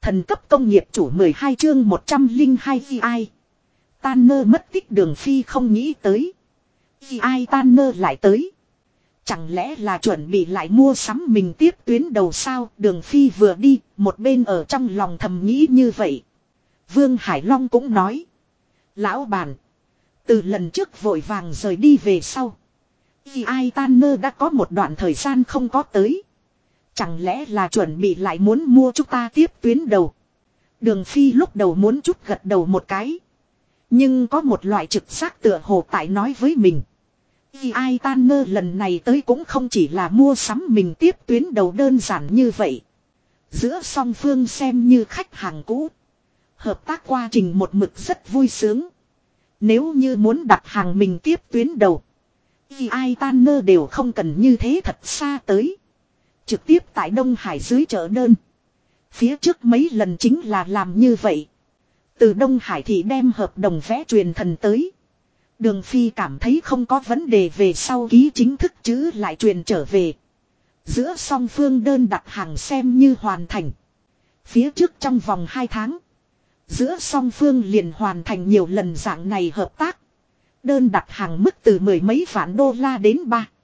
Thần cấp công nghiệp chủ 12 chương 102 khi ai. Tanner mất tích Đường Phi không nghĩ tới. Khi ai Tanner lại tới. Chẳng lẽ là chuẩn bị lại mua sắm mình tiếp tuyến đầu sao? Đường Phi vừa đi, một bên ở trong lòng thầm nghĩ như vậy. Vương Hải Long cũng nói. Lão bản. Từ lần trước vội vàng rời đi về sau. Khi ai Tanner đã có một đoạn thời gian không có tới. Chẳng lẽ là chuẩn bị lại muốn mua chúng ta tiếp tuyến đầu. Đường Phi lúc đầu muốn chút gật đầu một cái. Nhưng có một loại trực giác tựa hồ tại nói với mình. Khi ai Tanner lần này tới cũng không chỉ là mua sắm mình tiếp tuyến đầu đơn giản như vậy. Giữa song phương xem như khách hàng cũ. Hợp tác quá trình một mực rất vui sướng. Nếu như muốn đặt hàng mình tiếp tuyến đầu. Khi ai Tanner đều không cần như thế thật xa tới. Trực tiếp tại Đông Hải dưới chợ đơn. Phía trước mấy lần chính là làm như vậy. Từ Đông Hải thì đem hợp đồng vẽ truyền thần tới. Đường Phi cảm thấy không có vấn đề về sau ký chính thức chứ lại truyền trở về. Giữa song phương đơn đặt hàng xem như hoàn thành. Phía trước trong vòng 2 tháng. Giữa song phương liền hoàn thành nhiều lần dạng này hợp tác. Đơn đặt hàng mức từ 10 mấy vạn đô la đến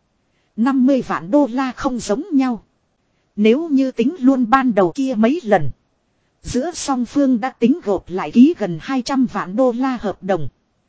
50 vạn đô la không giống nhau. Nếu như tính luôn ban đầu kia mấy lần. Giữa song phương đã tính gộp lại ký gần 200 vạn đô la hợp đồng.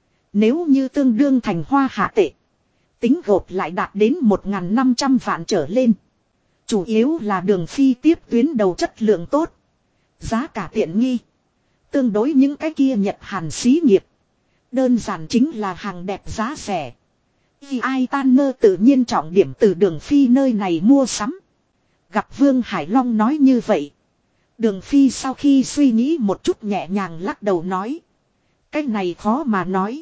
Nếu như tương đương thành hoa hạ tệ. Tính gộp lại đạt đến 1.500 vạn trở lên. Chủ yếu là Đường Phi tiếp tuyến đầu chất lượng tốt. Giá cả tiện nghi. Tương đối những cái kia Nhật Hàn xí nghiệp. Đơn giản chính là hàng đẹp giá rẻ. Khi ai Tanner tự nhiên trọng điểm từ Đường Phi nơi này mua sắm. Gặp Vương Hải Long nói như vậy. Đường Phi sau khi suy nghĩ một chút nhẹ nhàng lắc đầu nói. Cái này khó mà nói.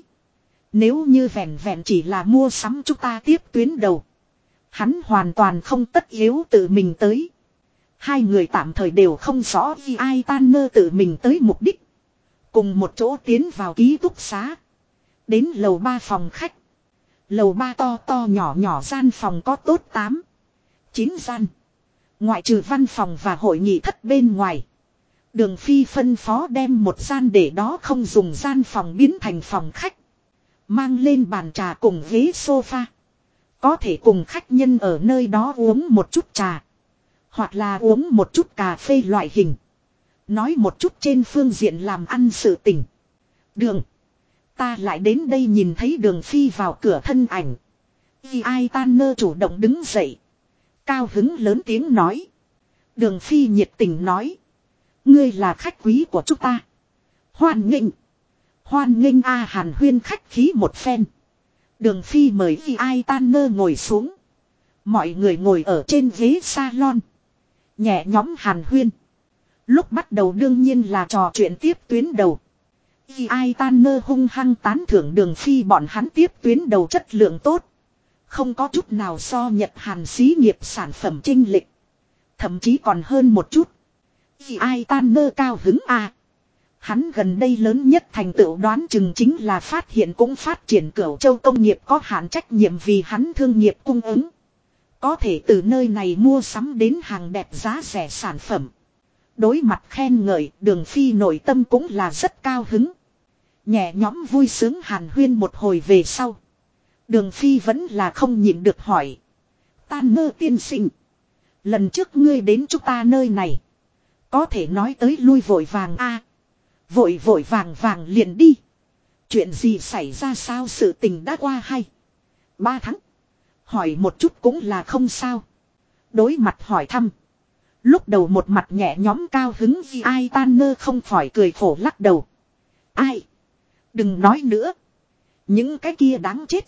Nếu như vẹn vẹn chỉ là mua sắm chúng ta tiếp tuyến đầu. Hắn hoàn toàn không tất yếu tự mình tới. Hai người tạm thời đều không rõ khi ai Tanner tự mình tới mục đích. Cùng một chỗ tiến vào ký túc xá. Đến lầu 3 phòng khách. Lầu 3 to to nhỏ nhỏ gian phòng có tốt 8, 9 gian. Ngoại trừ văn phòng và hội nghị thất bên ngoài. Đường Phi phân phó đem một gian để đó không dùng gian phòng biến thành phòng khách. Mang lên bàn trà cùng ghế sofa. Có thể cùng khách nhân ở nơi đó uống một chút trà. Hoặc là uống một chút cà phê loại hình. Nói một chút trên phương diện làm ăn sự tình. Đường. Ta lại đến đây nhìn thấy Đường Phi vào cửa thân ảnh. Khi ai Tanner chủ động đứng dậy. Cao hứng lớn tiếng nói. Đường Phi nhiệt tình nói. Ngươi là khách quý của chúng ta. Hoan nghênh. Hoan nghênh Hàn Huyên khách khí một phen. Đường Phi mời Khi ai Tanner ngồi xuống. Mọi người ngồi ở trên ghế salon. Nhẹ nhóm Hàn Huyên. Lúc bắt đầu đương nhiên là trò chuyện tiếp tuyến đầu. Khi ai Tanner hung hăng tán thưởng Đường Phi bọn hắn tiếp tuyến đầu chất lượng tốt. Không có chút nào so Nhật Hàn xí nghiệp sản phẩm chênh lệch. Thậm chí còn hơn một chút. Khi ai Tanner cao hứng Hắn gần đây lớn nhất thành tựu đoán chừng chính là phát hiện cũng phát triển Cửu Châu công nghiệp có hạn trách nhiệm vì hắn thương nghiệp cung ứng. Có thể từ nơi này mua sắm đến hàng đẹp giá rẻ sản phẩm. Đối mặt khen ngợi, Đường Phi nội tâm cũng là rất cao hứng. Nhẹ nhõm vui sướng hàn huyên một hồi về sau. Đường Phi vẫn là không nhịn được hỏi. Tanner tiên sinh. Lần trước ngươi đến chúng ta nơi này. Có thể nói tới lui vội vàng Vội vội vàng vàng liền đi. Chuyện gì xảy ra sao sự tình đã qua 2-3 tháng. Hỏi một chút cũng là không sao. Đối mặt hỏi thăm. Lúc đầu một mặt nhẹ nhõm cao hứng vì ai Tanner không khỏi cười khổ lắc đầu. Ai? Đừng nói nữa. Những cái kia đáng chết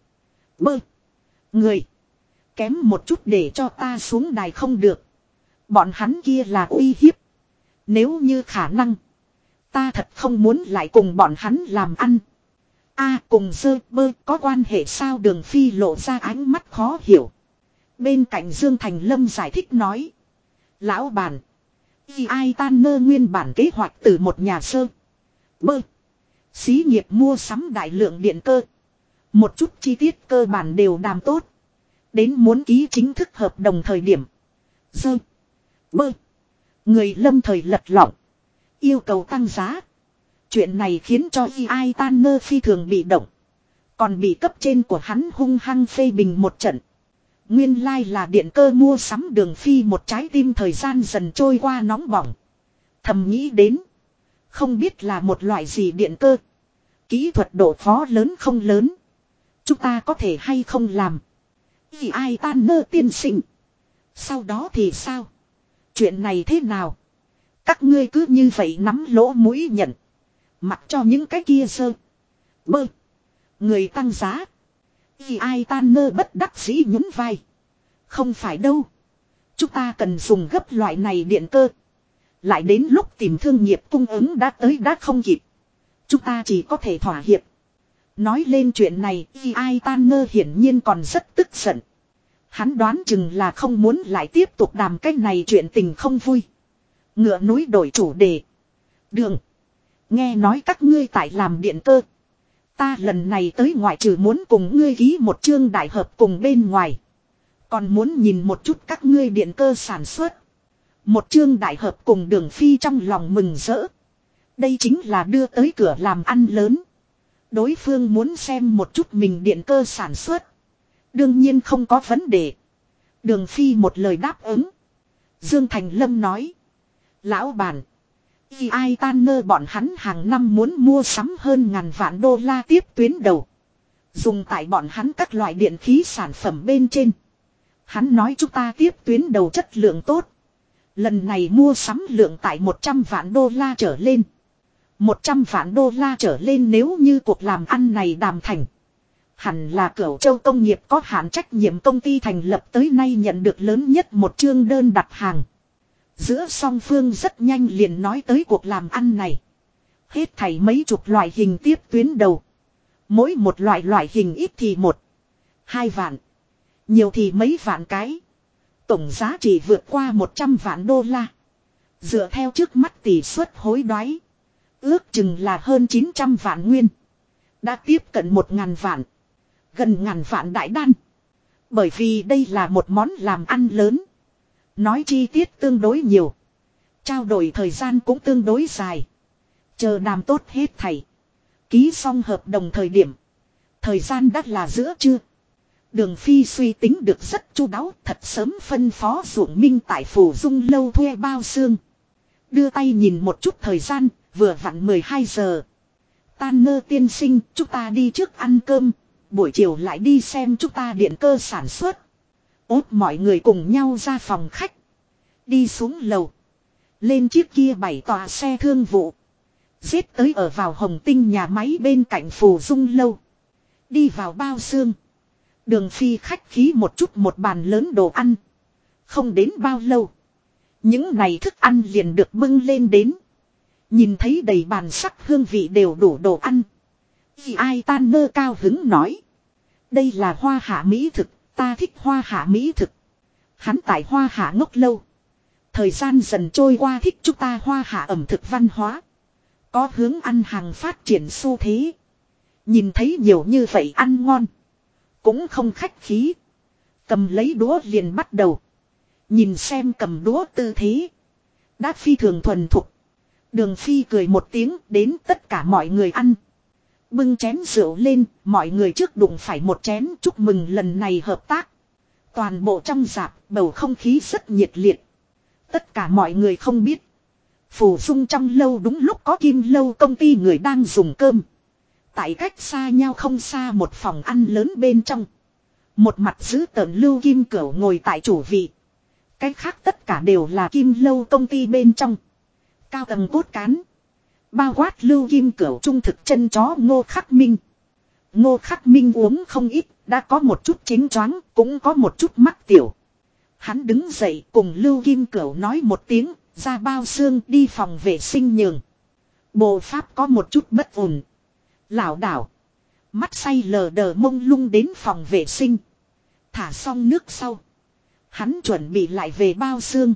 người. Kém một chút để cho ta xuống đài không được. Bọn hắn kia là uy hiếp. Nếu như khả năng. Ta thật không muốn lại cùng bọn hắn làm ăn. Cùng có quan hệ sao Đường Phi lộ ra ánh mắt khó hiểu. Bên cạnh Dương Thành Lâm giải thích nói. Lão bản. Khi ai Tanner nguyên bản kế hoạch từ một nhà xí nghiệp mua sắm đại lượng điện cơ. Một chút chi tiết cơ bản đều đàm tốt. Đến muốn ký chính thức hợp đồng thời điểm. Người lâm thời lật lọng. Yêu cầu tăng giá. Chuyện này khiến cho AI Tanner phi thường bị động. Còn bị cấp trên của hắn hung hăng phê bình một trận. Nguyên lai là điện cơ mua sắm Đường Phi một trái tim thời gian dần trôi qua nóng bỏng. Thầm nghĩ đến. Không biết là một loại gì điện cơ. Kỹ thuật độ khó lớn không lớn. Chúng ta có thể hay không làm. AI Tanner tiên sinh. Sau đó thì sao? Chuyện này thế nào? Các ngươi cứ như vậy nắm lỗ mũi nhận. Mặc cho những cái kia sơ. Bơ. Người tăng giá. AI Tanner bất đắc dĩ nhún vai. Không phải đâu. Chúng ta cần dùng gấp loại này điện cơ. Lại đến lúc tìm thương nghiệp cung ứng đã tới đã không kịp. Chúng ta chỉ có thể thỏa hiệp. Nói lên chuyện này, AI Tanner hiển nhiên còn rất tức giận. Hắn đoán chừng là không muốn lại tiếp tục đàm cái này chuyện tình không vui. Ngựa núi đổi chủ đề. Đường. Nghe nói các ngươi tại làm điện cơ. Ta lần này tới ngoại trừ muốn cùng ngươi ký một chương đại hợp cùng bên ngoài. Còn muốn nhìn một chút các ngươi điện cơ sản xuất. Một chương đại hợp cùng Đường Phi trong lòng mừng rỡ. Đây chính là đưa tới cửa làm ăn lớn. Đối phương muốn xem một chút mình điện cơ sản xuất. Đương nhiên không có vấn đề. Đường Phi một lời đáp ứng. Dương Thành Lâm nói. Lão bản. AI Tanner bọn hắn hàng năm muốn mua sắm hơn ngàn vạn đô la tiếp tuyến đầu. Dùng tại bọn hắn các loại điện khí sản phẩm bên trên. Hắn nói chúng ta tiếp tuyến đầu chất lượng tốt. Lần này mua sắm lượng tại 100 vạn đô la trở lên. 100 vạn đô la trở lên nếu như cuộc làm ăn này đàm thành. Hẳn là Cửu Châu Công nghiệp có hạn trách nhiệm công ty thành lập tới nay nhận được lớn nhất một chương đơn đặt hàng. Giữa song phương rất nhanh liền nói tới cuộc làm ăn này. Hết thảy mấy chục loại hình tiếp tuyến đầu. Mỗi một loại hình ít thì 1-2 vạn. Nhiều thì mấy vạn cái. Tổng giá trị vượt qua 100 vạn đô la. Dựa theo trước mắt tỷ suất hối đoái. Ước chừng là hơn 900 vạn nguyên. Đã tiếp cận 1.000 vạn. Gần ngàn vạn đại đan. Bởi vì đây là một món làm ăn lớn. Nói chi tiết tương đối nhiều. Trao đổi thời gian cũng tương đối dài. Chờ đàm tốt hết thảy. Ký xong hợp đồng thời điểm. Thời gian đã là giữa trưa. Đường Phi suy tính được rất chu đáo. Thật sớm phân phó Ruộng Minh tại Phủ Dung Lâu thuê bao xương. Đưa tay nhìn một chút thời gian. Vừa vặn 12 giờ. Tanner tiên sinh, chúng ta đi trước ăn cơm. Buổi chiều lại đi xem chúng ta điện cơ sản xuất. Ốt mọi người cùng nhau ra phòng khách. Đi xuống lầu. Lên chiếc kia 7 tòa xe thương vụ. Giết tới ở vào Hồng Tinh nhà máy bên cạnh Phù Dung Lâu. Đi vào bao xương. Đường Phi khách khí một chút một bàn lớn đồ ăn. Không đến bao lâu. Những này thức ăn liền được bưng lên đến. Nhìn thấy đầy bàn sắc hương vị đều đủ đồ ăn. Vì ai Tanner cao hứng nói. Đây là Hoa Hạ mỹ thực, ta thích Hoa Hạ mỹ thực. Hắn tại Hoa Hạ ngốc lâu. Thời gian dần trôi qua thích chúng ta Hoa Hạ ẩm thực văn hóa. Có hướng ăn hàng phát triển xu thế. Nhìn thấy nhiều như vậy ăn ngon. Cũng không khách khí. Cầm lấy đũa liền bắt đầu. Nhìn xem cầm đũa tư thế. Đã phi thường thuần thục. Đường Phi cười một tiếng đến tất cả mọi người ăn. Bưng chén rượu lên, mọi người trước đụng phải một chén chúc mừng lần này hợp tác. Toàn bộ trong rạp, bầu không khí rất nhiệt liệt. Tất cả mọi người không biết. Phủ Dung trong lâu đúng lúc có Kim Lâu công ty người đang dùng cơm. Tại cách xa nhau không xa một phòng ăn lớn bên trong. Một mặt giữ tợn Lưu Kim Cửu ngồi tại chủ vị. Cách khác tất cả đều là Kim Lâu công ty bên trong. Cao tầng cốt cán. Bao quát Lưu Kim Cửu trung thực chân chó Ngô Khắc Minh. Ngô Khắc Minh uống không ít, đã có một chút chính choáng, cũng có một chút mắc tiểu. Hắn đứng dậy cùng Lưu Kim Cửu nói một tiếng, ra bao xương đi phòng vệ sinh nhường. Bộ pháp có một chút bất ổn. Lảo đảo. Mắt say lờ đờ mông lung đến phòng vệ sinh. Thả xong nước sau. Hắn chuẩn bị lại về bao xương.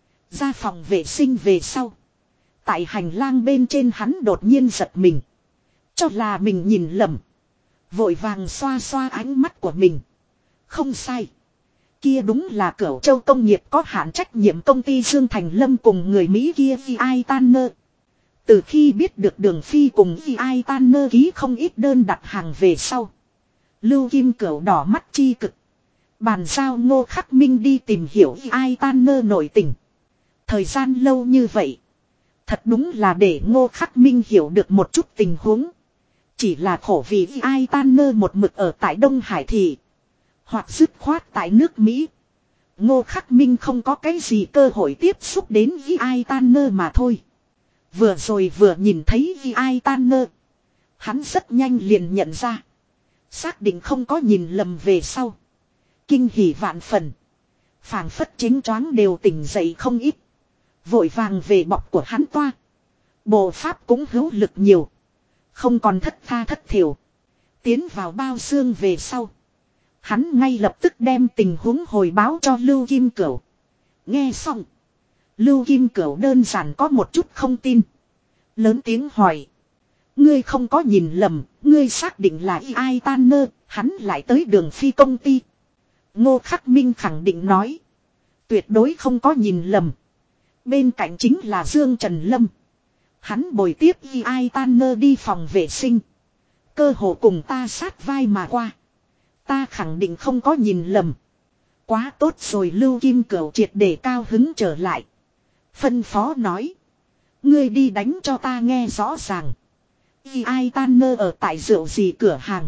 Ra phòng vệ sinh về sau. Tại hành lang bên trên hắn đột nhiên giật mình. Cho là mình nhìn lầm. Vội vàng xoa xoa ánh mắt của mình. Không sai. Kia đúng là Cửu Châu Công nghiệp có hạn trách nhiệm công ty Dương Thành Lâm cùng người Mỹ kia AI Tanner. Từ khi biết được Đường Phi cùng Ai Tanner ký không ít đơn đặt hàng về sau. Lưu Kim Cửu đỏ mắt chi cực. Bàn giao Ngô Khắc Minh đi tìm hiểu Ai Tanner nội tình. Thời gian lâu như vậy. Thật đúng là để Ngô Khắc Minh hiểu được một chút tình huống. Chỉ là khổ vì Ai Tanner một mực ở tại Đông Hải Thị. Hoặc dứt khoát tại nước Mỹ. Ngô Khắc Minh không có cái gì cơ hội tiếp xúc đến Ai Tanner mà thôi. Vừa rồi vừa nhìn thấy Ai Tanner. Hắn rất nhanh liền nhận ra. Xác định không có nhìn lầm về sau. Kinh hỉ vạn phần. Phảng phất chính choáng đều tỉnh dậy không ít. Vội vàng về bọc của hắn toa. Bộ pháp cũng hữu lực nhiều. Không còn thất tha thất thiểu. Tiến vào bao xương về sau. Hắn ngay lập tức đem tình huống hồi báo cho Lưu Kim Cửu. Nghe xong. Lưu Kim Cửu đơn giản có một chút không tin. Lớn tiếng hỏi. Ngươi không có nhìn lầm. Ngươi xác định là Ai Tanner. Hắn lại tới Đường Phi công ty. Ngô Khắc Minh khẳng định nói. Tuyệt đối không có nhìn lầm. Bên cạnh chính là Dương Trần Lâm. Hắn bồi tiếp Ai Tanner đi phòng vệ sinh. Cơ hồ cùng ta sát vai mà qua. Ta khẳng định không có nhìn lầm. Quá tốt rồi. Lưu Kim Cửu triệt để cao hứng trở lại. Phân phó nói. Ngươi đi đánh cho ta nghe rõ ràng. Ai Tanner ở tại rượu gì cửa hàng.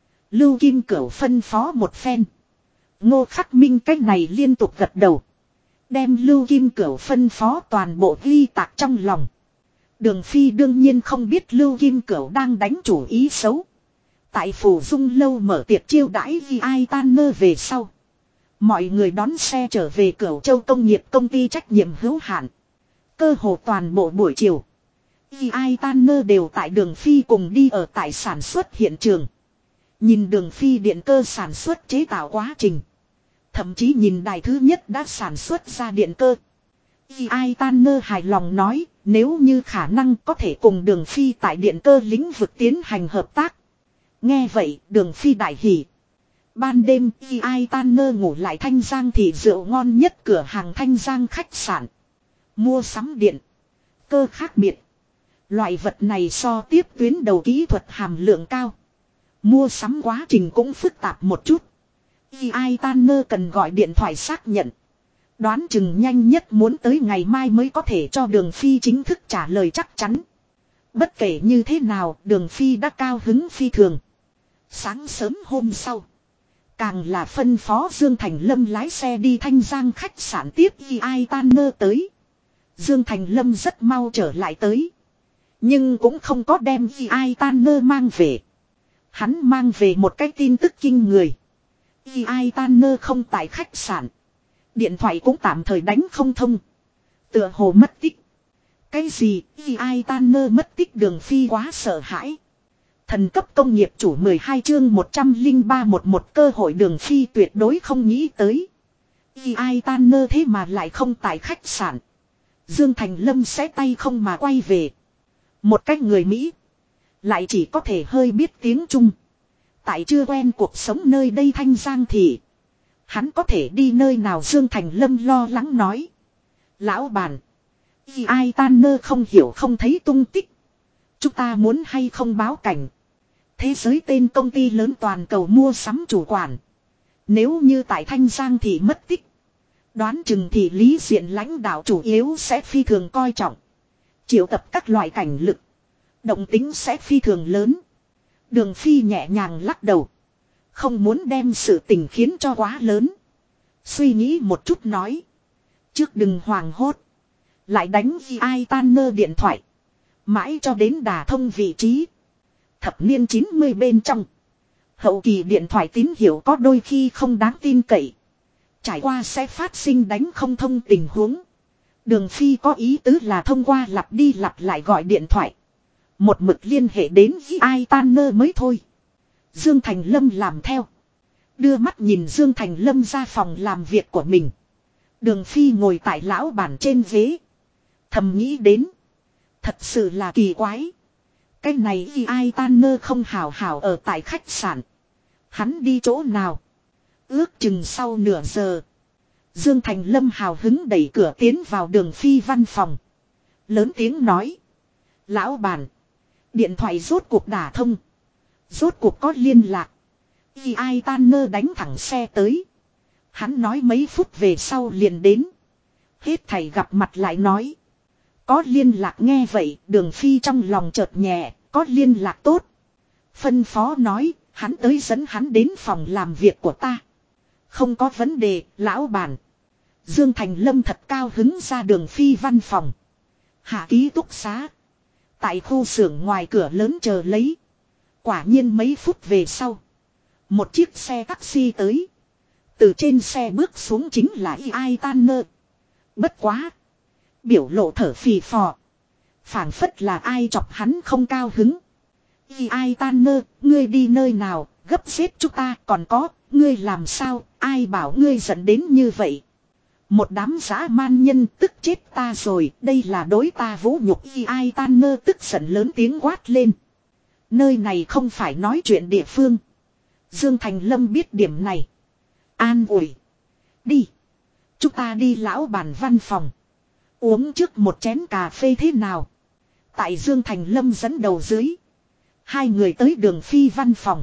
Lưu Kim Cửu phân phó một phen. Ngô Khắc Minh cách này liên tục gật đầu. Đem Lưu Kim Cửu phân phó toàn bộ ghi tạc trong lòng. Đường Phi đương nhiên không biết Lưu Kim Cửu đang đánh chủ ý xấu. Tại Phủ Dung lâu mở tiệc chiêu đãi Ai Tanner về sau. Mọi người đón xe trở về Cửu Châu Công nghiệp công ty trách nhiệm hữu hạn. Cơ hồ toàn bộ buổi chiều. Ai Tanner đều tại Đường Phi cùng đi ở tại sản xuất hiện trường. Nhìn Đường Phi điện cơ sản xuất chế tạo quá trình. Thậm chí nhìn đài thứ nhất đã sản xuất ra điện cơ. Ai Tanner hài lòng nói, nếu như khả năng có thể cùng Đường Phi tại điện cơ lĩnh vực tiến hành hợp tác. Nghe vậy, Đường Phi đại hỉ. Ban đêm, Ai Tanner ngủ lại Thanh Giang thị rượu ngon nhất cửa hàng Thanh Giang khách sạn. Mua sắm điện. Cơ khác biệt. Loại vật này so tiếp tuyến đầu kỹ thuật hàm lượng cao. Mua sắm quá trình cũng phức tạp một chút. Ai Tanner cần gọi điện thoại xác nhận. Đoán chừng nhanh nhất muốn tới ngày mai mới có thể cho Đường Phi chính thức trả lời chắc chắn. Bất kể như thế nào, Đường Phi đã cao hứng phi thường. Sáng sớm hôm sau. Càng là phân phó Dương Thành Lâm lái xe đi Thanh Giang khách sạn tiếp Ai Tanner tới. Dương Thành Lâm rất mau trở lại tới. Nhưng cũng không có đem Ai Tanner mang về. Hắn mang về một cái tin tức kinh người. Ai Tanner không tại khách sạn. Điện thoại cũng tạm thời đánh không thông. Tựa hồ mất tích. Cái gì? Ai Tanner mất tích? Đường Phi quá sợ hãi. Thần cấp công nghiệp chủ 12 chương 103 một cơ hội Đường Phi tuyệt đối không nghĩ tới. Ai Tanner thế mà lại không tại khách sạn. Dương Thành Lâm xé tay không mà quay về. Một cách người Mỹ. Lại chỉ có thể hơi biết tiếng Trung. Tại chưa quen cuộc sống nơi đây Thanh Giang thì. Hắn có thể đi nơi nào Dương Thành Lâm lo lắng nói. Lão bản. Ai Tanner không hiểu không thấy tung tích. Chúng ta muốn hay không báo cảnh. Thế giới tên công ty lớn toàn cầu mua sắm chủ quản. Nếu như tại Thanh Giang thì mất tích. Đoán chừng thì lý diện lãnh đạo chủ yếu sẽ phi thường coi trọng. Triệu tập các loại cảnh lực. Động tính sẽ phi thường lớn. Đường Phi nhẹ nhàng lắc đầu. Không muốn đem sự tình khiến cho quá lớn. Suy nghĩ một chút nói. Trước đừng hoảng hốt. Lại đánh Ai Tanner điện thoại. Mãi cho đến đả thông vị trí. Thập niên 90 bên trong. Hậu kỳ điện thoại tín hiệu có đôi khi không đáng tin cậy. Trải qua sẽ phát sinh đánh không thông tình huống. Đường Phi có ý tứ là thông qua lặp đi lặp lại gọi điện thoại. Một mực liên hệ đến Ai Tanner mới thôi. Dương Thành Lâm làm theo. Đưa mắt nhìn Dương Thành Lâm ra phòng làm việc của mình. Đường Phi ngồi tại lão bản trên ghế. Thầm nghĩ đến. Thật sự là kỳ quái. Cái này Ai Tanner không hào hào ở tại khách sạn. Hắn đi chỗ nào? Ước chừng sau nửa giờ. Dương Thành Lâm hào hứng đẩy cửa tiến vào Đường Phi văn phòng. Lớn tiếng nói. Lão bản. Điện thoại rốt cuộc đả thông. Rốt cuộc có liên lạc. Khi ai tan nơ đánh thẳng xe tới. Hắn nói mấy phút về sau liền đến. Hết thầy gặp mặt lại nói. Có liên lạc nghe vậy, Đường Phi trong lòng chợt nhẹ, có liên lạc tốt. Phân phó nói, hắn tới dẫn hắn đến phòng làm việc của ta. Không có vấn đề, lão bản. Dương Thành Lâm thật cao hứng ra Đường Phi văn phòng. Hạ ký túc xá. Tại khu xưởng ngoài cửa lớn chờ lấy. Quả nhiên mấy phút về sau. Một chiếc xe taxi tới. Từ trên xe bước xuống chính là Y.I. Tanner. Bất quá. Biểu lộ thở phì phò. Phảng phất là ai chọc hắn không cao hứng. Y.I. Tanner, ngươi đi nơi nào, gấp xếp chúng ta còn có, ngươi làm sao, ai bảo ngươi dẫn đến như vậy. Một đám dã man nhân tức chết ta rồi, đây là đối ta vũ nhục. Y.I. Tanner tức giận lớn tiếng quát lên. Nơi này không phải nói chuyện địa phương. Dương Thành Lâm biết điểm này. An ủi. Đi. Chúng ta đi lão bản văn phòng. Uống trước một chén cà phê thế nào. Tại Dương Thành Lâm dẫn đầu dưới. Hai người tới Đường Phi văn phòng.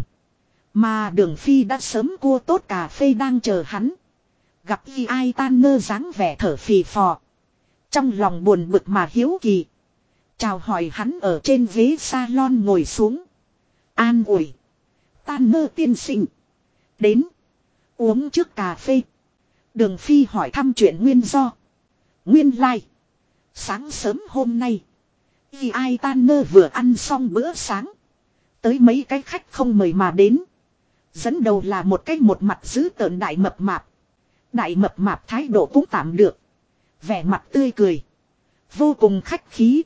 Mà Đường Phi đã sớm cua tốt cà phê đang chờ hắn. Gặp Y.I. Tanner dáng vẻ thở phì phò. Trong lòng buồn bực mà hiếu kỳ. Chào hỏi hắn ở trên ghế salon ngồi xuống. An ủi. Tanner tiên sinh. Đến. Uống trước cà phê. Đường Phi hỏi thăm chuyện nguyên do. Nguyên lai. Sáng sớm hôm nay. Y.I. Tanner vừa ăn xong bữa sáng. Tới mấy cái khách không mời mà đến. Dẫn đầu là một cái một mặt dữ tợn đại mập mạp. Đại mập mạp thái độ cũng tạm được. Vẻ mặt tươi cười. Vô cùng khách khí.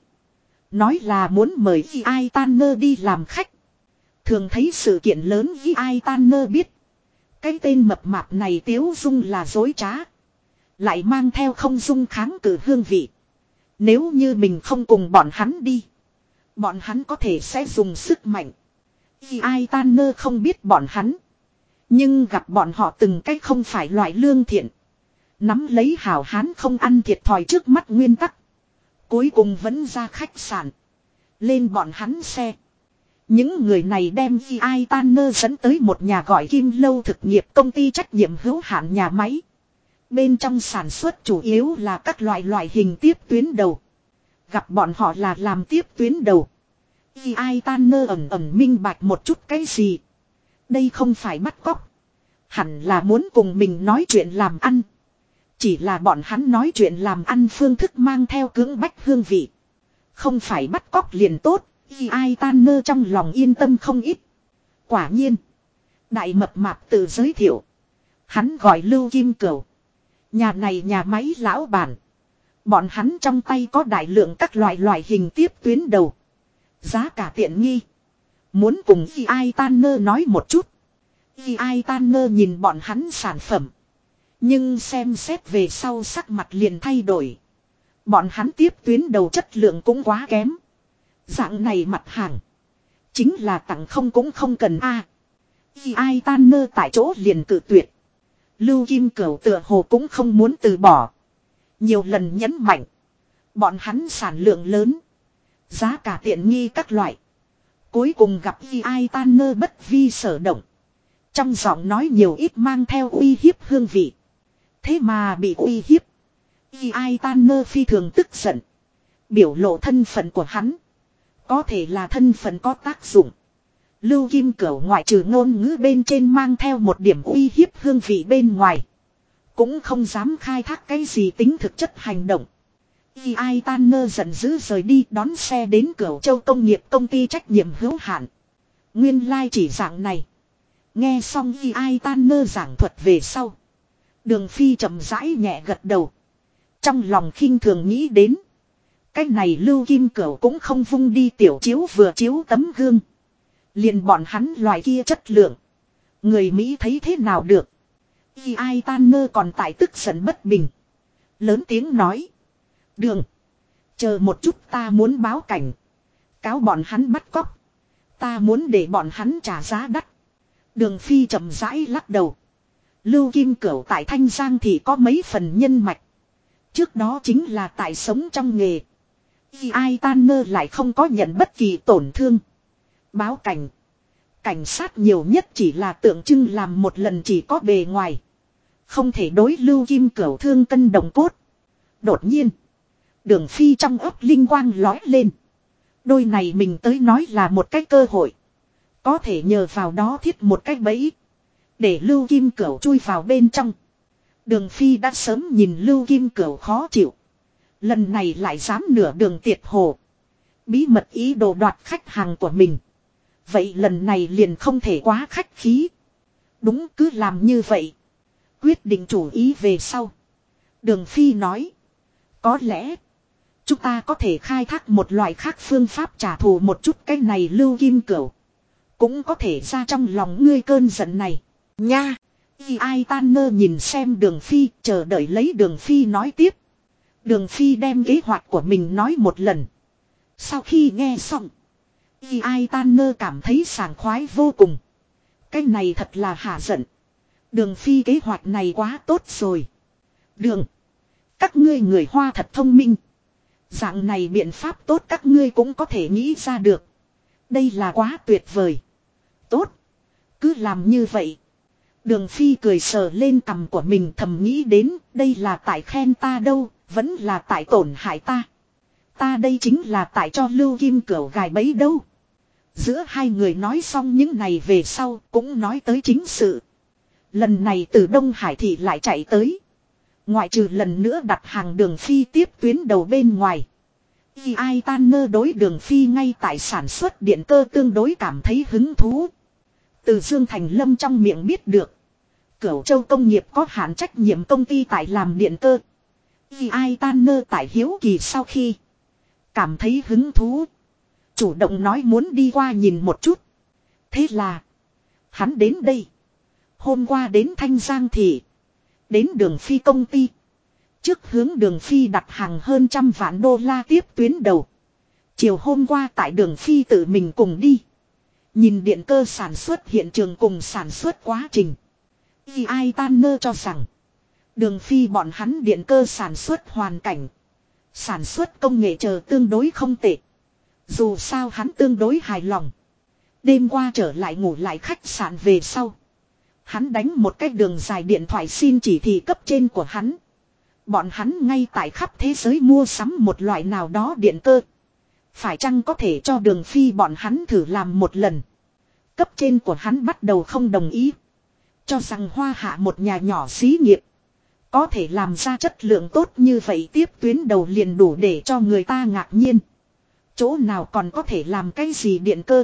Nói là muốn mời Y.I. Tanner đi làm khách. Thường thấy sự kiện lớn Y.I. Tanner biết. Cái tên mập mạp này tiếu dung là dối trá. Lại mang theo không dung kháng cự hương vị. Nếu như mình không cùng bọn hắn đi. Bọn hắn có thể sẽ dùng sức mạnh. Y.I. Tanner không biết bọn hắn. Nhưng gặp bọn họ từng cách không phải loại lương thiện. Nắm lấy hảo hán không ăn thiệt thòi trước mắt nguyên tắc. Cuối cùng vẫn ra khách sạn. Lên bọn hắn xe. Những người này đem Y.I. Tanner dẫn tới một nhà gọi Kim Lâu thực nghiệp công ty trách nhiệm hữu hạn nhà máy. Bên trong sản xuất chủ yếu là các loại hình tiếp tuyến đầu. Gặp bọn họ là làm tiếp tuyến đầu. Y.I. Tanner ẩn minh bạch một chút cái gì. Đây không phải bắt cóc. Hẳn là muốn cùng mình nói chuyện làm ăn. Chỉ là bọn hắn nói chuyện làm ăn phương thức mang theo cưỡng bách hương vị. Không phải bắt cóc liền tốt. Y.I. Tanner trong lòng yên tâm không ít. Quả nhiên. Đại mập mạp tự giới thiệu. Hắn gọi Lưu Kim Cửu. Nhà này nhà máy lão bản. Bọn hắn trong tay có đại lượng các loại hình tiếp tuyến đầu. Giá cả tiện nghi. Muốn cùng Y.I. Tanner nói một chút. Y.I. Tanner nhìn bọn hắn sản phẩm. Nhưng xem xét về sau sắc mặt liền thay đổi. Bọn hắn tiếp tuyến đầu chất lượng cũng quá kém. Dạng này mặt hàng. Chính là tặng không cũng không cần a. Y.I. Tanner tại chỗ liền cự tuyệt. Lưu Kim Cửu tựa hồ cũng không muốn từ bỏ. Nhiều lần nhấn mạnh. Bọn hắn sản lượng lớn. Giá cả tiện nghi các loại. Cuối cùng gặp Y.I. Tanner bất vi sở động. Trong giọng nói nhiều ít mang theo uy hiếp hương vị. Thế mà bị uy hiếp. Y.I. Tanner phi thường tức giận. Biểu lộ thân phận của hắn. Có thể là thân phận có tác dụng. Lưu Kim Cửu ngoại trừ ngôn ngữ bên trên mang theo một điểm uy hiếp hương vị bên ngoài. Cũng không dám khai thác cái gì tính thực chất hành động. Y.I. Tanner giận dữ rời đi đón xe đến Cửu Châu công nghiệp công ty trách nhiệm hữu hạn. Nguyên lai chỉ dạng này. Nghe xong Y.I. Tanner giảng thuật về sau. Đường Phi chậm rãi nhẹ gật đầu. Trong lòng khinh thường nghĩ đến. Cái này Lưu Kim Cửu cũng không vung đi tiểu chiếu vừa chiếu tấm gương. Liền bọn hắn loài kia chất lượng. Người Mỹ thấy thế nào được. Y.I. Tanner còn tại tức giận bất bình. Lớn tiếng nói. Đường. Chờ một chút ta muốn báo cảnh. Cáo bọn hắn bắt cóc. Ta muốn để bọn hắn trả giá đắt. Đường Phi chậm rãi lắc đầu. Lưu Kim Cửu tại Thanh Giang thì có mấy phần nhân mạch. Trước đó chính là tại sống trong nghề. Ai Tanner lại không có nhận bất kỳ tổn thương. Báo cảnh. Cảnh sát nhiều nhất chỉ là tượng trưng làm một lần chỉ có bề ngoài. Không thể đối Lưu Kim Cửu thương cân đồng cốt. Đột nhiên. Đường Phi trong ấp linh quang lói lên. Đôi này mình tới nói là một cái cơ hội. Có thể nhờ vào đó thiết một cái bẫy. Để Lưu Kim Cửu chui vào bên trong. Đường Phi đã sớm nhìn Lưu Kim Cửu khó chịu. Lần này lại dám nửa đường tiệt hồ. Bí mật ý đồ đoạt khách hàng của mình. Vậy lần này liền không thể quá khách khí. Đúng cứ làm như vậy. Quyết định chủ ý về sau. Đường Phi nói. Có lẽ. Chúng ta có thể khai thác một loại khác phương pháp trả thù một chút cái này Lưu Kim Cửu. Cũng có thể ra trong lòng ngươi cơn giận này. Nha. Ai Tanner nhìn xem Đường Phi chờ đợi lấy Đường Phi nói tiếp. Đường Phi đem kế hoạch của mình nói một lần. Sau khi nghe xong. Ai Tanner cảm thấy sảng khoái vô cùng. Cái này thật là hả giận. Đường Phi kế hoạch này quá tốt rồi. Đường. Các ngươi người Hoa thật thông minh. Dạng này biện pháp tốt các ngươi cũng có thể nghĩ ra được. Đây là quá tuyệt vời. Tốt. Cứ làm như vậy. Đường Phi cười sờ lên cằm của mình thầm nghĩ đến đây là tại khen ta đâu, vẫn là tại tổn hại ta. Ta đây chính là tại cho Lưu Kim Cửu gài bẫy đâu. Giữa hai người nói xong những này về sau cũng nói tới chính sự. Lần này từ Đông Hải thị lại chạy tới. Ngoại trừ lần nữa đặt hàng Đường Phi tiếp tuyến đầu bên ngoài. Ai Tanner đối Đường Phi ngay tại sản xuất điện cơ tương đối cảm thấy hứng thú. Từ Dương Thành Lâm trong miệng biết được. Cửu Châu công nghiệp có hạn trách nhiệm công ty tại làm điện cơ. Ai Tanner tại hiếu kỳ sau khi cảm thấy hứng thú. Chủ động nói muốn đi qua nhìn một chút. Thế là hắn đến đây. Hôm qua đến Thanh Giang thị. Đến Đường Phi công ty. Trước hướng Đường Phi đặt hàng hơn $100 vạn tiếp tuyến đầu. Chiều hôm qua tại Đường Phi tự mình cùng đi. Nhìn điện cơ sản xuất hiện trường cùng sản xuất quá trình. Ai Tanner cho rằng. Đường Phi bọn hắn điện cơ sản xuất hoàn cảnh. Sản xuất công nghệ chờ tương đối không tệ. Dù sao hắn tương đối hài lòng. Đêm qua trở lại ngủ lại khách sạn về sau. Hắn đánh một cái đường dài điện thoại xin chỉ thị cấp trên của hắn. Bọn hắn ngay tại khắp thế giới mua sắm một loại nào đó điện cơ. Phải chăng có thể cho Đường Phi bọn hắn thử làm một lần. Cấp trên của hắn bắt đầu không đồng ý. Cho rằng Hoa Hạ một nhà nhỏ xí nghiệp. Có thể làm ra chất lượng tốt như vậy tiếp tuyến đầu liền đủ để cho người ta ngạc nhiên. Chỗ nào còn có thể làm cái gì điện cơ.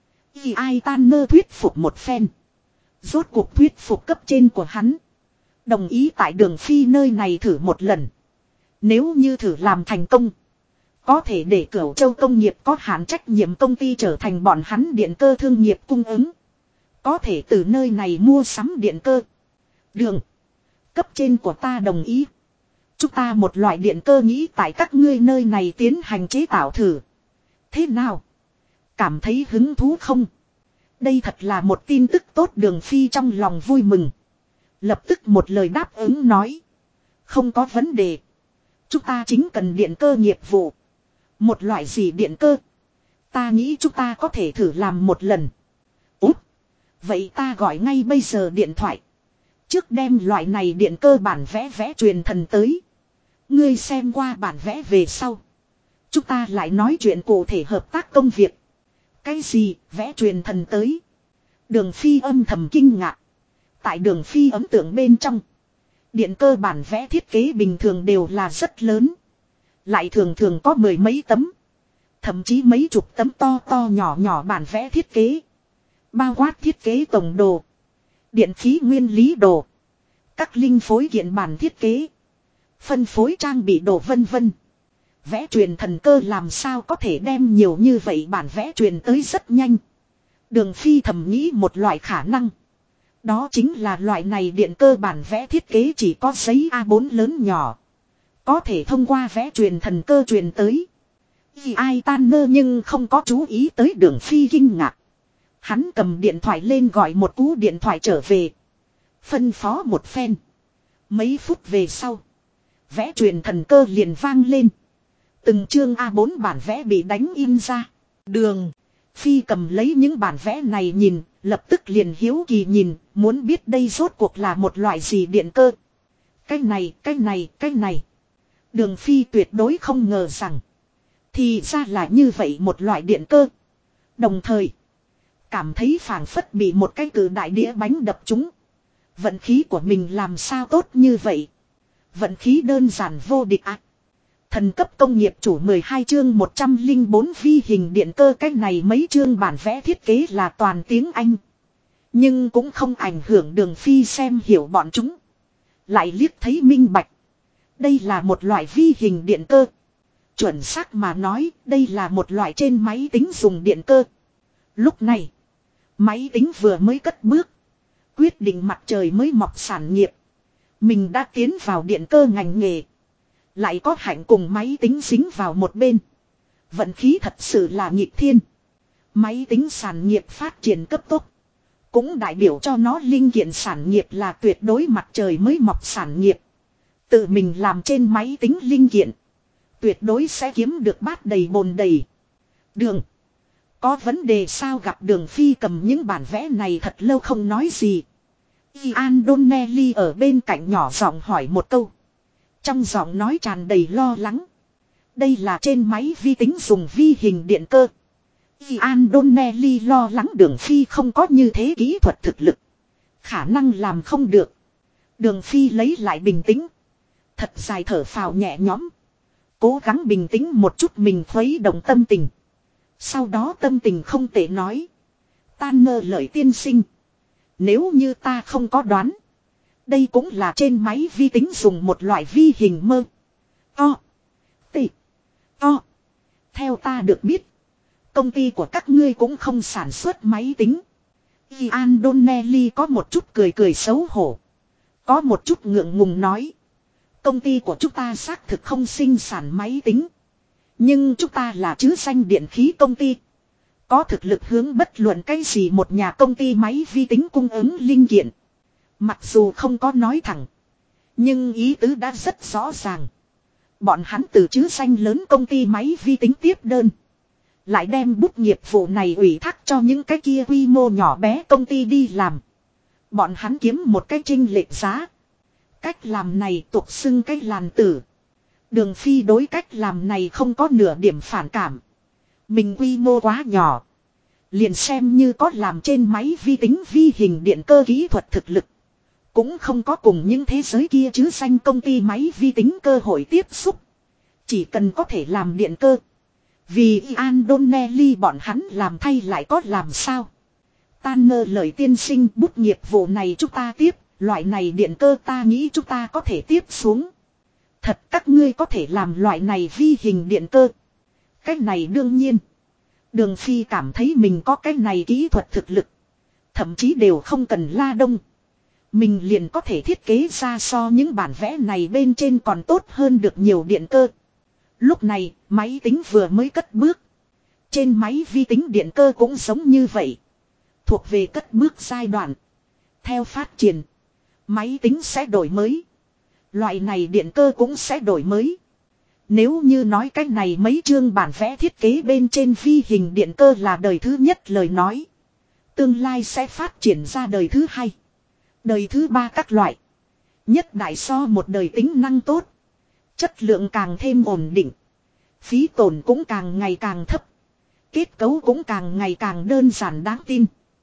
Ai Tanner thuyết phục một phen. Rốt cuộc thuyết phục cấp trên của hắn. Đồng ý tại Đường Phi nơi này thử một lần. Nếu như thử làm thành công. Có thể để Cửu Châu công nghiệp có hạn trách nhiệm công ty trở thành bọn hắn điện cơ thương nghiệp cung ứng. Có thể từ nơi này mua sắm điện cơ. Đường. Cấp trên của ta đồng ý. Chúng ta một loại điện cơ nghĩ tại các ngươi nơi này tiến hành chế tạo thử. Thế nào? Cảm thấy hứng thú không? Đây thật là một tin tức tốt. Đường Phi trong lòng vui mừng. Lập tức một lời đáp ứng nói. Không có vấn đề. Chúng ta chính cần điện cơ nghiệp vụ. Một loại gì điện cơ? Ta nghĩ chúng ta có thể thử làm một lần. Úp. Vậy ta gọi ngay bây giờ điện thoại. Trước đem loại này điện cơ bản vẽ truyền thần tới. Ngươi xem qua bản vẽ về sau. Chúng ta lại nói chuyện cụ thể hợp tác công việc. Cái gì vẽ truyền thần tới? Đường Phi âm thầm kinh ngạc. Tại Đường Phi ấn tượng bên trong. Điện cơ bản vẽ thiết kế bình thường đều là rất lớn. Lại thường thường có mười mấy tấm. Thậm chí mấy chục tấm to to nhỏ nhỏ bản vẽ thiết kế. Bao quát thiết kế tổng đồ. Điện khí nguyên lý đồ. Các linh phối kiện bản thiết kế. Phân phối trang bị đồ vân vân. Vẽ truyền thần cơ làm sao có thể đem nhiều như vậy bản vẽ truyền tới rất nhanh. Đường Phi thầm nghĩ một loại khả năng. Đó chính là loại này điện cơ bản vẽ thiết kế chỉ có giấy A4 lớn nhỏ. Có thể thông qua vẽ truyền thần cơ truyền tới. Ai Tanner nhưng không có chú ý tới Đường Phi kinh ngạc. Hắn cầm điện thoại lên gọi một cú điện thoại trở về. Phân phó một phen. Mấy phút về sau. Vẽ truyền thần cơ liền vang lên. Từng chương A4 bản vẽ bị đánh in ra. Đường Phi cầm lấy những bản vẽ này nhìn, lập tức liền hiếu kỳ nhìn, muốn biết đây rốt cuộc là một loại gì điện cơ. Cái này. Đường Phi tuyệt đối không ngờ rằng. Thì ra là như vậy một loại điện cơ. Đồng thời, cảm thấy phảng phất bị một cái cử đại đĩa bánh đập trúng. Vận khí của mình làm sao tốt như vậy. Vận khí đơn giản vô địch ạ. Thần cấp công nghiệp chủ 12 chương 104 vi hình điện cơ. Cách này mấy chương bản vẽ thiết kế là toàn tiếng Anh. Nhưng cũng không ảnh hưởng Đường Phi xem hiểu bọn chúng. Lại liếc thấy minh bạch. Đây là một loại vi hình điện cơ. Chuẩn xác mà nói, đây là một loại trên máy tính dùng điện cơ. Lúc này, máy tính vừa mới cất bước. Quyết định mặt trời mới mọc sản nghiệp. Mình đã tiến vào điện cơ ngành nghề. Lại có hạnh cùng máy tính dính vào một bên. Vận khí thật sự là nghịch thiên. Máy tính sản nghiệp phát triển cấp tốc. Cũng đại biểu cho nó linh kiện sản nghiệp là tuyệt đối mặt trời mới mọc sản nghiệp. Tự mình làm trên máy tính linh kiện. Tuyệt đối sẽ kiếm được bát đầy bồn đầy. Đường. Có vấn đề sao gặp Đường Phi cầm những bản vẽ này thật lâu không nói gì. Ian Donnelly ở bên cạnh nhỏ giọng hỏi một câu. Trong giọng nói tràn đầy lo lắng. Đây là trên máy vi tính dùng vi hình điện cơ. Ian Donnelly lo lắng Đường Phi không có như thế kỹ thuật thực lực. Khả năng làm không được. Đường Phi lấy lại bình tĩnh. Thật dài thở phào nhẹ nhõm. Cố gắng bình tĩnh một chút mình khuấy động tâm tình. Sau đó tâm tình không tệ nói. Tanner lợi tiên sinh. Nếu như ta không có đoán. Đây cũng là trên máy vi tính dùng một loại vi hình mơ. Theo ta được biết. Công ty của các ngươi cũng không sản xuất máy tính. Ian Donnelly có một chút cười xấu hổ. Có một chút ngượng ngùng nói. Công ty của chúng ta xác thực không sinh sản máy tính. Nhưng chúng ta là chứ danh điện khí công ty. Có thực lực hướng bất luận cái gì một nhà công ty máy vi tính cung ứng linh kiện. Mặc dù không có nói thẳng. Nhưng ý tứ đã rất rõ ràng. Bọn hắn từ chứ danh lớn công ty máy vi tính tiếp đơn. Lại đem bút nghiệp vụ này ủy thác cho những cái kia quy mô nhỏ bé công ty đi làm. Bọn hắn kiếm một cái chênh lệch giá. Cách làm này tục xưng cách làn tử. Đường Phi đối cách làm này không có nửa điểm phản cảm. Mình quy mô quá nhỏ. Liền xem như có làm trên máy vi tính vi hình điện cơ kỹ thuật thực lực. Cũng không có cùng những thế giới kia chứ danh công ty máy vi tính cơ hội tiếp xúc. Chỉ cần có thể làm điện cơ. Vì Ian Donnelly bọn hắn làm thay lại có làm sao. Tanner lời tiên sinh bút nghiệp vụ này chúng ta tiếp. Loại này điện cơ ta nghĩ chúng ta có thể tiếp xuống. Thật các ngươi có thể làm loại này vi hình điện cơ. Cái này đương nhiên. Đường Phi cảm thấy mình có cái này kỹ thuật thực lực. Thậm chí đều không cần la đông. Mình liền có thể thiết kế ra so những bản vẽ này bên trên còn tốt hơn được nhiều điện cơ. Lúc này máy tính vừa mới cất bước. Trên máy vi tính điện cơ cũng giống như vậy. Thuộc về cất bước giai đoạn. Theo phát triển. Máy tính sẽ đổi mới. Loại này điện cơ cũng sẽ đổi mới. Nếu như nói cái này mấy chương bản vẽ thiết kế bên trên vi hình điện cơ là đời thứ nhất lời nói. Tương lai sẽ phát triển ra đời thứ hai. Đời thứ ba các loại. Nhất đại so một đời tính năng tốt. Chất lượng càng thêm ổn định. Phí tổn cũng càng ngày càng thấp. Kết cấu cũng càng ngày càng đơn giản đáng tin.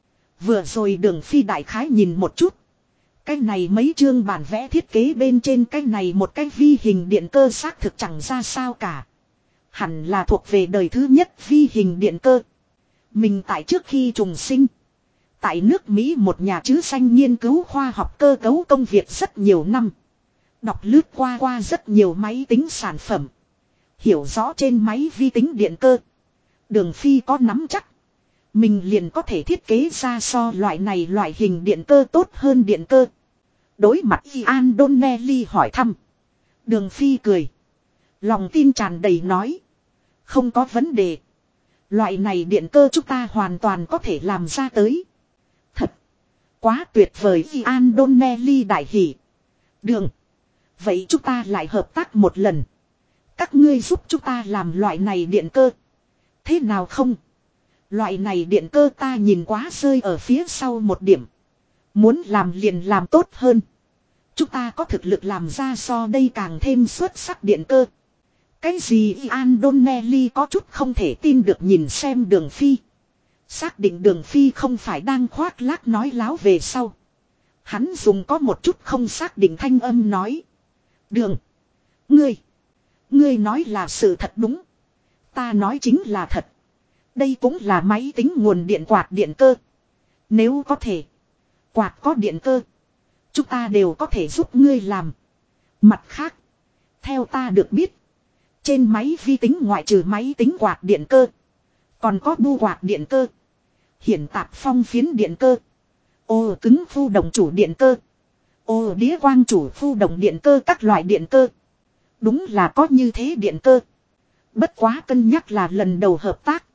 Vừa rồi Đường Phi đại khái nhìn một chút. Cái này mấy chương bản vẽ thiết kế bên trên cái này một cái vi hình điện cơ xác thực chẳng ra sao cả. Hẳn là thuộc về đời thứ nhất vi hình điện cơ. Mình tại trước khi trùng sinh. Tại nước Mỹ một nhà chứ danh nghiên cứu khoa học cơ cấu công việc rất nhiều năm. Đọc lướt qua rất nhiều máy tính sản phẩm. Hiểu rõ trên máy vi tính điện cơ. Đường Phi có nắm chắc. Mình liền có thể thiết kế ra so loại này loại hình điện cơ tốt hơn điện cơ. Đối mặt Ian Donnelly hỏi thăm. Đường Phi cười. Lòng tin tràn đầy nói. Không có vấn đề. Loại này điện cơ chúng ta hoàn toàn có thể làm ra tới. Thật. Quá tuyệt vời Ian Donnelly đại hỉ. Đường. Vậy chúng ta lại hợp tác một lần. Các ngươi giúp chúng ta làm loại này điện cơ. Thế nào không? Loại này điện cơ ta nhìn quá rơi ở phía sau một điểm. Muốn làm liền làm tốt hơn. Chúng ta có thực lực làm ra so đây càng thêm xuất sắc điện cơ. Cái gì Ian Donnelly có chút không thể tin được nhìn xem Đường Phi. Xác định Đường Phi không phải đang khoác lác nói láo về sau. Hắn dùng có một chút không xác định thanh âm nói. Đường. Ngươi nói là sự thật đúng. Ta nói chính là thật. Đây cũng là máy tính nguồn điện quạt điện cơ. Nếu có thể. Quạt có điện cơ. Chúng ta đều có thể giúp ngươi làm. Mặt khác. Theo ta được biết. Trên máy vi tính ngoại trừ máy tính quạt điện cơ. Còn có bu quạt điện cơ. Hiển tạp phong phiến điện cơ. Ô cứng phu đồng chủ điện cơ. Ô đĩa quang chủ phu đồng điện cơ các loại điện cơ. Đúng là có như thế điện cơ. Bất quá cân nhắc là lần đầu hợp tác.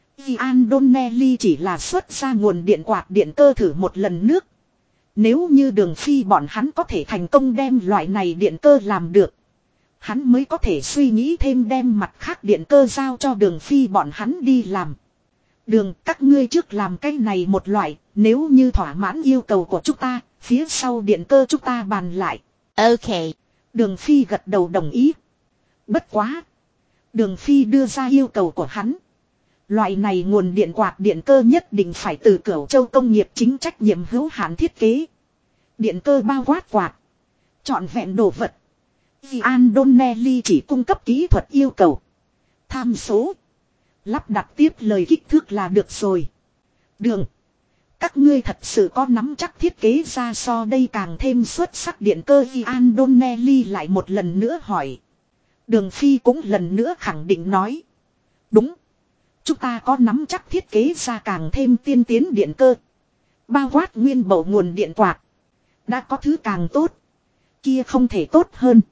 Ian Donnelly chỉ là xuất ra nguồn điện quạt điện cơ thử một lần nước. Nếu như Đường Phi bọn hắn có thể thành công đem loại này điện cơ làm được. Hắn mới có thể suy nghĩ thêm đem mặt khác điện cơ giao cho Đường Phi bọn hắn đi làm. Đường các ngươi trước làm cái này một loại. Nếu như thỏa mãn yêu cầu của chúng ta. Phía sau điện cơ chúng ta bàn lại. Ok. Đường Phi gật đầu đồng ý. Bất quá. Đường Phi đưa ra yêu cầu của hắn. Loại này nguồn điện quạt điện cơ nhất định phải từ Cửu Châu công nghiệp chính trách nhiệm hữu hạn thiết kế. Điện cơ bao quát quạt. Chọn vẹn đồ vật. Ian Donnelly chỉ cung cấp kỹ thuật yêu cầu. Tham số. Lắp đặt tiếp lời kích thước là được rồi. Đường. Các ngươi thật sự có nắm chắc thiết kế ra so đây càng thêm xuất sắc điện cơ. Ian Donnelly lại một lần nữa hỏi. Đường Phi cũng lần nữa khẳng định nói. Đúng. Chúng ta có nắm chắc thiết kế ra càng thêm tiên tiến điện cơ. Bao quát nguyên bộ nguồn điện quạt. Đã có thứ càng tốt. Kia không thể tốt hơn.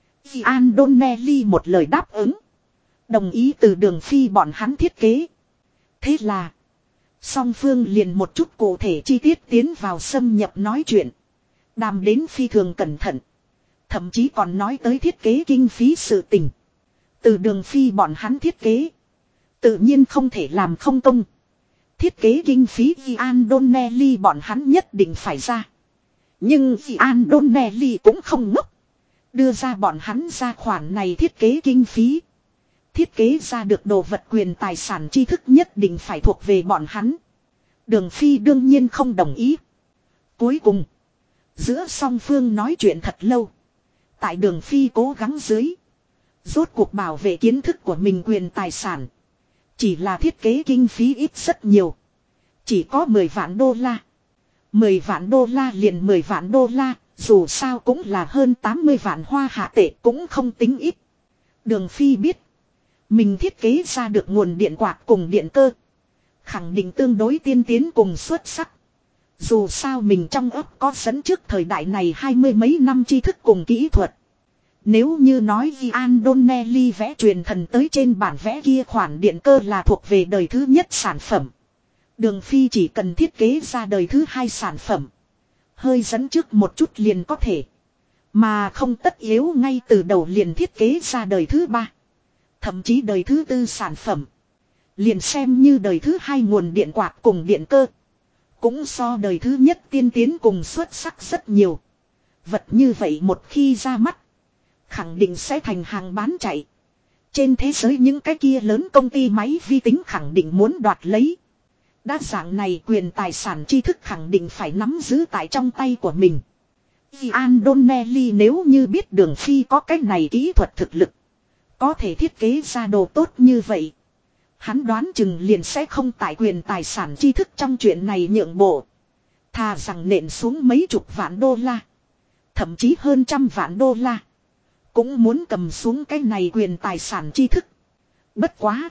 Ian Donnelly một lời đáp ứng. Đồng ý từ Đường Phi bọn hắn thiết kế. Thế là. Song phương liền một chút cụ thể chi tiết tiến vào xâm nhập nói chuyện. Đàm đến phi thường cẩn thận. Thậm chí còn nói tới thiết kế kinh phí sự tình. Từ Đường Phi bọn hắn thiết kế. Tự nhiên không thể làm không công. Thiết kế kinh phí Ian Donnelly bọn hắn nhất định phải ra. Nhưng Ian Donnelly cũng không ngốc. Đưa ra bọn hắn ra khoản này thiết kế kinh phí. Thiết kế ra được đồ vật quyền tài sản tri thức nhất định phải thuộc về bọn hắn. Đường Phi đương nhiên không đồng ý. Cuối cùng. Giữa song phương nói chuyện thật lâu. Tại Đường Phi cố gắng dưới. Rốt cuộc bảo vệ kiến thức của mình quyền tài sản. Chỉ là thiết kế kinh phí ít rất nhiều. Chỉ có 10 vạn đô la. 10 vạn đô la liền 10 vạn đô la. Dù sao cũng là hơn 80 vạn hoa hạ tệ cũng không tính ít. Đường Phi biết. Mình thiết kế ra được nguồn điện quạt cùng điện cơ. Khẳng định tương đối tiên tiến cùng xuất sắc. Dù sao mình trong ấp có dẫn trước thời đại này 20 mấy năm tri thức cùng kỹ thuật. Nếu như nói Ian Donnelly vẽ truyền thần tới trên bản vẽ kia khoản điện cơ là thuộc về đời thứ nhất sản phẩm. Đường Phi chỉ cần thiết kế ra đời thứ hai sản phẩm. Hơi dẫn trước một chút liền có thể. Mà không tất yếu ngay từ đầu liền thiết kế ra đời thứ ba. Thậm chí đời thứ tư sản phẩm. Liền xem như đời thứ hai nguồn điện quạt cùng điện cơ. Cũng so đời thứ nhất tiên tiến cùng xuất sắc rất nhiều. Vật như vậy một khi ra mắt. Khẳng định sẽ thành hàng bán chạy. Trên thế giới những cái kia lớn công ty máy vi tính khẳng định muốn đoạt lấy. Đa dạng này quyền tài sản tri thức khẳng định phải nắm giữ tại trong tay của mình. Ian Donnelly nếu như biết Đường Phi có cái này kỹ thuật thực lực. Có thể thiết kế ra đồ tốt như vậy. Hắn đoán chừng liền sẽ không tại quyền tài sản tri thức trong chuyện này nhượng bộ. Thà rằng nện xuống mấy chục vạn đô la. Thậm chí hơn trăm vạn đô la. Cũng muốn cầm xuống cái này quyền tài sản tri thức. Bất quá.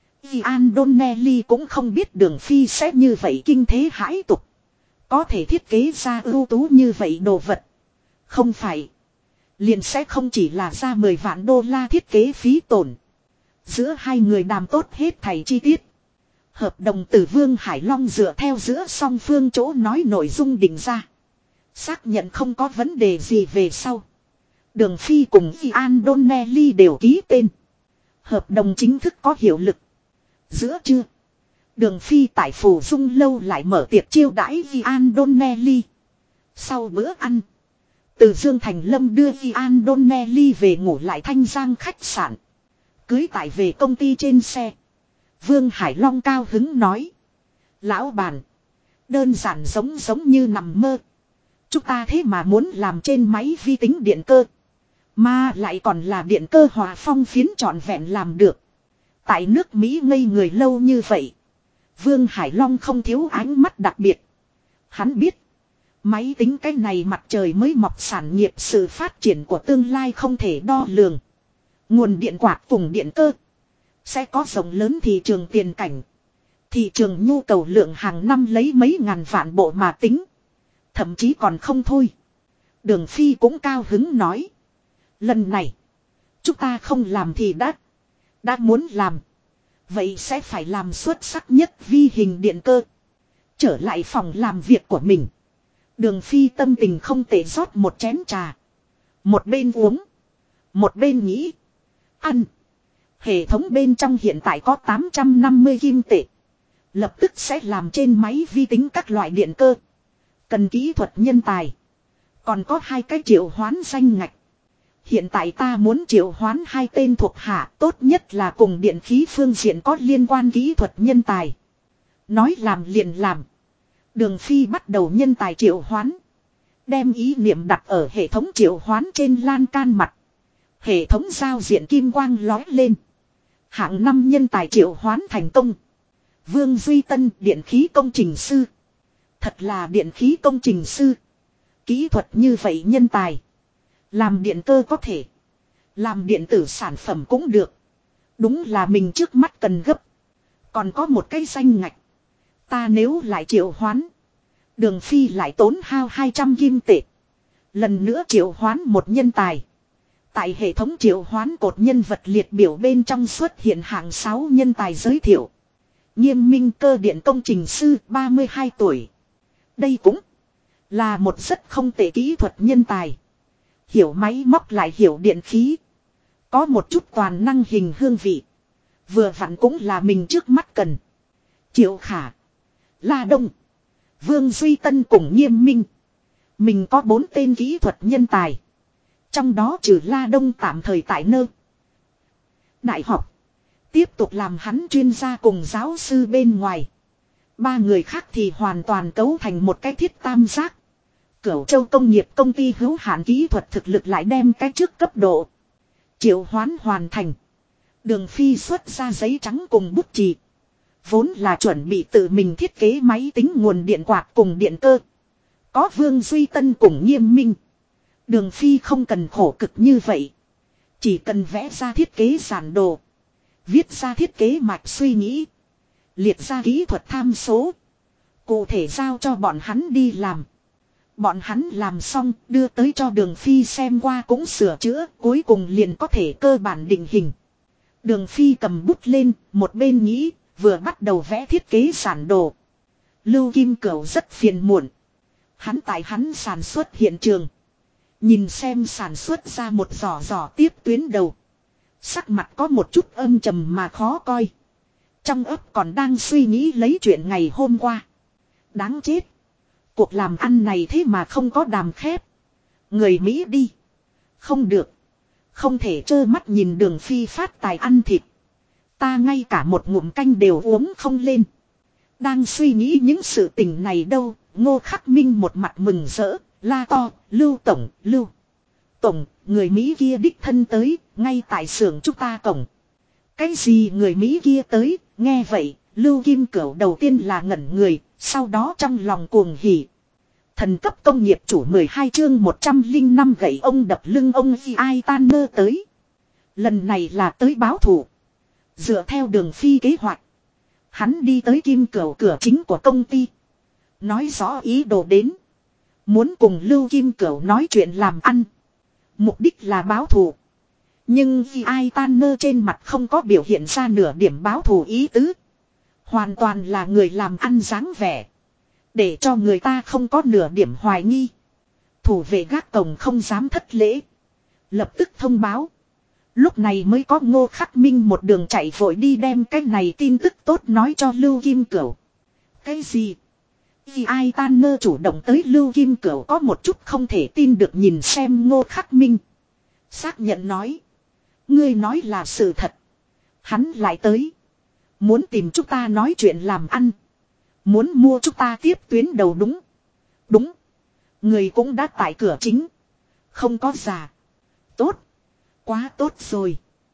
Ian Donnelly cũng không biết Đường Phi sẽ như vậy kinh thế hãi tục. Có thể thiết kế ra ưu tú như vậy đồ vật. Không phải. Liền sẽ không chỉ là ra 10 vạn đô la thiết kế phí tổn. Giữa hai người đàm tốt hết thảy chi tiết. Hợp đồng từ Vương Hải Long dựa theo giữa song phương chỗ nói nội dung định ra. Xác nhận không có vấn đề gì về sau. Đường Phi cùng Ian Donnelly đều ký tên. Hợp đồng chính thức có hiệu lực. Giữa trưa, Đường Phi tại Phủ Dung lâu lại mở tiệc chiêu đãi Gian Donnelly. Sau bữa ăn, từ Dương Thành Lâm đưa Gian Donnelly về ngủ lại Thanh Giang khách sạn. Cưới tại về công ty trên xe, Vương Hải Long cao hứng nói: lão bản, đơn giản giống như nằm mơ. Chúng ta thế mà muốn làm trên máy vi tính điện cơ, mà lại còn là điện cơ hòa phong phiến trọn vẹn làm được. Tại nước Mỹ ngây người lâu như vậy, Vương Hải Long không thiếu ánh mắt đặc biệt. Hắn biết, máy tính cái này mặt trời mới mọc sản nghiệp sự phát triển của tương lai không thể đo lường. Nguồn điện quạt cùng điện cơ sẽ có rộng lớn thị trường tiền cảnh. Thị trường nhu cầu lượng hàng năm lấy mấy ngàn vạn bộ mà tính. Thậm chí còn không thôi. Đường Phi cũng cao hứng nói: lần này, chúng ta không làm thì đã muốn làm. Vậy sẽ phải làm xuất sắc nhất vi hình điện cơ. Trở lại phòng làm việc của mình, Đường Phi tâm tình không tệ, rót một chén trà. Một bên uống, một bên nghĩ: ăn. Hệ thống bên trong hiện tại có 850 kim tệ. Lập tức sẽ làm trên máy vi tính các loại điện cơ. Cần kỹ thuật nhân tài. Còn có 2 cái triệu hoán danh ngạch. Hiện tại ta muốn triệu hoán 2 tên thuộc hạ, tốt nhất là cùng điện khí phương diện có liên quan kỹ thuật nhân tài. Nói làm liền làm. Đường Phi bắt đầu nhân tài triệu hoán. Đem ý niệm đặt ở hệ thống triệu hoán trên lan can mặt. Hệ thống giao diện kim quang lói lên. Hạng 5 nhân tài triệu hoán thành công. Vương Duy Tân, điện khí công trình sư. Thật là điện khí công trình sư. Kỹ thuật như vậy nhân tài. Làm điện cơ có thể. Làm điện tử sản phẩm cũng được. Đúng là mình trước mắt cần gấp. Còn có một cái danh ngạch. Ta nếu lại triệu hoán, Đường Phi lại tốn hao 200 kim tệ. Lần nữa triệu hoán một nhân tài. Tại hệ thống triệu hoán cột nhân vật liệt biểu bên trong xuất hiện hạng 6 nhân tài giới thiệu. Nghiêm Minh, cơ điện công trình sư, 32 tuổi. Đây cũng là một rất không tệ kỹ thuật nhân tài. Hiểu máy móc lại hiểu điện khí. Có một chút toàn năng hình hương vị. Vừa vặn cũng là mình trước mắt cần. Triệu Khả, La Đông, Vương Duy Tân cùng Nghiêm Minh. Mình có 4 tên kỹ thuật nhân tài. Trong đó trừ La Đông tạm thời tại đại học. Tiếp tục làm hắn chuyên gia cùng giáo sư bên ngoài. 3 người khác thì hoàn toàn cấu thành một cái thiết tam giác. Cửu Châu công nghiệp công ty hữu hạn kỹ thuật thực lực lại đem cái trước cấp độ. Triệu hoán hoàn thành. Đường Phi xuất ra giấy trắng cùng bút chì. Vốn là chuẩn bị tự mình thiết kế máy tính nguồn điện quạt cùng điện cơ. Có Vương Duy Tân cùng Nghiêm Minh. Đường Phi không cần khổ cực như vậy. Chỉ cần vẽ ra thiết kế giản đồ. Viết ra thiết kế mạch suy nghĩ. Liệt ra kỹ thuật tham số. Cụ thể giao cho bọn hắn đi làm. Bọn hắn làm xong đưa tới cho Đường Phi xem qua cũng sửa chữa. Cuối cùng liền có thể cơ bản định hình. Đường Phi cầm bút lên, một bên nghĩ, vừa bắt đầu vẽ thiết kế giản đồ. Lưu Kim Cửu rất phiền muộn. Hắn tại hắn sản xuất hiện trường. Nhìn xem sản xuất ra một giỏ tiếp tuyến đầu. Sắc mặt có một chút âm trầm mà khó coi. Trong ấp còn đang suy nghĩ lấy chuyện ngày hôm qua. Đáng chết. Cuộc làm ăn này thế mà không có đàm khép. Người Mỹ đi. Không được. Không thể trơ mắt nhìn Đường Phi phát tài ăn thịt. Ta ngay cả một ngụm canh đều uống không lên. Đang suy nghĩ những sự tình này đâu. Ngô Khắc Minh một mặt mừng rỡ. La to, Lưu Tổng, Lưu Tổng, người Mỹ kia đích thân tới, ngay tại xưởng chúng ta cổng. Cái gì người Mỹ kia tới, nghe vậy, Lưu Kim Cửu đầu tiên là ngẩn người, sau đó trong lòng cuồng hỉ. Thần cấp công nghiệp chủ 12 chương 105 gậy ông đập lưng ông ai tan nơ tới. Lần này là tới báo thù. Dựa theo Đường Phi kế hoạch, hắn đi tới Kim Cửu cửa chính của công ty. Nói rõ ý đồ đến. Muốn cùng Lưu Kim Cửu nói chuyện làm ăn. Mục đích là báo thù. Nhưng ai tan nơ trên mặt không có biểu hiện ra nửa điểm báo thù ý tứ. Hoàn toàn là người làm ăn dáng vẻ. Để cho người ta không có nửa điểm hoài nghi. Thủ vệ gác cổng không dám thất lễ. Lập tức thông báo. Lúc này mới có Ngô Khắc Minh một đường chạy vội đi đem cái này tin tức tốt nói cho Lưu Kim Cửu. Cái gì? Vì ai Tanner chủ động tới Lưu Kim Cửu có một chút không thể tin được nhìn xem Ngô Khắc Minh. Xác nhận nói. Ngươi nói là sự thật. Hắn lại tới. Muốn tìm chúng ta nói chuyện làm ăn. Muốn mua chúng ta tiếp tuyến đầu đúng. Đúng. Người cũng đã tại cửa chính. Không có giả. Tốt. Quá tốt rồi.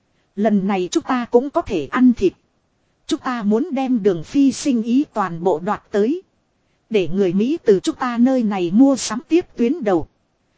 Lần này chúng ta cũng có thể ăn thịt. Chúng ta muốn đem Đường Phi sinh ý toàn bộ đoạt tới. Để người Mỹ từ chúng ta nơi này mua sắm tiếp tuyến đầu.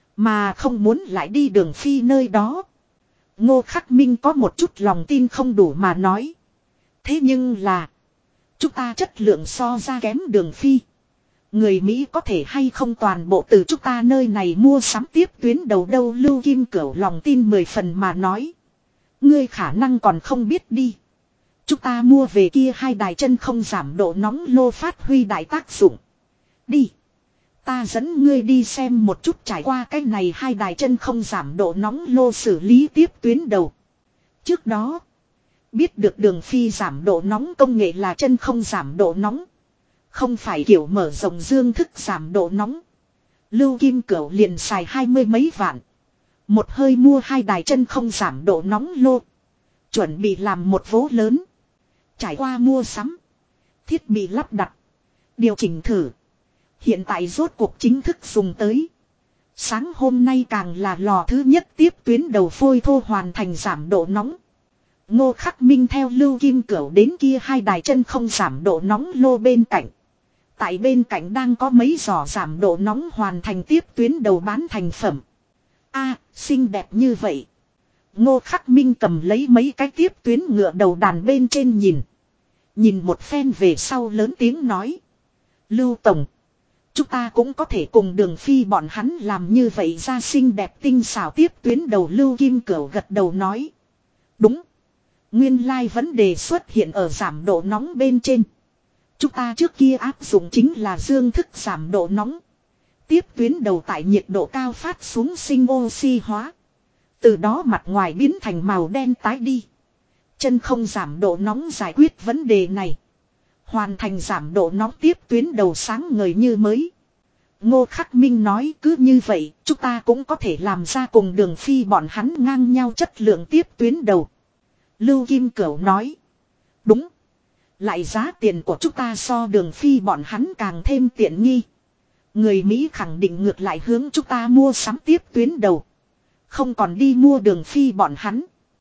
Mà không muốn lại đi Đường Phi nơi đó. Ngô Khắc Minh có một chút lòng tin không đủ mà nói. Thế nhưng là. Chúng ta chất lượng so ra kém Đường Phi. Người Mỹ có thể hay không toàn bộ từ chúng ta nơi này mua sắm tiếp tuyến đầu đâu. Lưu Kim Cửu lòng tin 10 phần mà nói. Ngươi khả năng còn không biết đi. Chúng ta mua về kia 2 đài chân không giảm độ nóng lô phát huy đại tác dụng. Đi. Ta dẫn ngươi đi xem một chút trải qua cái này 2 đài chân không giảm độ nóng lô xử lý tiếp tuyến đầu. Trước đó. Biết được Đường Phi giảm độ nóng công nghệ là chân không giảm độ nóng. Không phải kiểu mở rộng dương thức giảm độ nóng. Lưu Kim Cửu liền xài 20 mấy vạn. Một hơi mua 2 đài chân không giảm độ nóng lô. Chuẩn bị làm một vố lớn. Trải qua mua sắm. Thiết bị lắp đặt. Điều chỉnh thử. Hiện tại rốt cuộc chính thức dùng tới. Sáng hôm nay càng là lò thứ nhất tiếp tuyến đầu phôi thô hoàn thành giảm độ nóng. Ngô Khắc Minh theo Lưu Kim Cửu đến kia 2 đài chân không giảm độ nóng lô bên cạnh. Tại bên cạnh đang có mấy giỏ giảm độ nóng hoàn thành tiếp tuyến đầu bán thành phẩm. A, xinh đẹp như vậy. Ngô Khắc Minh cầm lấy mấy cái tiếp tuyến ngựa đầu đàn bên trên nhìn. Nhìn một phen về sau lớn tiếng nói. Lưu Tổng. Chúng ta cũng có thể cùng Đường Phi bọn hắn làm như vậy ra xinh đẹp tinh xảo tiếp tuyến đầu. Lưu Kim Cửu gật đầu nói. Đúng. Nguyên lai vấn đề xuất hiện ở giảm độ nóng bên trên. Chúng ta trước kia áp dụng chính là dương thức giảm độ nóng. Tiếp tuyến đầu tại nhiệt độ cao phát xuống sinh oxy hóa. Từ đó mặt ngoài biến thành màu đen tái đi. Chân không giảm độ nóng giải quyết vấn đề này. Hoàn thành giảm độ nóng tiếp tuyến đầu sáng ngời như mới. Ngô Khắc Minh nói cứ như vậy chúng ta cũng có thể làm ra cùng Đường Phi bọn hắn ngang nhau chất lượng tiếp tuyến đầu. Lưu Kim Cửu nói. Đúng. Lại giá tiền của chúng ta so Đường Phi bọn hắn càng thêm tiện nghi. Người Mỹ khẳng định ngược lại hướng chúng ta mua sắm tiếp tuyến đầu. Không còn đi mua Đường Phi bọn hắn.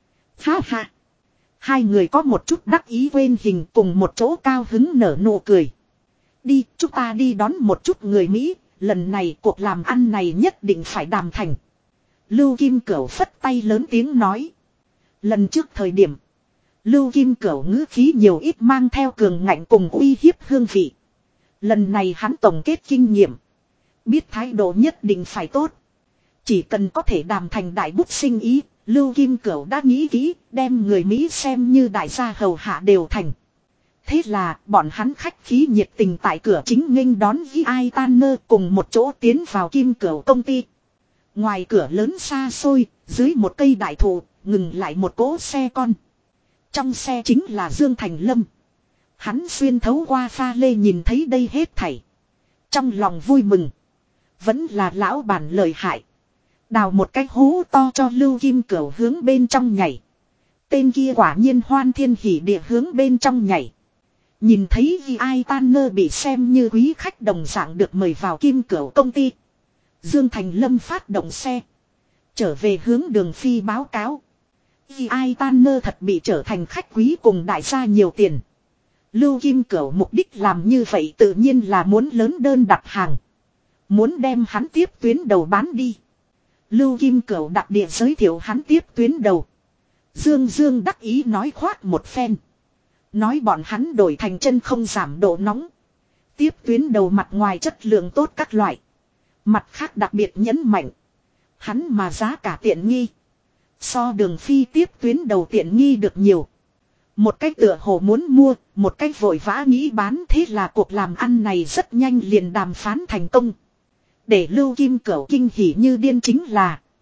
Ha ha. Hai người có một chút đắc ý quên hình cùng một chỗ cao hứng nở nụ cười. Đi, chúng ta đi đón một chút người Mỹ. Lần này cuộc làm ăn này nhất định phải đàm thành. Lưu Kim Cửu phất tay lớn tiếng nói. Lần trước thời điểm. Lưu Kim Cửu ngữ khí nhiều ít mang theo cường ngạnh cùng uy hiếp hương vị. Lần này hắn tổng kết kinh nghiệm. Biết thái độ nhất định phải tốt. Chỉ cần có thể đàm thành đại bút sinh ý. Lưu Kim Cửu đã nghĩ kỹ đem người Mỹ xem như đại gia hầu hạ đều thành. Thế là bọn hắn khách khí nhiệt tình tại cửa chính nghênh đón Vi Tanner cùng một chỗ tiến vào Kim Cửu công ty. Ngoài cửa lớn xa xôi, dưới một cây đại thụ, ngừng lại một cỗ xe con. Trong xe chính là Dương Thành Lâm. Hắn xuyên thấu qua pha lê nhìn thấy đây hết thảy. Trong lòng vui mừng. Vẫn là lão bản lợi hại. Đào một cái hố to cho Lưu Kim Cửu hướng bên trong nhảy. Tên kia quả nhiên hoan thiên hỉ địa hướng bên trong nhảy. Nhìn thấy Vi Tanner bị xem như quý khách đồng dạng được mời vào Kim Cửu công ty. Dương Thành Lâm phát động xe. Trở về hướng Đường Phi báo cáo. Vi Tanner thật bị trở thành khách quý cùng đại gia nhiều tiền. Lưu Kim Cửu mục đích làm như vậy tự nhiên là muốn lớn đơn đặt hàng. Muốn đem hắn tiếp tuyến đầu bán đi. Lưu Kim Cửu đặc địa giới thiệu hắn tiếp tuyến đầu. Dương đắc ý nói khoác một phen. Nói bọn hắn đổi thành chân không giảm độ nóng. Tiếp tuyến đầu mặt ngoài chất lượng tốt các loại. Mặt khác đặc biệt nhấn mạnh. Hắn mà giá cả tiện nghi. So Đường Phi tiếp tuyến đầu tiện nghi được nhiều. Một cách tựa hồ muốn mua, một cách vội vã nghĩ bán, thế là cuộc làm ăn này rất nhanh liền đàm phán thành công. Để Lưu Kim Cửu kinh hỉ như điên chính là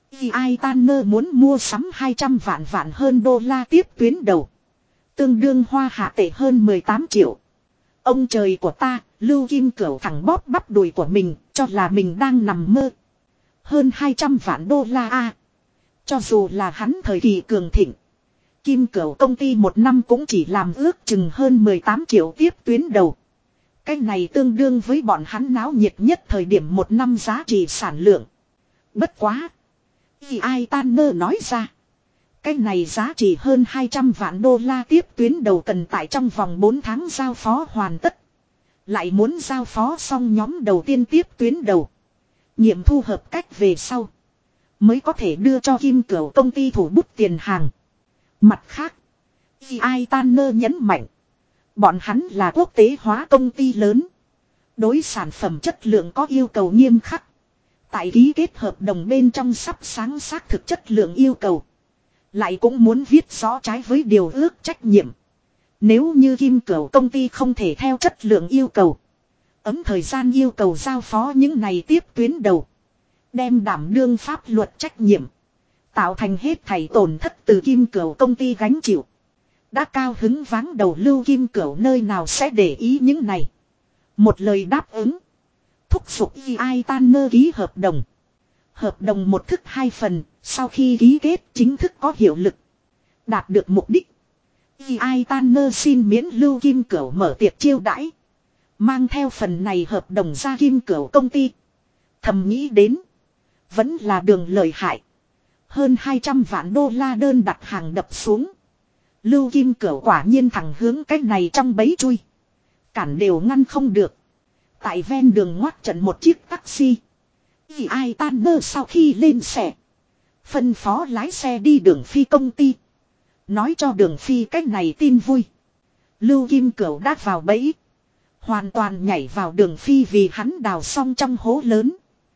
AI Tanner muốn mua sắm 200 vạn hơn đô la tiếp tuyến đầu. Tương đương hoa hạ tệ hơn 18 triệu. Ông trời của ta, Lưu Kim Cửu thẳng bóp bắp đùi của mình, cho là mình đang nằm mơ. Hơn 200 vạn đô la a. Cho dù là hắn thời kỳ cường thịnh. Kim Cửu công ty một năm cũng chỉ làm ước chừng hơn 18 triệu tiếp tuyến đầu. Cái này tương đương với bọn hắn náo nhiệt nhất thời điểm một năm giá trị sản lượng. Bất quá. AI Tanner nói ra. Cái này giá trị hơn 200 vạn đô la tiếp tuyến đầu cần tại trong vòng 4 tháng giao phó hoàn tất. Lại muốn giao phó xong nhóm đầu tiên tiếp tuyến đầu. Nghiệm thu hợp cách về sau. Mới có thể đưa cho Kim Cửu công ty thủ bút tiền hàng. Mặt khác. AI Tanner nhấn mạnh. Bọn hắn là quốc tế hóa công ty lớn. Đối sản phẩm chất lượng có yêu cầu nghiêm khắc. Tại ký kết hợp đồng bên trong sắp sáng xác thực chất lượng yêu cầu. Lại cũng muốn viết rõ trái với điều ước trách nhiệm. Nếu như Kim Cửu công ty không thể theo chất lượng yêu cầu. Ấm thời gian yêu cầu giao phó những này tiếp tuyến đầu. Đem đảm đương pháp luật trách nhiệm. Tạo thành hết thảy tổn thất từ Kim Cửu công ty gánh chịu. Đã cao hứng váng đầu Lưu Kim Cửu nơi nào sẽ để ý những này. Một lời đáp ứng. Thúc giục AI Tanner ký hợp đồng. Hợp đồng một thức hai phần, sau khi ký kết chính thức có hiệu lực. Đạt được mục đích. AI Tanner xin miễn Lưu Kim Cửu mở tiệc chiêu đãi. Mang theo phần này hợp đồng ra Kim Cửu công ty. Thầm nghĩ đến. Vẫn là đường lợi hại. Hơn 200 vạn đô la đơn đặt hàng đập xuống. Lưu Kim Cửu quả nhiên thẳng hướng cái này trong bẫy chui. Cản đều ngăn không được. Tại ven đường ngoắt trận một chiếc taxi. AI Tanner sau khi lên xe. Phân phó lái xe đi Đường Phi công ty. Nói cho Đường Phi cách này tin vui. Lưu Kim Cửu đã vào bẫy. Hoàn toàn nhảy vào Đường Phi vì hắn đào xong trong hố lớn.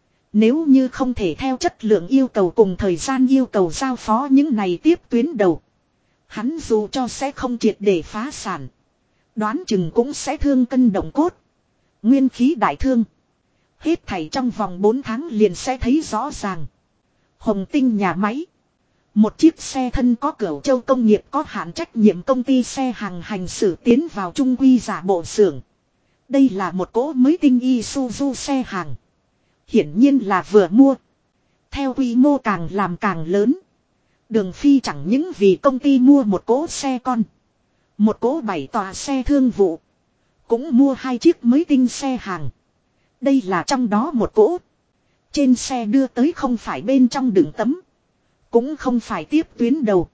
Nếu như không thể theo chất lượng yêu cầu cùng thời gian yêu cầu giao phó những này tiếp tuyến đầu. Hắn dù cho sẽ không triệt để phá sản. Đoán chừng cũng sẽ thương cân động cốt. Nguyên khí đại thương. Hết thảy trong vòng 4 tháng liền sẽ thấy rõ ràng. Hồng Tinh nhà máy. Một chiếc xe thân có Cửu Châu công nghiệp có hạn trách nhiệm công ty xe hàng hành xử tiến vào trung quy giả bộ xưởng. Đây là một cỗ mới tinh Isuzu xe hàng. Hiển nhiên là vừa mua. Theo quy mô càng làm càng lớn. Đường Phi chẳng những vì công ty mua một cỗ xe con. Một cỗ 7 tòa xe thương vụ. Cũng mua 2 chiếc mới tinh xe hàng. Đây là trong đó một cỗ. Trên xe đưa tới không phải bên trong đựng tấm. Cũng không phải tiếp tuyến đầu.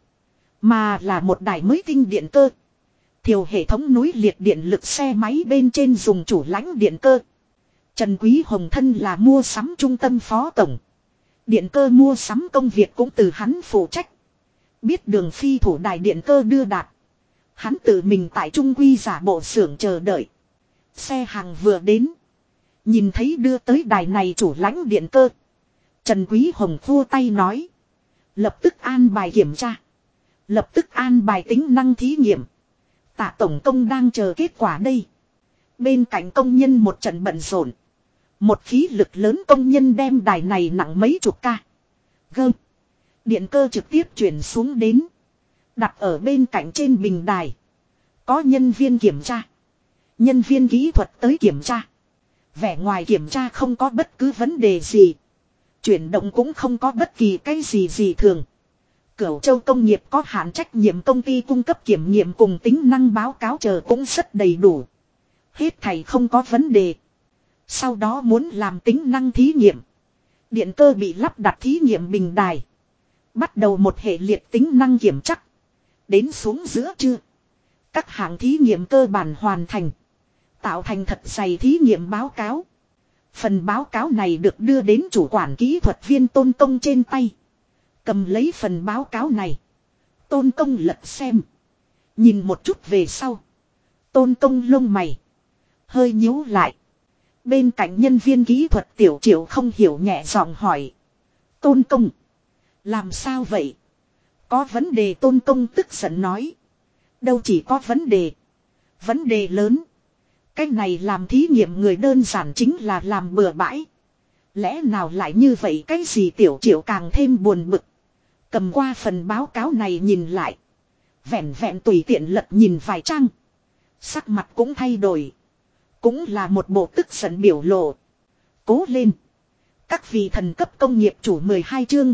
Mà là một đài mới tinh điện cơ. Thiều hệ thống núi liệt điện lực xe máy bên trên dùng chủ lãnh điện cơ. Trần Quý Hồng thân là mua sắm trung tâm phó tổng. Điện cơ mua sắm công việc cũng từ hắn phụ trách. Biết Đường Phi thủ đài điện cơ đưa đạt. Hắn tự mình tại trung quy giả bộ xưởng chờ đợi. Xe hàng vừa đến. Nhìn thấy đưa tới đài này chủ lãnh điện cơ. Trần Quý Hồng khua tay nói. Lập tức an bài kiểm tra. Lập tức an bài tính năng thí nghiệm. Tạ tổng công đang chờ kết quả đây. Bên cạnh công nhân một trận bận rộn. Một khí lực lớn công nhân đem đài này nặng mấy chục ca. Gơm. Điện cơ trực tiếp chuyển xuống đến. Đặt ở bên cạnh trên bình đài. Có nhân viên kiểm tra. Nhân viên kỹ thuật tới kiểm tra. Vẻ ngoài kiểm tra không có bất cứ vấn đề gì. Chuyển động cũng không có bất kỳ cái gì thường. Cửu Châu công nghiệp có hạn trách nhiệm công ty cung cấp kiểm nghiệm cùng tính năng báo cáo chờ cũng rất đầy đủ. Hết thảy không có vấn đề. Sau đó muốn làm tính năng thí nghiệm. Điện cơ bị lắp đặt thí nghiệm bình đài. Bắt đầu một hệ liệt tính năng kiểm chắc. Đến xuống giữa trưa. Các hạng thí nghiệm cơ bản hoàn thành. Tạo thành thật dày thí nghiệm báo cáo. Phần báo cáo này được đưa đến chủ quản kỹ thuật viên Tôn Công trên tay. Cầm lấy phần báo cáo này. Tôn Công lật xem. Nhìn một chút về sau. Tôn Công lông mày. Hơi nhíu lại. Bên cạnh nhân viên kỹ thuật Tiểu Triệu không hiểu nhẹ giọng hỏi. Tôn Công. Làm sao vậy? Có vấn đề Tôn Công tức giận nói. Đâu chỉ có vấn đề. Vấn đề lớn. Cái này làm thí nghiệm người đơn giản chính là làm bừa bãi. Lẽ nào lại như vậy, cái gì Tiểu Triệu càng thêm buồn bực. Cầm qua phần báo cáo này nhìn lại. Vẹn vẹn tùy tiện lật nhìn vài trang. Sắc mặt cũng thay đổi. Cũng là một bộ tức giận biểu lộ. Cố lên. Các vị thần cấp công nghiệp chủ 12 chương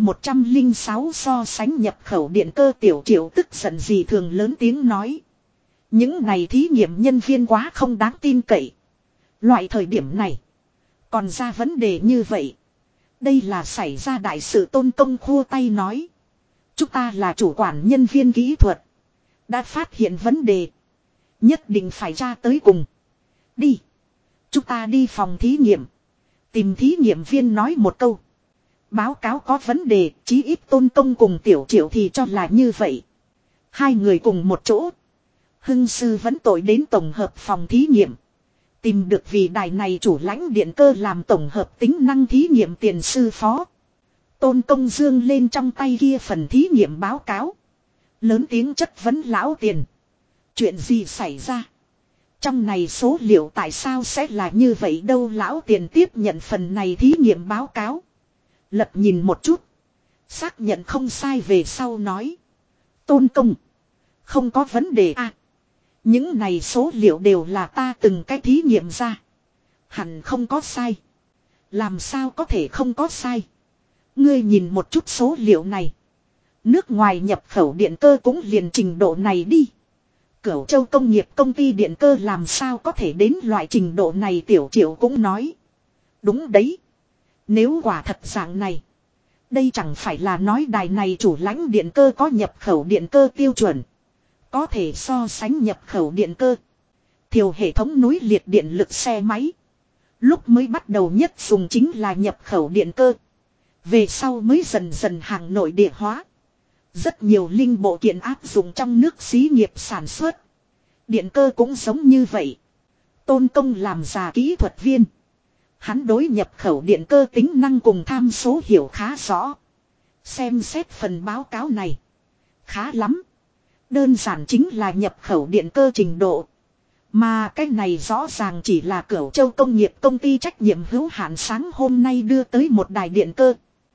106 so sánh nhập khẩu điện cơ. Tiểu Triệu tức giận gì thường lớn tiếng nói. Những này thí nghiệm nhân viên quá không đáng tin cậy. Loại thời điểm này. Còn ra vấn đề như vậy. Đây là xảy ra đại sự. Tôn Công khua tay nói. Chúng ta là chủ quản nhân viên kỹ thuật. Đã phát hiện vấn đề. Nhất định phải tra tới cùng. Đi. Chúng ta đi phòng thí nghiệm. Tìm thí nghiệm viên nói một câu. Báo cáo có vấn đề. Chí ít Tôn Công cùng Tiểu Triệu thì cho là như vậy. Hai người cùng một chỗ. Hưng sư vẫn tội đến tổng hợp phòng thí nghiệm. Tìm được vì đài này chủ lãnh điện cơ làm tổng hợp tính năng thí nghiệm tiền sư phó. Tôn Công dương lên trong tay kia phần thí nghiệm báo cáo. Lớn tiếng chất vấn lão Tiền. Chuyện gì xảy ra? Trong này số liệu tại sao sẽ là như vậy đâu? Lão Tiền tiếp nhận phần này thí nghiệm báo cáo. Lật nhìn một chút. Xác nhận không sai về sau nói. Tôn Công. Không có vấn đề à. Những này số liệu đều là ta từng cái thí nghiệm ra. Hẳn không có sai. Làm sao có thể không có sai? Ngươi nhìn một chút số liệu này. Nước ngoài nhập khẩu điện cơ cũng liền trình độ này đi. Cửu Châu công nghiệp công ty điện cơ làm sao có thể đến loại trình độ này? Tiểu Triệu cũng nói. Đúng đấy. Nếu quả thật dạng này. Đây chẳng phải là nói đài này chủ lãnh điện cơ có nhập khẩu điện cơ tiêu chuẩn. Có thể so sánh nhập khẩu điện cơ. Thiều hệ thống núi liệt điện lực xe máy. Lúc mới bắt đầu nhất dùng chính là nhập khẩu điện cơ. Về sau mới dần dần hàng nội địa hóa. Rất nhiều linh bộ kiện áp dụng trong nước xí nghiệp sản xuất. Điện cơ cũng giống như vậy. Tôn Công làm già kỹ thuật viên. Hắn đối nhập khẩu điện cơ tính năng cùng tham số hiểu khá rõ. Xem xét phần báo cáo này. Khá lắm. Đơn giản chính là nhập khẩu điện cơ trình độ. Mà cái này rõ ràng chỉ là Cửu Châu công nghiệp công ty trách nhiệm hữu hạn sáng hôm nay đưa tới một đài điện cơ.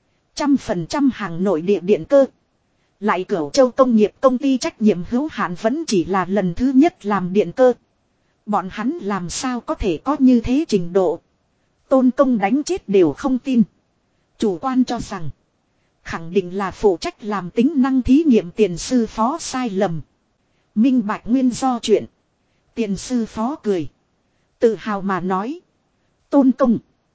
100% hàng nội địa điện cơ. Lại Cửu Châu công nghiệp công ty trách nhiệm hữu hạn vẫn chỉ là lần thứ nhất làm điện cơ. Bọn hắn làm sao có thể có như thế trình độ. Tôn Công đánh chết đều không tin. Chủ quan cho rằng. Khẳng định là phụ trách làm tính năng thí nghiệm tiền sư phó sai lầm. Minh bạch nguyên do chuyện. Tiền sư phó cười. Tự hào mà nói. Tôn Công.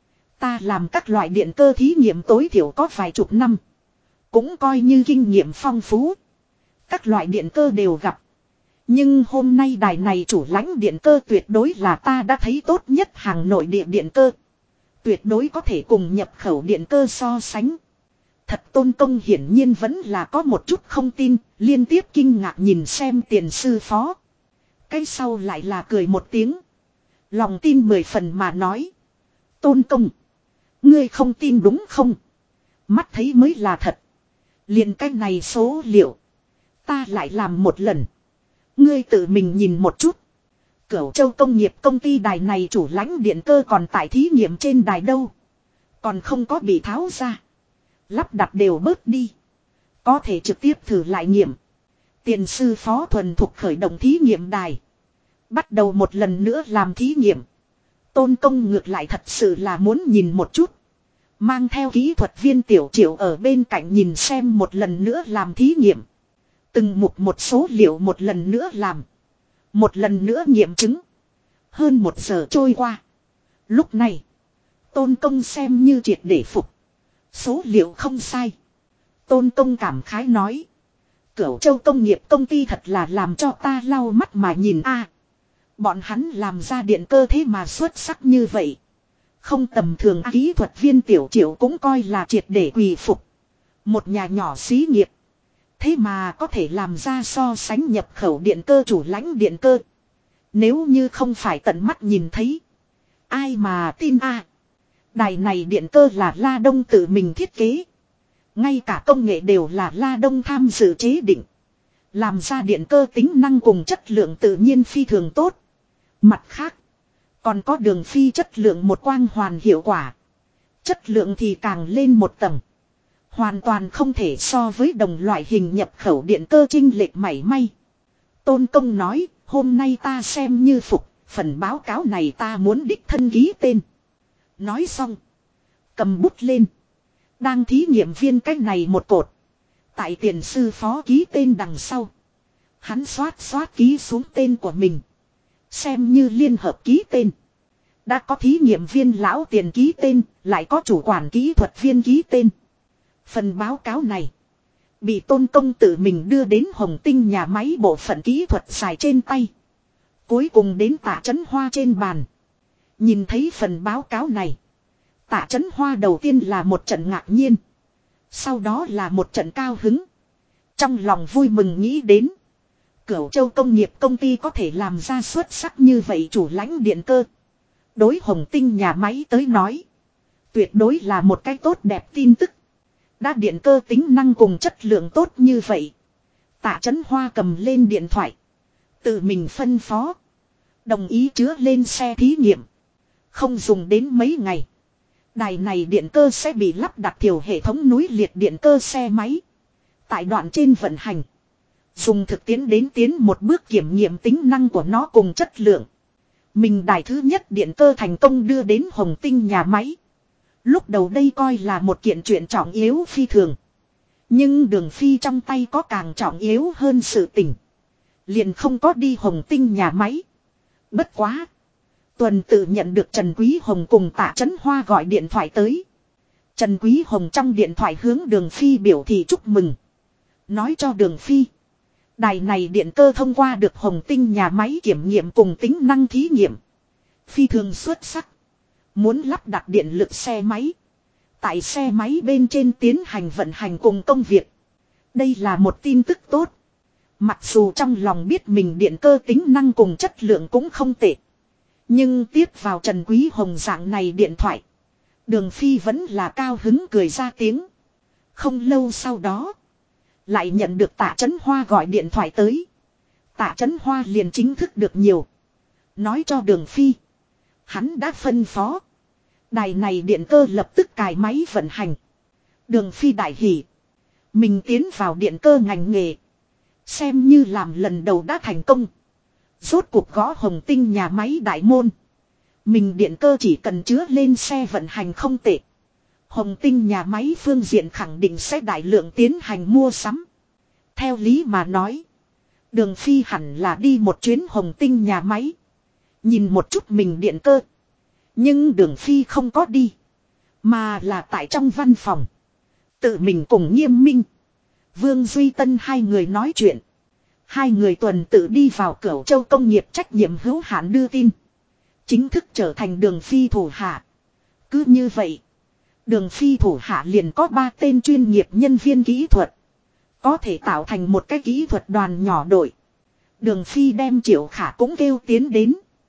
Ta làm các loại điện cơ thí nghiệm tối thiểu có vài chục năm. Cũng coi như kinh nghiệm phong phú. Các loại điện cơ đều gặp. Nhưng hôm nay đài này chủ lãnh điện cơ tuyệt đối là ta đã thấy tốt nhất hàng nội địa điện cơ. Tuyệt đối có thể cùng nhập khẩu điện cơ so sánh. Thật Tôn Công hiển nhiên vẫn là có một chút không tin, liên tiếp kinh ngạc nhìn xem tiền sư phó. Cái sau lại là cười một tiếng. Lòng tin 10 phần mà nói. Tôn Công. Ngươi không tin đúng không? Mắt thấy mới là thật. Liền cái này số liệu. Ta lại làm một lần. Ngươi tự mình nhìn một chút. Cửu Châu công nghiệp công ty đài này chủ lãnh điện cơ còn tại thí nghiệm trên đài đâu. Còn không có bị tháo ra. Lắp đặt đều bớt đi. Có thể trực tiếp thử lại nghiệm. Tiền sư phó thuần thục khởi động thí nghiệm đài. Bắt đầu một lần nữa làm thí nghiệm. Tôn Công ngược lại thật sự là muốn nhìn một chút. Mang theo kỹ thuật viên Tiểu Triệu ở bên cạnh nhìn xem một lần nữa làm thí nghiệm. Từng mục một số liệu một lần nữa làm. Một lần nữa nghiệm chứng. Hơn 1 giờ trôi qua. Lúc này. Tôn Công xem như triệt để phục. Số liệu không sai. Tôn Công cảm khái nói. Cửu Châu công nghiệp công ty thật là làm cho ta lau mắt mà nhìn a. Bọn hắn làm ra điện cơ thế mà xuất sắc như vậy. Không tầm thường kỹ thuật viên Tiểu Triệu cũng coi là triệt để quỳ phục. Một nhà nhỏ xí nghiệp. Thế mà có thể làm ra so sánh nhập khẩu điện cơ chủ lãnh điện cơ. Nếu như không phải tận mắt nhìn thấy. Ai mà tin a. Đài này điện cơ là La Đông tự mình thiết kế. Ngay cả công nghệ đều là La Đông tham dự chế định. Làm ra điện cơ tính năng cùng chất lượng tự nhiên phi thường tốt. Mặt khác. Còn có đường phi chất lượng một quang hoàn hiệu quả. Chất lượng thì càng lên một tầng. Hoàn toàn không thể so với đồng loại hình nhập khẩu điện cơ chênh lệch mảy may. Tôn Công nói, hôm nay ta xem như phục, phần báo cáo này ta muốn đích thân ký tên. Nói xong, cầm bút lên. Đang thí nghiệm viên cách này một cột. Tại tiền sư phó ký tên đằng sau. Hắn xoát ký xuống tên của mình. Xem như liên hợp ký tên. Đã có thí nghiệm viên lão tiền ký tên, lại có chủ quản kỹ thuật viên ký tên. Phần báo cáo này bị Tôn Công tự mình đưa đến Hồng Tinh nhà máy bộ phận kỹ thuật xài trên tay. Cuối cùng đến Tạ Chấn Hoa trên bàn. Nhìn thấy phần báo cáo này, Tạ Chấn Hoa đầu tiên là một trận ngạc nhiên. Sau đó là một trận cao hứng. Trong lòng vui mừng nghĩ đến Cửu Châu Công nghiệp công ty có thể làm ra xuất sắc như vậy chủ lãnh điện cơ. Đối Hồng Tinh nhà máy tới nói, tuyệt đối là một cái tốt đẹp tin tức. Đã điện cơ tính năng cùng chất lượng tốt như vậy. Tạ Chấn Hoa cầm lên điện thoại. Tự mình phân phó. Đồng ý chứa lên xe thí nghiệm. Không dùng đến mấy ngày. Đài này điện cơ sẽ bị lắp đặt thiểu hệ thống núi liệt điện cơ xe máy. Tại đoạn trên vận hành. Dùng thực tiễn đến tiến một bước kiểm nghiệm tính năng của nó cùng chất lượng. Mình đài thứ nhất điện cơ thành công đưa đến Hồng Tinh nhà máy. Lúc đầu đây coi là một kiện chuyện trọng yếu phi thường. Nhưng Đường Phi trong tay có càng trọng yếu hơn sự tình. Liền không có đi Hồng Tinh nhà máy. Bất quá. Tuần tự nhận được Trần Quý Hồng cùng Tạ Chấn Hoa gọi điện thoại tới. Trần Quý Hồng trong điện thoại hướng Đường Phi biểu thị chúc mừng. Nói cho Đường Phi. Đài này điện cơ thông qua được Hồng Tinh nhà máy kiểm nghiệm cùng tính năng thí nghiệm. Phi thường xuất sắc. Muốn lắp đặt điện lực xe máy. Tại xe máy bên trên tiến hành vận hành cùng công việc. Đây là một tin tức tốt. Mặc dù trong lòng biết mình điện cơ tính năng cùng chất lượng cũng không tệ. Nhưng tiếp vào Trần Quý Hồng dạng này điện thoại. Đường Phi vẫn là cao hứng cười ra tiếng. Không lâu sau đó. Lại nhận được Tạ Chấn Hoa gọi điện thoại tới. Tạ Chấn Hoa liền chính thức được nhiều. Nói cho Đường Phi. Hắn đã phân phó. Đài này điện cơ lập tức cài máy vận hành. Đường Phi đại hỉ. Mình tiến vào điện cơ ngành nghề. Xem như làm lần đầu đã thành công. Rốt cuộc gõ Hồng Tinh nhà máy đại môn. Mình điện cơ chỉ cần chứa lên xe vận hành không tệ. Hồng Tinh nhà máy phương diện khẳng định sẽ đại lượng tiến hành mua sắm. Theo lý mà nói. Đường Phi hẳn là đi một chuyến Hồng Tinh nhà máy. Nhìn một chút mình điện cơ. Nhưng Đường Phi không có đi. Mà là tại trong văn phòng. Tự mình cùng Nghiêm Minh. Vương Duy Tân hai người nói chuyện. Hai người tuần tự đi vào Cửu Châu Công nghiệp trách nhiệm hữu hạn đưa tin. Chính thức trở thành Đường Phi thủ hạ. Cứ như vậy. Đường Phi thủ hạ liền có 3 tên chuyên nghiệp nhân viên kỹ thuật. Có thể tạo thành một cái kỹ thuật đoàn nhỏ đội. Đường Phi đem Triệu Khả cũng kêu tiến đến.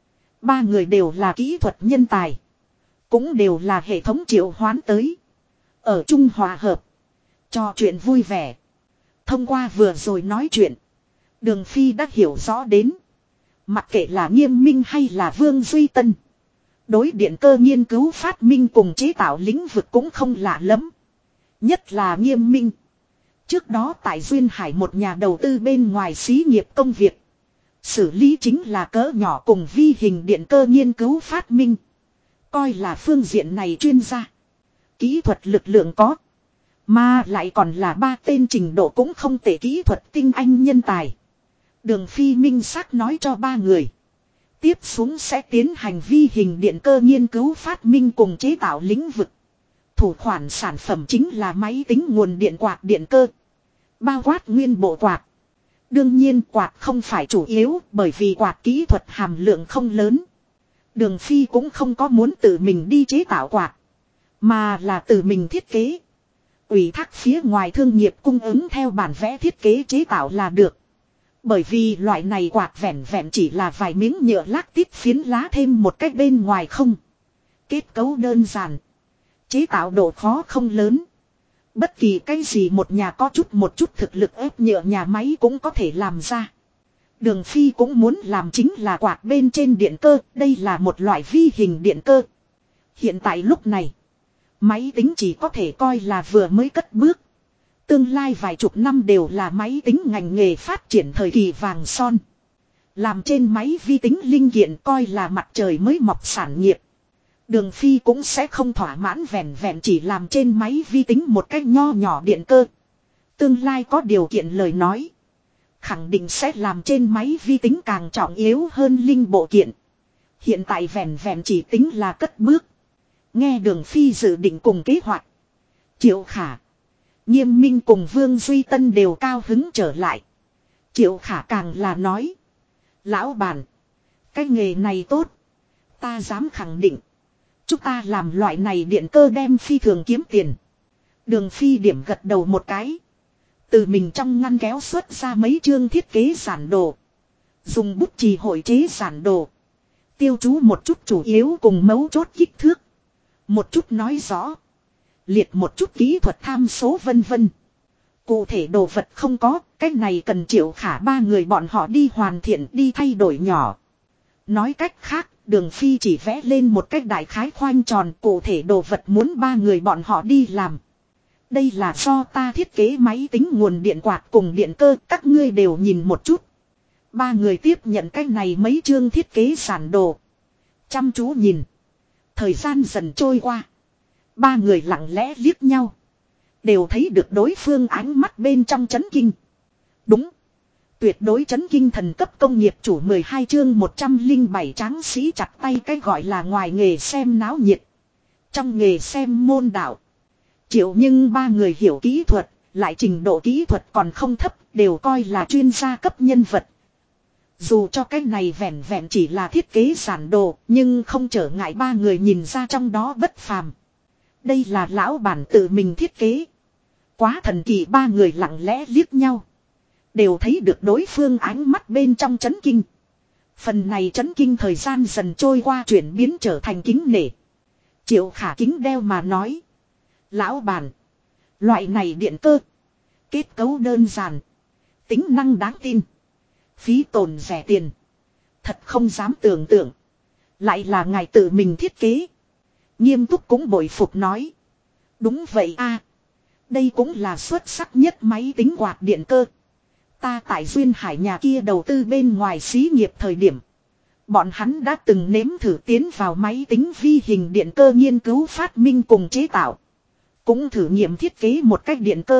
3 người đều là kỹ thuật nhân tài. Cũng đều là hệ thống triệu hoán tới. Ở chung hòa hợp. Trò chuyện vui vẻ. Thông qua vừa rồi nói chuyện. Đường Phi đã hiểu rõ đến. Mặc kệ là Nghiêm Minh hay là Vương Duy Tân. Đối điện cơ nghiên cứu phát minh cùng chế tạo lĩnh vực cũng không lạ lắm. Nhất là Nghiêm Minh. Trước đó tại Duyên Hải một nhà đầu tư bên ngoài xí nghiệp công việc. Xử lý chính là cỡ nhỏ cùng vi hình điện cơ nghiên cứu phát minh. Coi là phương diện này chuyên gia. Kỹ thuật lực lượng có. Mà lại còn là 3 tên trình độ cũng không tệ kỹ thuật tinh anh nhân tài. Đường Phi minh xác nói cho 3 người. Tiếp xuống sẽ tiến hành vi hình điện cơ nghiên cứu phát minh cùng chế tạo lĩnh vực. Thủ khoản sản phẩm chính là máy tính nguồn điện quạt điện cơ. Bao quát nguyên bộ quạt. Đương nhiên quạt không phải chủ yếu bởi vì quạt kỹ thuật hàm lượng không lớn. Đường Phi cũng không có muốn tự mình đi chế tạo quạt. Mà là tự mình thiết kế. Ủy thác phía ngoài thương nghiệp cung ứng theo bản vẽ thiết kế chế tạo là được. Bởi vì loại này quạt vẹn vẹn chỉ là vài miếng nhựa lác tít phiến lá thêm một cách bên ngoài không. Kết cấu đơn giản. Chế tạo độ khó không lớn. Bất kỳ cái gì một nhà có một chút thực lực ép nhựa nhà máy cũng có thể làm ra. Đường Phi cũng muốn làm chính là quạt bên trên điện cơ. Đây là một loại vi hình điện cơ. Hiện tại lúc này. Máy tính chỉ có thể coi là vừa mới cất bước. Tương lai vài chục năm đều là máy tính ngành nghề phát triển thời kỳ vàng son. Làm trên máy vi tính linh kiện coi là mặt trời mới mọc sản nghiệp. Đường Phi cũng sẽ không thỏa mãn vẹn vẹn chỉ làm trên máy vi tính một cách nho nhỏ điện cơ. Tương lai có điều kiện lời nói. Khẳng định sẽ làm trên máy vi tính càng trọng yếu hơn linh bộ kiện. Hiện tại vẹn vẹn chỉ tính là cất bước. Nghe Đường Phi dự định cùng kế hoạch. Triệu Khả, Nghiêm Minh cùng Vương Duy Tân đều cao hứng trở lại. Triệu Khả càng là nói. Lão bản, cái nghề này tốt. Ta dám khẳng định. Chúng ta làm loại này điện cơ đem phi thường kiếm tiền. Đường Phi điểm gật đầu một cái. Từ mình trong ngăn kéo xuất ra mấy chương thiết kế giản đồ. Dùng bút chì hội chế giản đồ. Tiêu chú một chút chủ yếu cùng mấu chốt kích thước. Một chút nói rõ. Liệt một chút kỹ thuật tham số vân vân. Cụ thể đồ vật không có, cách này cần Triệu Khả ba người bọn họ đi hoàn thiện đi thay đổi nhỏ. Nói cách khác, Đường Phi chỉ vẽ lên một cách đại khái khoanh tròn, cụ thể đồ vật muốn ba người bọn họ đi làm. Đây là do ta thiết kế máy tính nguồn điện quạt cùng điện cơ, các ngươi đều nhìn một chút. Ba người tiếp nhận cách này mấy chương thiết kế giản đồ. Chăm chú nhìn. Thời gian dần trôi qua. Ba người lặng lẽ liếc nhau. Đều thấy được đối phương ánh mắt bên trong chấn kinh. Đúng. Tuyệt đối chấn kinh thần cấp công nghiệp chủ 12 chương 107 tráng sĩ chặt tay cái gọi là ngoài nghề xem náo nhiệt. Trong nghề xem môn đạo. Chịu nhưng ba người hiểu kỹ thuật, lại trình độ kỹ thuật còn không thấp, đều coi là chuyên gia cấp nhân vật. Dù cho cái này vẹn vẹn chỉ là thiết kế giản đồ, nhưng không trở ngại ba người nhìn ra trong đó bất phàm. Đây là lão bản tự mình thiết kế. Quá thần kỳ, ba người lặng lẽ liếc nhau. Đều thấy được đối phương ánh mắt bên trong chấn kinh. Phần này chấn kinh thời gian dần trôi qua chuyển biến trở thành kính nể. Triệu Khả kính đeo mà nói. Lão bản. Loại này điện cơ. Kết cấu đơn giản. Tính năng đáng tin. Phí tổn rẻ tiền. Thật không dám tưởng tượng. Lại là ngài tự mình thiết kế. Nghiêm túc cũng bội phục nói. Đúng vậy a, đây cũng là xuất sắc nhất máy tính quạt điện cơ. Ta tại Duyên Hải nhà kia đầu tư bên ngoài xí nghiệp thời điểm. Bọn hắn đã từng nếm thử tiến vào máy tính vi hình điện cơ nghiên cứu phát minh cùng chế tạo. Cũng thử nghiệm thiết kế một cách điện cơ.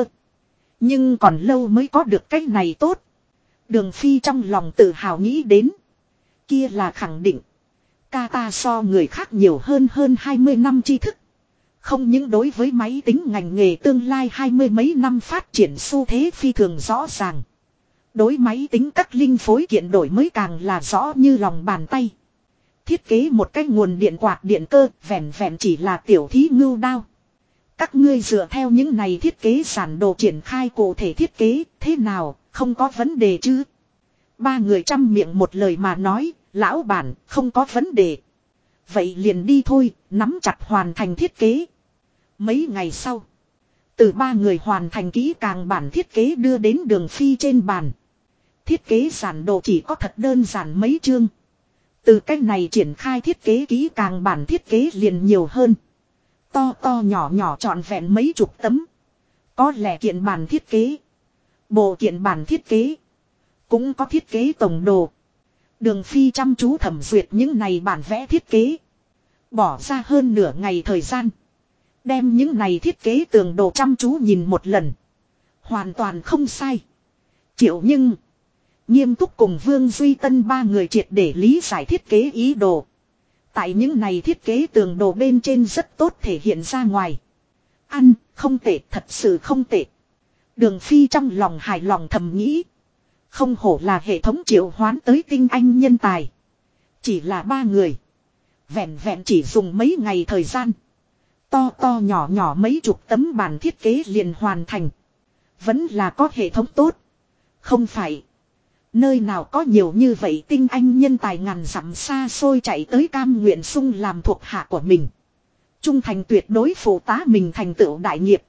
Nhưng còn lâu mới có được cách này tốt. Đường Phi trong lòng tự hào nghĩ đến. Kia là khẳng định. Ca ta so người khác nhiều hơn 20 năm tri thức. Không những đối với máy tính ngành nghề tương lai 20 mấy năm phát triển xu thế phi thường rõ ràng. Đối máy tính các linh phối kiện đổi mới càng là rõ như lòng bàn tay. Thiết kế một cái nguồn điện quạt điện cơ vẹn vẹn chỉ là tiểu thí ngưu đao. Các ngươi dựa theo những này thiết kế giản đồ triển khai cụ thể thiết kế thế nào, không có vấn đề chứ? Ba người trăm miệng một lời mà nói, lão bản không có vấn đề. Vậy liền đi thôi, nắm chặt hoàn thành thiết kế. Mấy ngày sau, từ ba người hoàn thành kỹ càng bản thiết kế đưa đến Đường Phi trên bàn. Thiết kế giản đồ chỉ có thật đơn giản mấy chương. Từ cách này triển khai thiết kế kỹ càng bản thiết kế liền nhiều hơn. To to nhỏ nhỏ trọn vẹn mấy chục tấm. Có lẽ kiện bản thiết kế. Bộ kiện bản thiết kế. Cũng có thiết kế tổng đồ. Đường Phi chăm chú thẩm duyệt những này bản vẽ thiết kế. Bỏ ra hơn nửa ngày thời gian. Đem những này thiết kế tường đồ chăm chú nhìn một lần. Hoàn toàn không sai. Triệu nhưng. Nghiêm túc cùng Vương Duy Tân ba người triệt để lý giải thiết kế ý đồ. Tại những này thiết kế tường đồ bên trên rất tốt thể hiện ra ngoài. Ăn, không tệ, thật sự không tệ. Đường Phi trong lòng hài lòng thầm nghĩ. Không hổ là hệ thống triệu hoán tới tinh anh nhân tài. Chỉ là ba người. Vẹn vẹn chỉ dùng mấy ngày thời gian. To to nhỏ nhỏ mấy chục tấm bản thiết kế liền hoàn thành. Vẫn là có hệ thống tốt. Không phải. Nơi nào có nhiều như vậy tinh anh nhân tài ngàn dặm xa xôi chạy tới cam nguyện sung làm thuộc hạ của mình. Trung thành tuyệt đối phụ tá mình thành tựu đại nghiệp.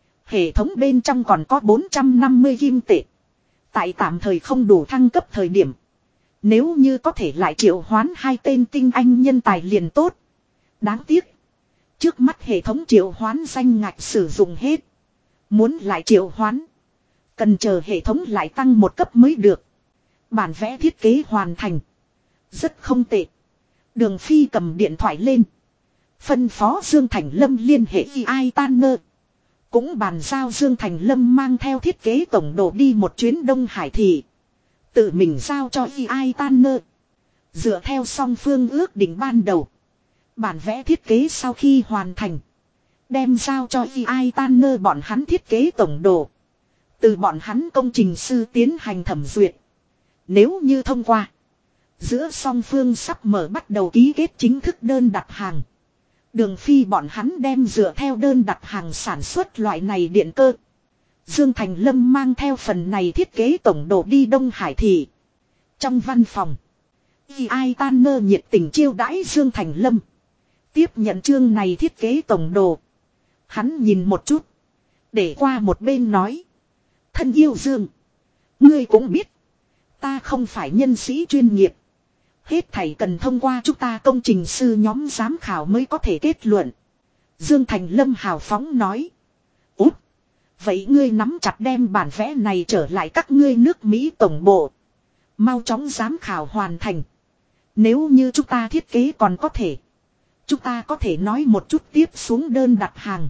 Hệ thống bên trong còn có 450 kim tệ. Tại tạm thời không đủ thăng cấp thời điểm. Nếu như có thể lại triệu hoán hai tên tinh anh nhân tài liền tốt. Đáng tiếc. Trước mắt hệ thống triệu hoán danh ngạch sử dụng hết. Muốn lại triệu hoán. Cần chờ hệ thống lại tăng một cấp mới được. Bản vẽ thiết kế hoàn thành. Rất không tệ. Đường Phi cầm điện thoại lên. Phân phó Dương Thành Lâm liên hệ AI Tanner. Cũng bàn giao Dương Thành Lâm mang theo thiết kế tổng đồ đi một chuyến Đông Hải thị. Tự mình giao cho AI Tanner. Dựa theo song phương ước định ban đầu. Bản vẽ thiết kế sau khi hoàn thành. Đem giao cho AI Tanner bọn hắn thiết kế tổng đồ. Từ bọn hắn công trình sư tiến hành thẩm duyệt. Nếu như thông qua. Giữa song phương sắp mở bắt đầu ký kết chính thức đơn đặt hàng. Đường Phi bọn hắn đem dựa theo đơn đặt hàng sản xuất loại này điện cơ. Dương Thành Lâm mang theo phần này thiết kế tổng đồ đi Đông Hải thị. Trong văn phòng. AI Tanner nhiệt tình chiêu đãi Dương Thành Lâm. Tiếp nhận chương này thiết kế tổng đồ. Hắn nhìn một chút. Để qua một bên nói. Thân yêu Dương. Ngươi cũng biết. Ta không phải nhân sĩ chuyên nghiệp. Hết thảy cần thông qua chúng ta công trình sư nhóm giám khảo mới có thể kết luận. Dương Thành Lâm hào phóng nói. Út. Vậy ngươi nắm chặt đem bản vẽ này trở lại các ngươi nước Mỹ tổng bộ. Mau chóng giám khảo hoàn thành. Nếu như chúng ta thiết kế còn có thể. Chúng ta có thể nói một chút tiếp xuống đơn đặt hàng.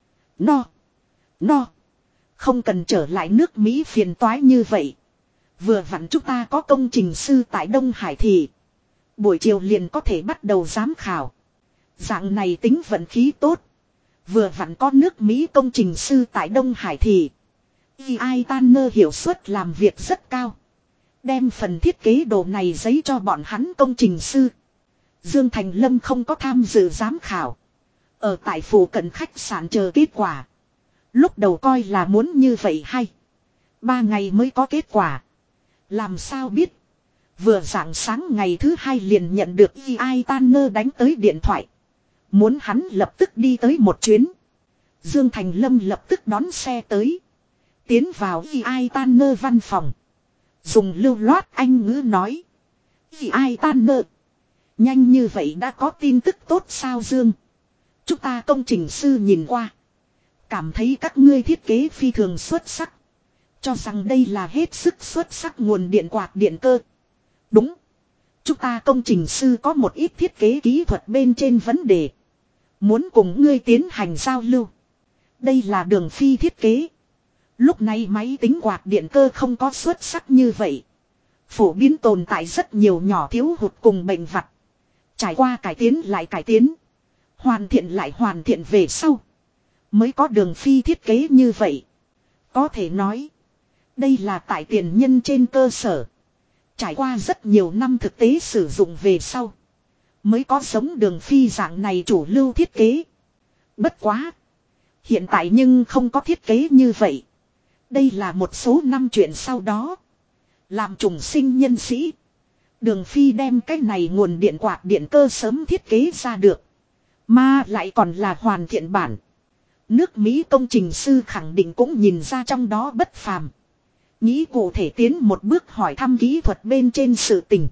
No. Không cần trở lại nước Mỹ phiền toái như vậy. Vừa vặn chúng ta có công trình sư tại Đông Hải thì. Buổi chiều liền có thể bắt đầu giám khảo. Dạng này tính vận khí tốt. Vừa vặn có nước Mỹ công trình sư tại Đông Hải thì. AI Tanner hiệu suất làm việc rất cao. Đem phần thiết kế đồ này giấy cho bọn hắn công trình sư. Dương Thành Lâm không có tham dự giám khảo. Ở tại phủ cận khách sạn chờ kết quả. Lúc đầu coi là muốn như vậy hay. 3 ngày mới có kết quả. Làm sao biết. Vừa rạng sáng ngày thứ 2 liền nhận được AI Tanner đánh tới điện thoại. Muốn hắn lập tức đi tới một chuyến. Dương Thành Lâm lập tức đón xe tới. Tiến vào AI Tanner văn phòng. Dùng lưu loát Anh ngữ nói. AI Tanner. Nhanh như vậy đã có tin tức tốt sao Dương? Chúng ta công trình sư nhìn qua. Cảm thấy các ngươi thiết kế phi thường xuất sắc. Cho rằng đây là hết sức xuất sắc nguồn điện quạt điện cơ. Đúng. Chúng ta công trình sư có một ít thiết kế kỹ thuật bên trên vấn đề. Muốn cùng ngươi tiến hành giao lưu. Đây là Đường Phi thiết kế. Lúc này máy tính quạt điện cơ không có xuất sắc như vậy. Phổ biến tồn tại rất nhiều nhỏ thiếu hụt cùng bệnh vặt. Trải qua cải tiến lại cải tiến. Hoàn thiện lại hoàn thiện về sau. Mới có Đường Phi thiết kế như vậy. Có thể nói. Đây là tại tiền nhân trên cơ sở. Trải qua rất nhiều năm thực tế sử dụng về sau. Mới có giống Đường Phi dạng này chủ lưu thiết kế. Bất quá. Hiện tại nhưng không có thiết kế như vậy. Đây là một số năm chuyện sau đó. Làm trùng sinh nhân sĩ. Đường Phi đem cái này nguồn điện quạt điện cơ sớm thiết kế ra được. Mà lại còn là hoàn thiện bản. Nước Mỹ công trình sư khẳng định cũng nhìn ra trong đó bất phàm. Nghĩ cụ thể tiến một bước hỏi thăm kỹ thuật bên trên sự tình.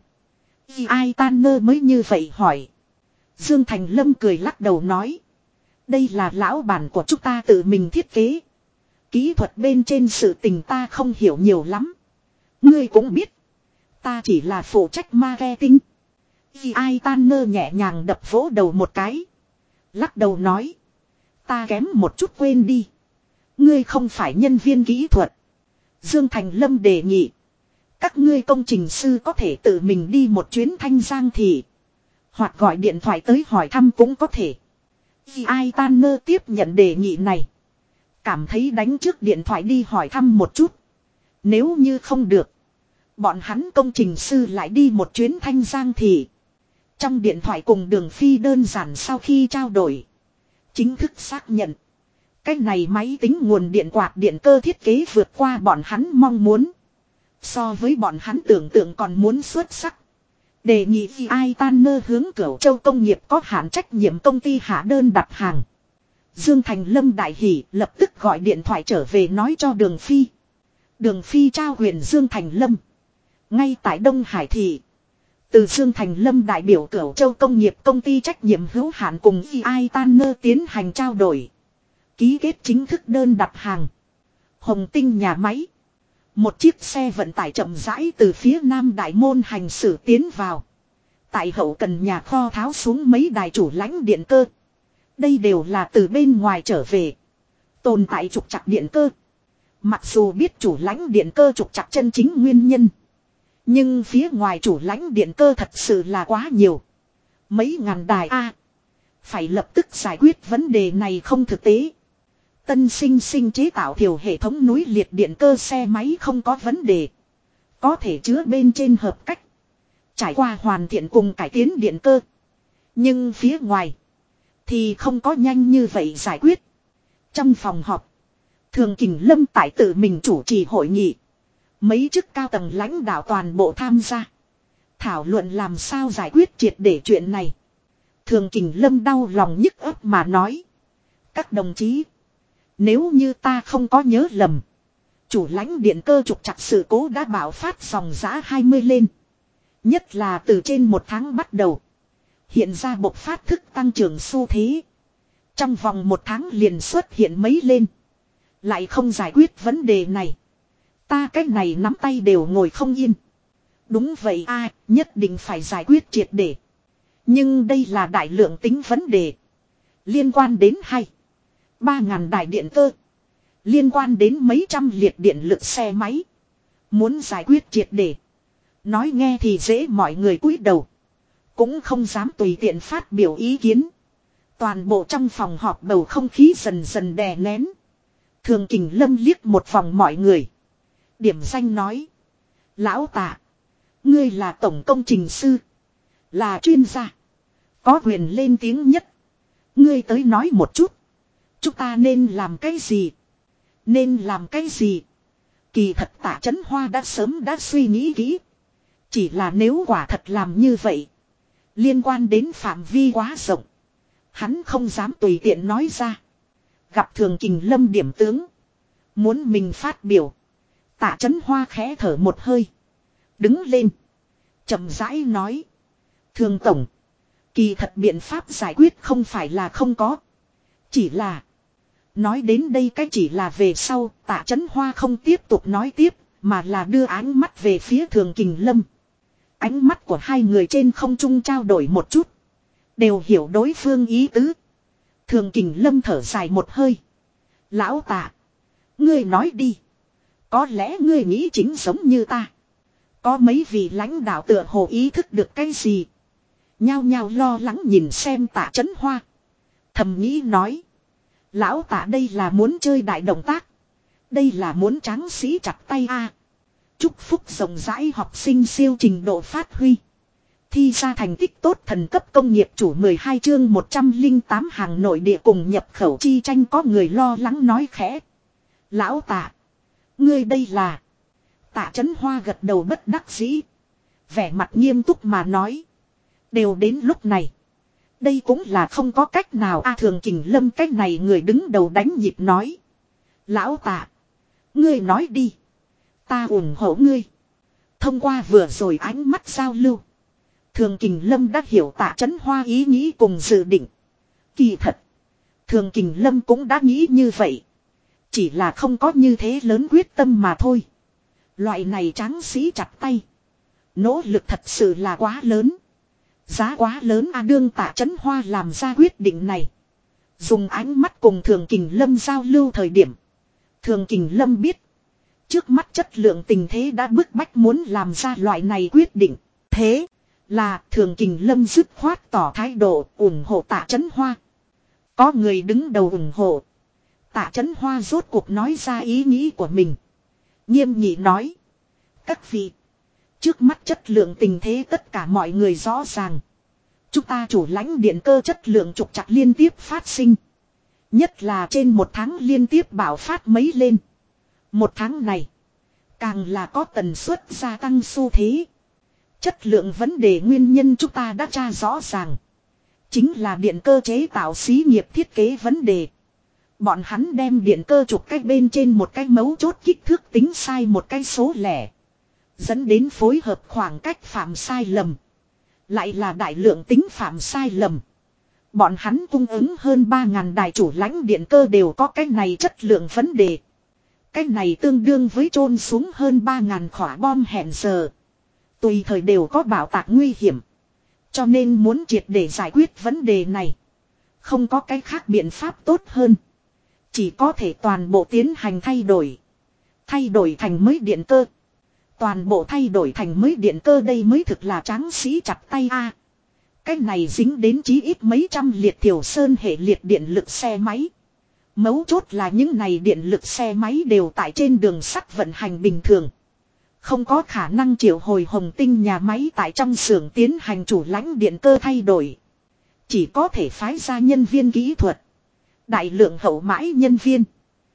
AI Tanner mới như vậy hỏi. Dương Thành Lâm cười lắc đầu nói. Đây là lão bản của chúng ta tự mình thiết kế. Kỹ thuật bên trên sự tình ta không hiểu nhiều lắm. Ngươi cũng biết. Ta chỉ là phụ trách marketing. AI Tanner nhẹ nhàng đập vỗ đầu một cái. Lắc đầu nói. Ta kém một chút quên đi. Ngươi không phải nhân viên kỹ thuật. Dương Thành Lâm đề nghị. Các ngươi công trình sư có thể tự mình đi một chuyến Thanh Giang thị. Hoặc gọi điện thoại tới hỏi thăm cũng có thể. AI Tanner tiếp nhận đề nghị này. Cảm thấy đánh trước điện thoại đi hỏi thăm một chút. Nếu như không được. Bọn hắn công trình sư lại đi một chuyến Thanh Giang thị. Trong điện thoại cùng Đường Phi đơn giản sau khi trao đổi. Chính thức xác nhận. Cái này máy tính nguồn điện quạt điện cơ thiết kế vượt qua bọn hắn mong muốn. So với bọn hắn tưởng tượng còn muốn xuất sắc. Đề nghị AI Tanner hướng Cửu Châu công nghiệp có hạn trách nhiệm công ty hạ đơn đặt hàng. Dương Thành Lâm đại hỉ lập tức gọi điện thoại trở về nói cho Đường Phi. Đường Phi trao quyền Dương Thành Lâm. Ngay tại Đông Hải thị. Từ Dương Thành Lâm đại biểu Cửu Châu Công nghiệp công ty trách nhiệm hữu hạn cùng EI Tanner tiến hành trao đổi. Ký kết chính thức đơn đặt hàng. Hồng Tinh nhà máy. Một chiếc xe vận tải chậm rãi từ phía nam đại môn hành xử tiến vào. Tại hậu cần nhà kho tháo xuống mấy đài chủ lãnh điện cơ. Đây đều là từ bên ngoài trở về. Tồn tại trục trặc điện cơ. Mặc dù biết chủ lãnh điện cơ trục trặc chân chính nguyên nhân. Nhưng phía ngoài chủ lãnh điện cơ thật sự là quá nhiều. Mấy ngàn đài A. Phải lập tức giải quyết vấn đề này không thực tế. Tân sinh chế tạo thiểu hệ thống núi liệt điện cơ xe máy không có vấn đề. Có thể chứa bên trên hợp cách. Trải qua hoàn thiện cùng cải tiến điện cơ. Nhưng phía ngoài. Thì không có nhanh như vậy giải quyết. Trong phòng họp. Thường Kình Lâm tại tự mình chủ trì hội nghị. Mấy chức cao tầng lãnh đạo toàn bộ tham gia. Thảo luận làm sao giải quyết triệt để chuyện này. Thường Kình Lâm đau lòng nhức ấp mà nói. Các đồng chí. Nếu như ta không có nhớ lầm. Chủ lãnh điện cơ trục trặc sự cố đã bạo phát dòng giã 20 lên. Nhất là từ trên một tháng bắt đầu. Hiện ra bộc phát thức tăng trưởng xu thế. Trong vòng một tháng liền xuất hiện mấy lên. Lại không giải quyết vấn đề này. Ta cách này nắm tay đều ngồi không yên. Đúng vậy a, nhất định phải giải quyết triệt để. Nhưng đây là đại lượng tính vấn đề. Liên quan đến 2-3 ngàn đài điện cơ. Liên quan đến mấy trăm liệt điện lực xe máy. Muốn giải quyết triệt để. Nói nghe thì dễ, mọi người cúi đầu. Cũng không dám tùy tiện phát biểu ý kiến. Toàn bộ trong phòng họp bầu không khí dần dần đè nén. Thường Kình Lâm liếc một vòng mọi người. Điểm danh nói. Lão Tạ. Ngươi là tổng công trình sư. Là chuyên gia. Có quyền lên tiếng nhất. Ngươi tới nói một chút. Chúng ta nên làm cái gì? Nên làm cái gì? Kỳ thật Tạ Chấn Hoa đã sớm đã suy nghĩ kỹ. Chỉ là nếu quả thật làm như vậy. Liên quan đến phạm vi quá rộng. Hắn không dám tùy tiện nói ra. Gặp Thường Kình Lâm điểm tướng. Muốn mình phát biểu. Tạ Chấn Hoa khẽ thở một hơi. Đứng lên. Chậm rãi nói. Thường tổng. Kỳ thật biện pháp giải quyết không phải là không có. Chỉ là. Nói đến đây cái chỉ là về sau. Tạ Chấn Hoa không tiếp tục nói tiếp. Mà là đưa ánh mắt về phía Thường Kình Lâm. Ánh mắt của hai người trên không trung trao đổi một chút. Đều hiểu đối phương ý tứ. Thường Kình Lâm thở dài một hơi. Lão Tạ. Ngươi nói đi. Có lẽ ngươi nghĩ chính giống như ta. Có mấy vị lãnh đạo tựa hồ ý thức được cái gì. Nhao nhao lo lắng nhìn xem Tạ Chấn Hoa. Thầm nghĩ nói. Lão Tạ đây là muốn chơi đại động tác. Đây là muốn tráng sĩ chặt tay a. Chúc phúc rộng rãi học sinh siêu trình độ phát huy. Thi ra thành tích tốt thần cấp công nghiệp chủ 12 chương 108 hàng nội địa cùng nhập khẩu chi tranh có người lo lắng nói khẽ. Lão Tạ. Ngươi đây là. Tạ Chấn Hoa gật đầu bất đắc dĩ. Vẻ mặt nghiêm túc mà nói. Đều đến lúc này. Đây cũng là không có cách nào a. Thường Kình Lâm cách này người đứng đầu đánh nhịp nói. Lão Tạ. Ngươi nói đi. Ta ủng hộ ngươi. Thông qua vừa rồi ánh mắt giao lưu. Thường Kình Lâm đã hiểu Tạ Chấn Hoa ý nghĩ cùng dự định. Kỳ thật. Thường Kình Lâm cũng đã nghĩ như vậy. Chỉ là không có như thế lớn quyết tâm mà thôi. Loại này tráng sĩ chặt tay. Nỗ lực thật sự là quá lớn. Giá quá lớn a. Đương Tạ Chấn Hoa làm ra quyết định này. Dùng ánh mắt cùng Thường Kình Lâm giao lưu thời điểm. Thường Kình Lâm biết. Trước mắt chất lượng tình thế đã bức bách muốn làm ra loại này quyết định. Thế là Thường Kình Lâm dứt khoát tỏ thái độ ủng hộ Tạ Chấn Hoa. Có người đứng đầu ủng hộ. Tạ Chấn Hoa rốt cuộc nói ra ý nghĩ của mình. Nghiêm nghị nói. Các vị. Trước mắt chất lượng tình thế tất cả mọi người rõ ràng. Chúng ta chủ lãnh điện cơ chất lượng trục trặc liên tiếp phát sinh. Nhất là trên một tháng liên tiếp bạo phát mấy lên. Một tháng này. Càng là có tần suất gia tăng xu thế. Chất lượng vấn đề nguyên nhân chúng ta đã tra rõ ràng. Chính là điện cơ chế tạo xí nghiệp thiết kế vấn đề. Bọn hắn đem điện cơ trục cách bên trên một cái mấu chốt kích thước tính sai một cái số lẻ. Dẫn đến phối hợp khoảng cách phạm sai lầm. Lại là đại lượng tính phạm sai lầm. Bọn hắn cung ứng hơn 3.000 đài chủ lãnh điện cơ đều có cái này chất lượng vấn đề. Cái này tương đương với chôn xuống hơn 3.000 khỏa bom hẹn giờ. Tùy thời đều có bảo tạc nguy hiểm. Cho nên muốn triệt để giải quyết vấn đề này. Không có cái khác biện pháp tốt hơn. Chỉ có thể toàn bộ tiến hành thay đổi. Thay đổi thành mới điện cơ. Toàn bộ thay đổi thành mới điện cơ đây mới thực là tráng sĩ chặt tay a. Cái này dính đến chí ít mấy trăm liệt thiểu sơn hệ liệt điện lực xe máy. Mấu chốt là những này điện lực xe máy đều tại trên đường sắt vận hành bình thường. Không có khả năng triệu hồi hồng tinh nhà máy tại trong xưởng tiến hành chủ lãnh điện cơ thay đổi. Chỉ có thể phái ra nhân viên kỹ thuật. Đại lượng hậu mãi nhân viên.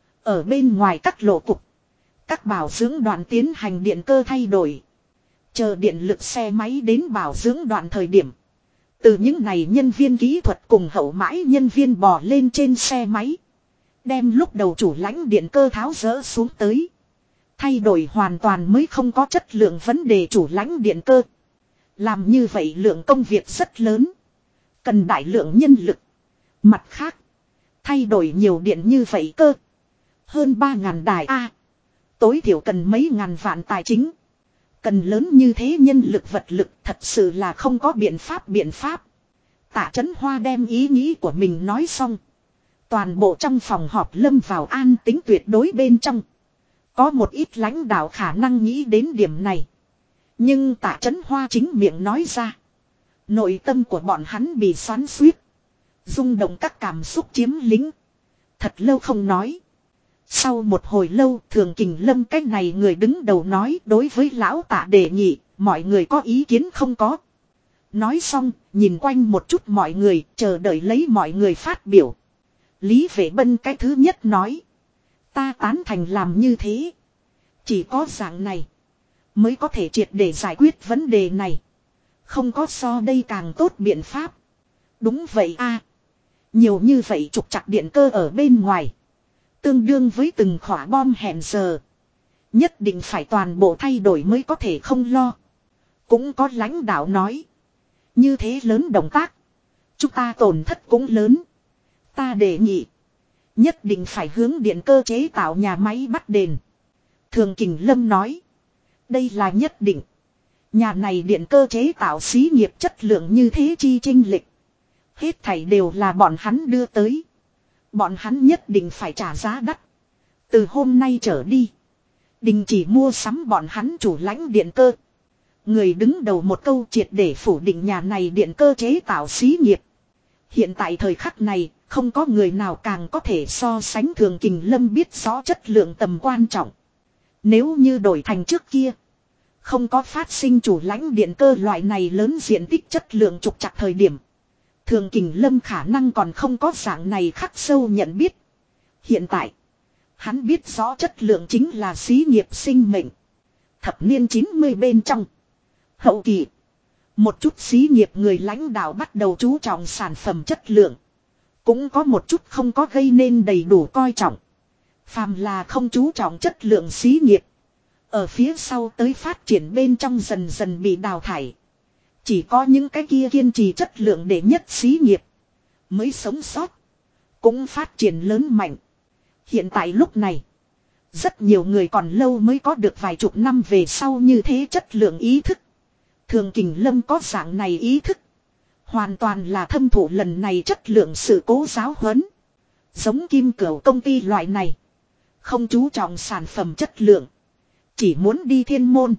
Ở bên ngoài các lộ cục. Các bảo dưỡng đoàn tiến hành điện cơ thay đổi. Chờ điện lực xe máy đến bảo dưỡng đoạn thời điểm. Từ những này nhân viên kỹ thuật cùng hậu mãi nhân viên bò lên trên xe máy. Đem lúc đầu chủ lãnh điện cơ tháo rỡ xuống tới. Thay đổi hoàn toàn mới không có chất lượng vấn đề chủ lãnh điện cơ. Làm như vậy lượng công việc rất lớn. Cần đại lượng nhân lực. Mặt khác. Thay đổi nhiều điện như vậy cơ. Hơn 3.000 đài A. Tối thiểu cần mấy ngàn vạn tài chính. Cần lớn như thế nhân lực vật lực thật sự là không có biện pháp. Tạ Chấn Hoa đem ý nghĩ của mình nói xong. Toàn bộ trong phòng họp lâm vào an tĩnh tuyệt đối bên trong. Có một ít lãnh đạo khả năng nghĩ đến điểm này. Nhưng Tạ Chấn Hoa chính miệng nói ra. Nội tâm của bọn hắn bị xoắn xuýt. Rung động các cảm xúc chiếm lính. Thật lâu không nói. Sau một hồi lâu Thường Kình Lâm cái này người đứng đầu nói đối với lão Tạ đề nghị. Mọi người có ý kiến không có. Nói xong nhìn quanh một chút mọi người chờ đợi lấy mọi người phát biểu. Lý Vệ Bân cái thứ nhất nói. Ta tán thành làm như thế. Chỉ có dạng này. Mới có thể triệt để giải quyết vấn đề này. Không có so đây càng tốt biện pháp. Đúng vậy a. Nhiều như vậy trục trặc điện cơ ở bên ngoài. Tương đương với từng khỏa bom hẹn giờ. Nhất định phải toàn bộ thay đổi mới có thể không lo. Cũng có lãnh đạo nói. Như thế lớn động tác. Chúng ta tổn thất cũng lớn. Ta đề nghị. Nhất định phải hướng điện cơ chế tạo nhà máy bắt đền. Thường Kình Lâm nói. Đây là nhất định. Nhà này điện cơ chế tạo xí nghiệp chất lượng như thế chi chênh lệch. Hết thảy đều là bọn hắn đưa tới. Bọn hắn nhất định phải trả giá đắt. Từ hôm nay trở đi. Đình chỉ mua sắm bọn hắn chủ lãnh điện cơ. Người đứng đầu một câu triệt để phủ định nhà này điện cơ chế tạo xí nghiệp. Hiện tại thời khắc này, không có người nào càng có thể so sánh Thường Kình Lâm biết rõ chất lượng tầm quan trọng. Nếu như đổi thành trước kia, không có phát sinh chủ lãnh điện cơ loại này lớn diện tích chất lượng trục trặc thời điểm. Thường Kình Lâm khả năng còn không có dạng này khắc sâu nhận biết. Hiện tại, hắn biết rõ chất lượng chính là xí nghiệp sinh mệnh. Thập niên 90 bên trong. Hậu kỳ. Một chút xí nghiệp người lãnh đạo bắt đầu chú trọng sản phẩm chất lượng. Cũng có một chút không có gây nên đầy đủ coi trọng. Phàm là không chú trọng chất lượng xí nghiệp. Ở phía sau tới phát triển bên trong dần dần bị đào thải. Chỉ có những cái kia kiên trì chất lượng để nhất xí nghiệp. Mới sống sót. Cũng phát triển lớn mạnh. Hiện tại lúc này. Rất nhiều người còn lâu mới có được vài chục năm về sau như thế chất lượng ý thức. Thường Kình Lâm có dạng này ý thức. Hoàn toàn là thâm thụ lần này chất lượng sự cố giáo huấn. Giống Kim Cửu công ty loại này. Không chú trọng sản phẩm chất lượng. Chỉ muốn đi thiên môn.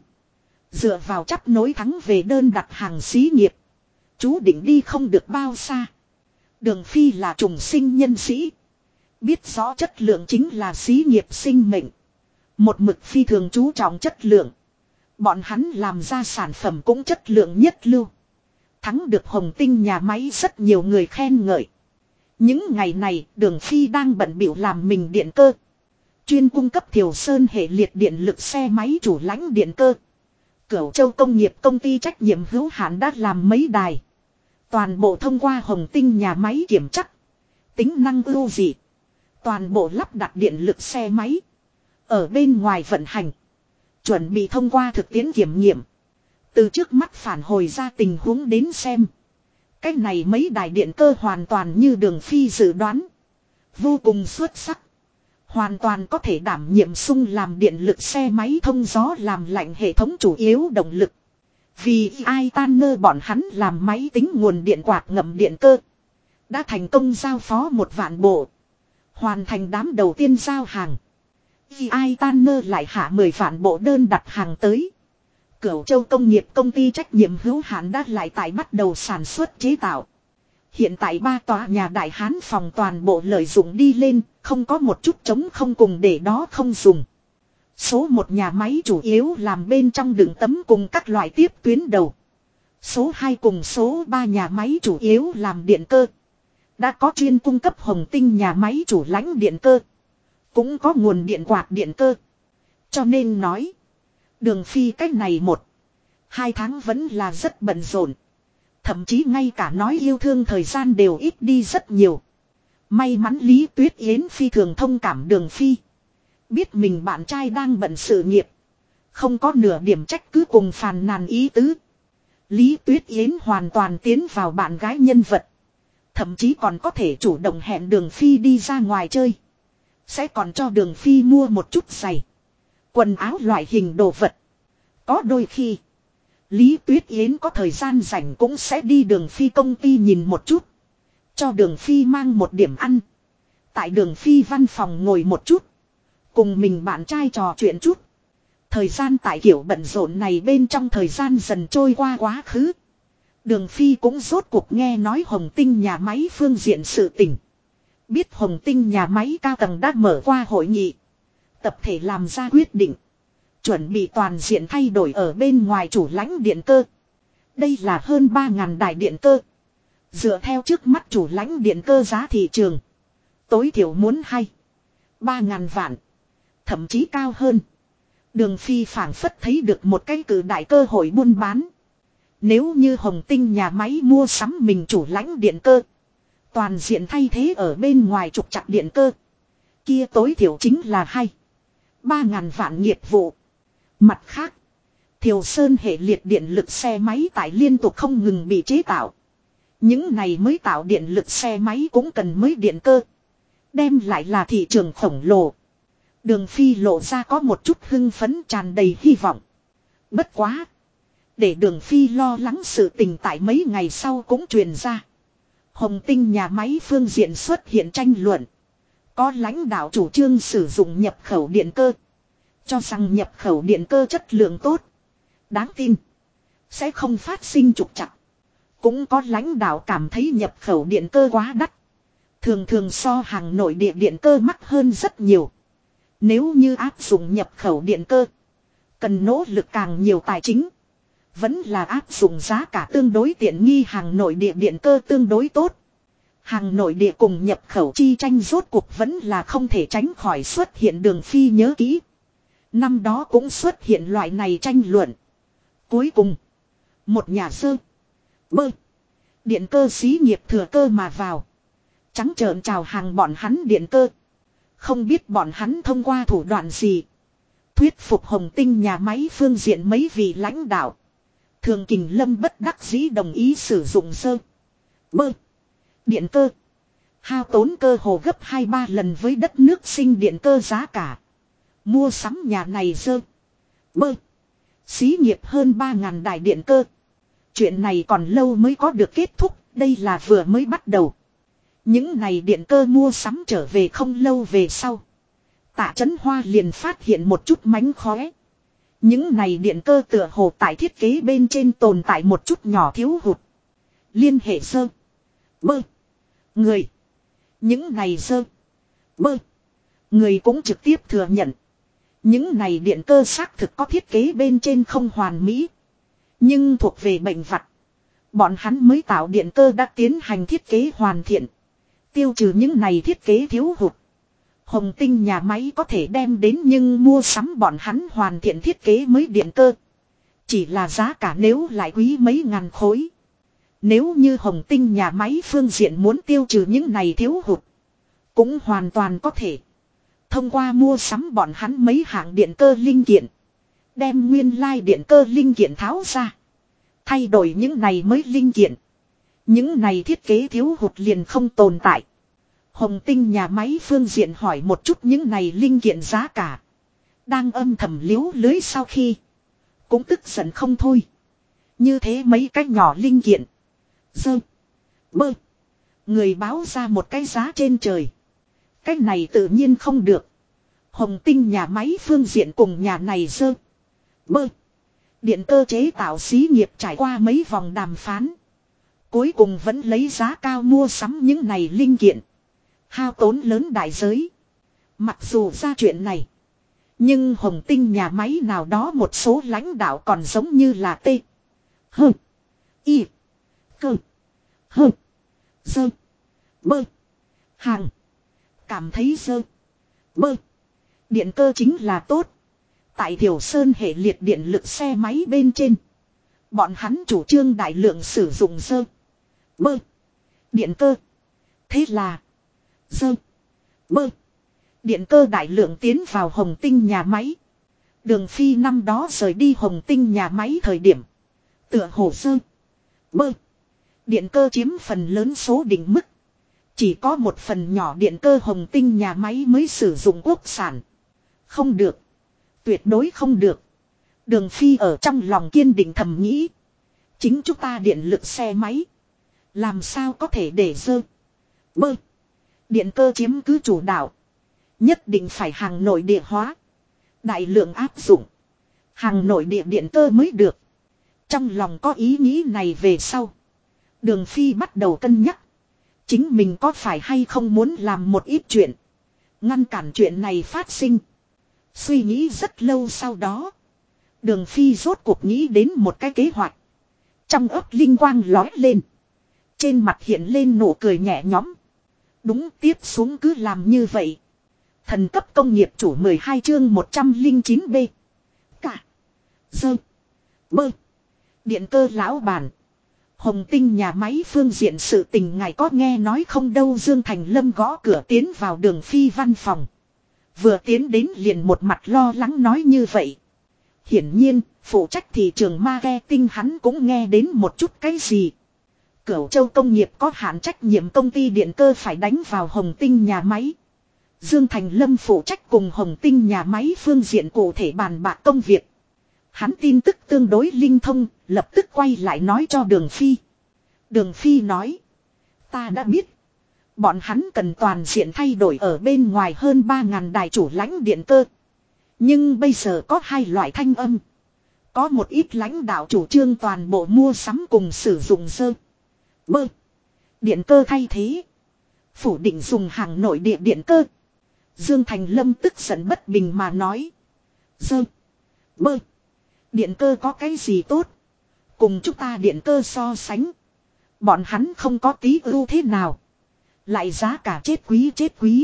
Dựa vào chắp nối thắng về đơn đặt hàng xí nghiệp. Chú định đi không được bao xa. Đường Phi là trùng sinh nhân sĩ. Biết rõ chất lượng chính là xí nghiệp sinh mệnh. Một mực phi thường chú trọng chất lượng. Bọn hắn làm ra sản phẩm cũng chất lượng nhất lưu. Thắng được Hồng Tinh nhà máy rất nhiều người khen ngợi. Những ngày này Đường Phi đang bận bịu làm mình điện cơ. Chuyên cung cấp Thiểu Sơn hệ liệt điện lực xe máy chủ lãnh điện cơ. Cửu Châu công nghiệp công ty trách nhiệm hữu hạn đã làm mấy đài. Toàn bộ thông qua Hồng Tinh nhà máy kiểm chắc. Tính năng ưu dị. Toàn bộ lắp đặt điện lực xe máy. Ở bên ngoài vận hành. Chuẩn bị thông qua thực tiễn kiểm nghiệm. Từ trước mắt phản hồi ra tình huống đến xem. Cái này mấy đài điện cơ hoàn toàn như Đường Phi dự đoán. Vô cùng xuất sắc. Hoàn toàn có thể đảm nhiệm sung làm điện lực xe máy thông gió làm lạnh hệ thống chủ yếu động lực. Vì ai tan nơ bọn hắn làm máy tính nguồn điện quạt ngầm điện cơ. Đã thành công giao phó 1.000.000 bộ. Hoàn thành đám đầu tiên giao hàng. Ai tan nơ lại hạ 10.000.000 bộ đơn đặt hàng tới. Cửu Châu Công nghiệp công ty trách nhiệm hữu hạn đã lại tại bắt đầu sản xuất chế tạo. Hiện tại 3 tòa nhà Đại Hán phòng toàn bộ lợi dụng đi lên, không có một chút trống không cùng để đó không dùng. Số 1 nhà máy chủ yếu làm bên trong đựng tấm cùng các loại tiếp tuyến đầu. Số 2 cùng số 3 nhà máy chủ yếu làm điện cơ. Đã có chuyên cung cấp Hồng Tinh nhà máy chủ lãnh điện cơ. Cũng có nguồn điện quạt điện cơ. Cho nên nói, Đường Phi cách này 1-2 tháng vẫn là rất bận rộn. Thậm chí ngay cả nói yêu thương thời gian đều ít đi rất nhiều. May mắn Lý Tuyết Yến phi thường thông cảm Đường Phi. Biết mình bạn trai đang bận sự nghiệp. Không có nửa điểm trách cứ cùng phàn nàn ý tứ. Lý Tuyết Yến hoàn toàn tiến vào bạn gái nhân vật. Thậm chí còn có thể chủ động hẹn Đường Phi đi ra ngoài chơi. Sẽ còn cho Đường Phi mua một chút giày, quần áo loại hình đồ vật. Có đôi khi Lý Tuyết Yến có thời gian rảnh cũng sẽ đi Đường Phi công ty nhìn một chút. Cho Đường Phi mang một điểm ăn. Tại Đường Phi văn phòng ngồi một chút. Cùng mình bạn trai trò chuyện chút. Thời gian tại kiểu bận rộn này bên trong thời gian dần trôi qua quá khứ. Đường Phi cũng rốt cuộc nghe nói Hồng Tinh nhà máy phương diện sự tình. Biết Hồng Tinh nhà máy cao tầng đã mở qua hội nghị. Tập thể làm ra quyết định. Chuẩn bị toàn diện thay đổi ở bên ngoài chủ lãnh điện cơ. Đây là hơn 3.000 đài điện cơ. Dựa theo trước mắt chủ lãnh điện cơ giá thị trường. Tối thiểu muốn 2-3.000 vạn. Thậm chí cao hơn. Đường Phi phảng phất thấy được một cái cử đại cơ hội buôn bán. Nếu như Hồng Tinh nhà máy mua sắm mình chủ lãnh điện cơ. Toàn diện thay thế ở bên ngoài trục trặc điện cơ. Kia tối thiểu chính là 2-3.000 vạn nghiệp vụ. Mặt khác, Thiều Sơn hệ liệt điện lực xe máy tại liên tục không ngừng bị chế tạo. Những này mới tạo điện lực xe máy cũng cần mới điện cơ. Đem lại là thị trường khổng lồ. Đường Phi lộ ra có một chút hưng phấn tràn đầy hy vọng. Bất quá, để Đường Phi lo lắng sự tình tại mấy ngày sau cũng truyền ra. Hồng Tinh nhà máy phương diện xuất hiện tranh luận. Có lãnh đạo chủ trương sử dụng nhập khẩu điện cơ. Cho rằng nhập khẩu điện cơ chất lượng tốt, đáng tin, sẽ không phát sinh trục trặc. Cũng có lãnh đạo cảm thấy nhập khẩu điện cơ quá đắt. Thường thường so hàng nội địa điện cơ mắc hơn rất nhiều. Nếu như áp dụng nhập khẩu điện cơ, cần nỗ lực càng nhiều tài chính. Vẫn là áp dụng giá cả tương đối tiện nghi hàng nội địa điện cơ tương đối tốt. Hàng nội địa cùng nhập khẩu chi tranh rốt cuộc vẫn là không thể tránh khỏi xuất hiện. Đường Phi nhớ kỹ. Năm đó cũng xuất hiện loại này tranh luận. Cuối cùng, một nhà điện cơ xí nghiệp thừa cơ mà vào. Trắng trợn chào hàng bọn hắn điện cơ. Không biết bọn hắn thông qua thủ đoạn gì. Thuyết phục Hồng Tinh nhà máy phương diện mấy vị lãnh đạo. Thường Kình Lâm bất đắc dĩ đồng ý sử dụng điện cơ. Hao tốn cơ hồ gấp 2-3 lần với đất nước sinh điện cơ giá cả. Mua sắm nhà này xí nghiệp hơn 3.000 đài điện cơ. Chuyện này còn lâu mới có được kết thúc, đây là vừa mới bắt đầu. Những này điện cơ mua sắm trở về không lâu về sau. Tạ Chấn Hoa liền phát hiện một chút mánh khóe. Những này điện cơ tựa hồ tại thiết kế bên trên tồn tại một chút nhỏ thiếu hụt. Liên hệ người. Những này người cũng trực tiếp thừa nhận. Những này điện cơ xác thực có thiết kế bên trên không hoàn mỹ. Nhưng thuộc về bệnh vặt. Bọn hắn mới tạo điện cơ đã tiến hành thiết kế hoàn thiện. Tiêu trừ những này thiết kế thiếu hụt. Hồng Tinh nhà máy có thể đem đến nhưng mua sắm bọn hắn hoàn thiện thiết kế mới điện cơ. Chỉ là giá cả nếu lại quý mấy ngàn khối. Nếu như Hồng Tinh nhà máy phương diện muốn tiêu trừ những này thiếu hụt. Cũng hoàn toàn có thể. Thông qua mua sắm bọn hắn mấy hạng điện cơ linh kiện. Đem nguyên lai điện cơ linh kiện tháo ra. Thay đổi những này mới linh kiện. Những này thiết kế thiếu hụt liền không tồn tại. Hồng Tinh nhà máy phương diện hỏi một chút những này linh kiện giá cả. Đang âm thầm liếu lưới sau khi. Cũng tức giận không thôi. Như thế mấy cái nhỏ linh kiện. Dơ. Bơ. Người báo ra một cái giá trên trời. Cái này tự nhiên không được. Hồng Tinh nhà máy phương diện cùng nhà này dơ. Bơ. Điện cơ chế tạo xí nghiệp trải qua mấy vòng đàm phán. Cuối cùng vẫn lấy giá cao mua sắm những này linh kiện. Hao tốn lớn đại giới. Mặc dù ra chuyện này. Nhưng Hồng Tinh nhà máy nào đó một số lãnh đạo còn giống như là T. H. I. Cơ. H. Dơ. Bơ. Hàng. Cảm thấy dơ. Bơ. Điện cơ chính là tốt. Tại Thiểu Sơn hệ liệt điện lực xe máy bên trên. Bọn hắn chủ trương đại lượng sử dụng dơ. Bơ. Điện cơ. Thế là. Dơ. Bơ. Điện cơ đại lượng tiến vào Hồng Tinh nhà máy. Đường Phi năm đó rời đi Hồng Tinh nhà máy thời điểm. Tựa hồ dơ. Bơ. Điện cơ chiếm phần lớn số định mức. Chỉ có một phần nhỏ điện cơ Hồng Tinh nhà máy mới sử dụng quốc sản. Không được. Tuyệt đối không được. Đường Phi ở trong lòng kiên định thầm nghĩ. Chính chúng ta điện lực xe máy. Làm sao có thể để dơ. Bơ. Điện cơ chiếm cứ chủ đạo. Nhất định phải hàng nội địa hóa. Đại lượng áp dụng. Hàng nội địa điện cơ mới được. Trong lòng có ý nghĩ này về sau. Đường Phi bắt đầu cân nhắc. Chính mình có phải hay không muốn làm một ít chuyện. Ngăn cản chuyện này phát sinh. Suy nghĩ rất lâu sau đó. Đường Phi rốt cuộc nghĩ đến một cái kế hoạch. Trong ấp linh quang lói lên. Trên mặt hiện lên nụ cười nhẹ nhõm. Đúng, tiếp xuống cứ làm như vậy. Thần cấp công nghiệp chủ 12 chương 109B. Cả. Dơ. Bơ. Điện cơ lão bản. Hồng Tinh nhà máy phương diện sự tình ngài có nghe nói không đâu. Dương Thành Lâm gõ cửa tiến vào Đường Phi văn phòng. Vừa tiến đến liền một mặt lo lắng nói như vậy. Hiển nhiên, phụ trách thị trường marketing hắn cũng nghe đến một chút cái gì. Cửu Châu công nghiệp có hạn trách nhiệm công ty điện cơ phải đánh vào Hồng Tinh nhà máy. Dương Thành Lâm phụ trách cùng Hồng Tinh nhà máy phương diện cụ thể bàn bạc công việc. Hắn tin tức tương đối linh thông, lập tức quay lại nói cho Đường Phi. Đường Phi nói. Ta đã biết. Bọn hắn cần toàn diện thay đổi ở bên ngoài hơn 3.000 đài chủ lãnh điện cơ. Nhưng bây giờ có hai loại thanh âm. Có một ít lãnh đạo chủ trương toàn bộ mua sắm cùng sử dụng dơ. Bơ. Điện cơ thay thế. Phủ định dùng hàng nội địa điện cơ. Dương Thành Lâm tức giận bất bình mà nói. Dơ. Bơ. Điện cơ có cái gì tốt. Cùng chúng ta điện cơ so sánh. Bọn hắn không có tí ưu thế nào. Lại giá cả chết quý.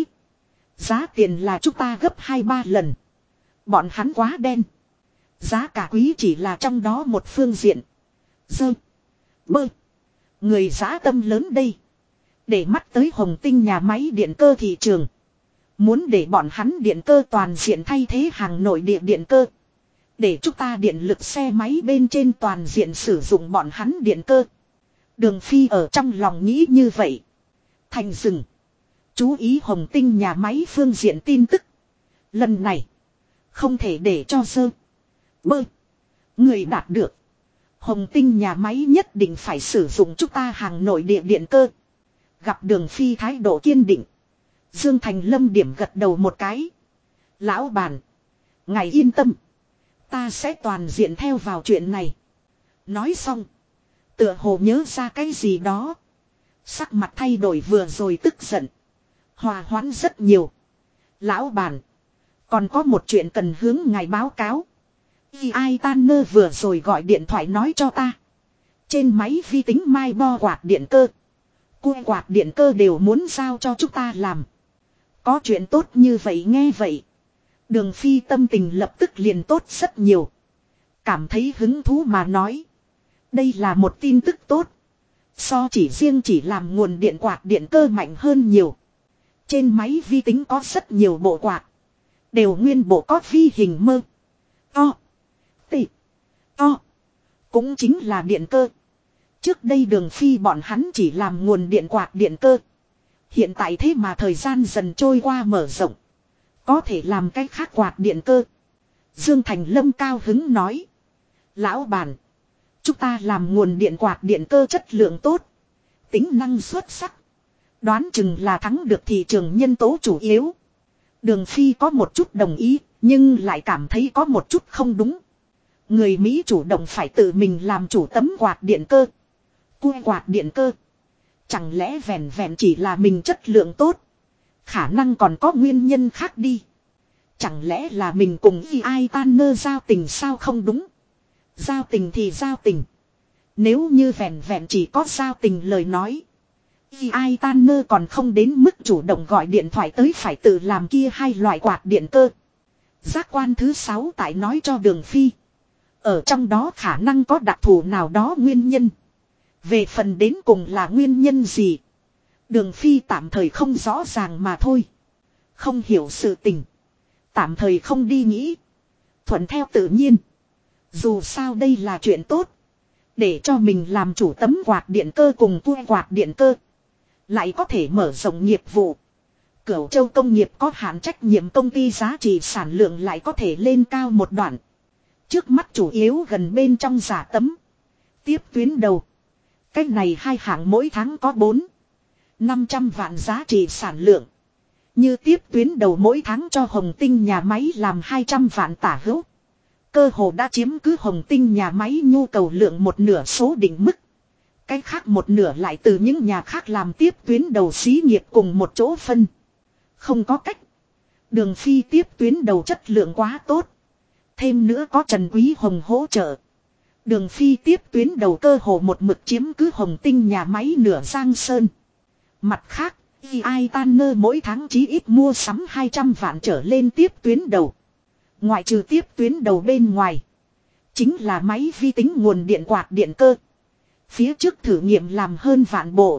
Giá tiền là chúng ta gấp 2-3 lần. Bọn hắn quá đen. Giá cả quý chỉ là trong đó một phương diện. Dơ. Bơ. Người giá tâm lớn đây. Để mắt tới Hồng Tinh nhà máy điện cơ thị trường. Muốn để bọn hắn điện cơ toàn diện thay thế hàng nội địa điện cơ. Để chúng ta điện lực xe máy bên trên toàn diện sử dụng bọn hắn điện cơ. Đường Phi ở trong lòng nghĩ như vậy. Thành rừng. Chú ý Hồng Tinh nhà máy phương diện tin tức. Lần này. Không thể để cho dơ. Bơ. Người đạt được. Hồng Tinh nhà máy nhất định phải sử dụng chúng ta hàng nội địa điện cơ. Gặp Đường Phi thái độ kiên định. Dương Thành Lâm điểm gật đầu một cái. Lão bản. Ngài yên tâm. Ta sẽ toàn diện theo vào chuyện này. Nói xong. Tựa hồ nhớ ra cái gì đó. Sắc mặt thay đổi vừa rồi tức giận. Hòa hoãn rất nhiều. Lão bản. Còn có một chuyện cần hướng ngài báo cáo. AI Tanner vừa rồi gọi điện thoại nói cho ta. Trên máy vi tính mai bo quạt điện cơ. Cua quạt điện cơ đều muốn giao cho chúng ta làm. Có chuyện tốt như vậy nghe vậy. Đường Phi tâm tình lập tức liền tốt rất nhiều. Cảm thấy hứng thú mà nói. Đây là một tin tức tốt. So chỉ riêng chỉ làm nguồn điện quạt điện cơ mạnh hơn nhiều. Trên máy vi tính có rất nhiều bộ quạt. Đều nguyên bộ có vi hình mơ. To. Tị. To. Cũng chính là điện cơ. Trước đây Đường Phi bọn hắn chỉ làm nguồn điện quạt điện cơ. Hiện tại thế mà thời gian dần trôi qua mở rộng. Có thể làm cách khác quạt điện cơ. Dương Thành Lâm cao hứng nói. Lão bản. Chúng ta làm nguồn điện quạt điện cơ chất lượng tốt. Tính năng xuất sắc. Đoán chừng là thắng được thị trường nhân tố chủ yếu. Đường Phi có một chút đồng ý. Nhưng lại cảm thấy có một chút không đúng. Người Mỹ chủ động phải tự mình làm chủ tấm quạt điện cơ. Cua quạt điện cơ. Chẳng lẽ vẹn vẹn chỉ là mình chất lượng tốt. Khả năng còn có nguyên nhân khác đi. Chẳng lẽ là mình cùng AI Tanner giao tình sao không đúng. Giao tình thì giao tình. Nếu như vẹn vẹn chỉ có giao tình lời nói. AI Tanner còn không đến mức chủ động gọi điện thoại tới phải tự làm kia hai loại quạt điện cơ. Giác quan thứ 6 tại nói cho Đường Phi. Ở trong đó khả năng có đặc thù nào đó nguyên nhân. Về phần đến cùng là nguyên nhân gì. Đường Phi tạm thời không rõ ràng mà thôi. Không hiểu sự tình. Tạm thời không đi nghĩ. Thuận theo tự nhiên. Dù sao đây là chuyện tốt. Để cho mình làm chủ tấm quạt điện cơ cùng tua quạt điện cơ. Lại có thể mở rộng nghiệp vụ. Cửu Châu công nghiệp có hạn trách nhiệm công ty giá trị sản lượng lại có thể lên cao một đoạn. Trước mắt chủ yếu gần bên trong giả tấm. Tiếp tuyến đầu. Cách này hai hạng mỗi tháng có 400-500 vạn giá trị sản lượng. Như tiếp tuyến đầu mỗi tháng cho Hồng Tinh nhà máy làm 200 vạn tả hữu. Cơ hồ đã chiếm cứ Hồng Tinh nhà máy nhu cầu lượng một nửa số định mức. Cách khác một nửa lại từ những nhà khác làm tiếp tuyến đầu xí nghiệp cùng một chỗ phân. Không có cách. Đường Phi tiếp tuyến đầu chất lượng quá tốt. Thêm nữa có Trần Quý Hồng hỗ trợ. Đường Phi tiếp tuyến đầu cơ hồ một mực chiếm cứ Hồng Tinh nhà máy nửa Giang Sơn. Mặt khác, AI Tanner mỗi tháng chí ít mua sắm 200 vạn trở lên tiếp tuyến đầu. Ngoại trừ tiếp tuyến đầu bên ngoài. Chính là máy vi tính nguồn điện quạt điện cơ. Phía trước thử nghiệm làm hơn vạn bộ.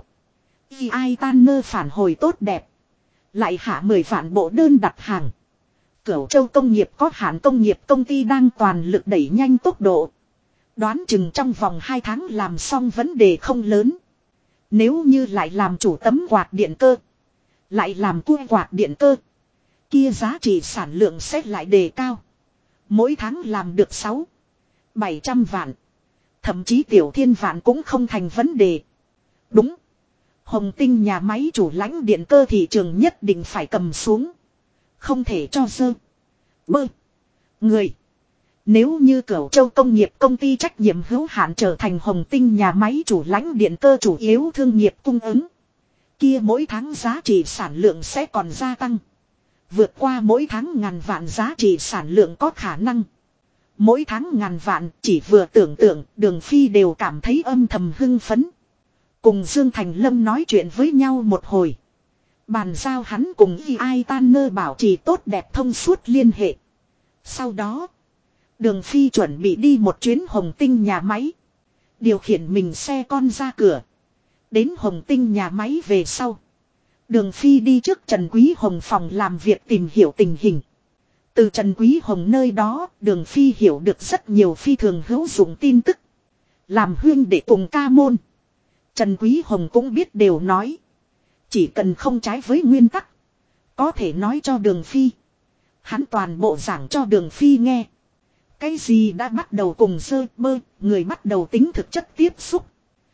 AI Tanner phản hồi tốt đẹp. Lại hạ 10 vạn bộ đơn đặt hàng. Cửu Châu công nghiệp có hạn công nghiệp công ty đang toàn lực đẩy nhanh tốc độ. Đoán chừng trong vòng 2 tháng làm xong vấn đề không lớn. Nếu như lại làm chủ tấm quạt điện cơ. Lại làm cua quạt điện cơ. Kia giá trị sản lượng sẽ lại đề cao. Mỗi tháng làm được 600-700 vạn. Thậm chí tiểu thiên vạn cũng không thành vấn đề. Đúng. Hồng Tinh nhà máy chủ lãnh điện cơ thị trường nhất định phải cầm xuống. Không thể cho dơ. Bơ. Người. Nếu như Cửu Châu công nghiệp công ty trách nhiệm hữu hạn trở thành Hồng Tinh nhà máy chủ lãnh điện cơ chủ yếu thương nghiệp cung ứng. Kia mỗi tháng giá trị sản lượng sẽ còn gia tăng. Vượt qua mỗi tháng ngàn vạn giá trị sản lượng có khả năng. Mỗi tháng ngàn vạn chỉ vừa tưởng tượng Đường Phi đều cảm thấy âm thầm hưng phấn. Cùng Dương Thành Lâm nói chuyện với nhau một hồi. Bàn giao hắn cùng AI Tanner bảo trì tốt đẹp thông suốt liên hệ. Sau đó, Đường Phi chuẩn bị đi một chuyến Hồng Tinh nhà máy. Điều khiển mình xe con ra cửa. Đến Hồng Tinh nhà máy về sau. Đường Phi đi trước Trần Quý Hồng phòng làm việc tìm hiểu tình hình. Từ Trần Quý Hồng nơi đó, Đường Phi hiểu được rất nhiều phi thường hữu dụng tin tức. Làm huyên để cùng ca môn. Trần Quý Hồng cũng biết đều nói. Chỉ cần không trái với nguyên tắc. Có thể nói cho Đường Phi. Hắn toàn bộ giảng cho Đường Phi nghe. Cái gì đã bắt đầu cùng sơ bơ, người bắt đầu tính thực chất tiếp xúc.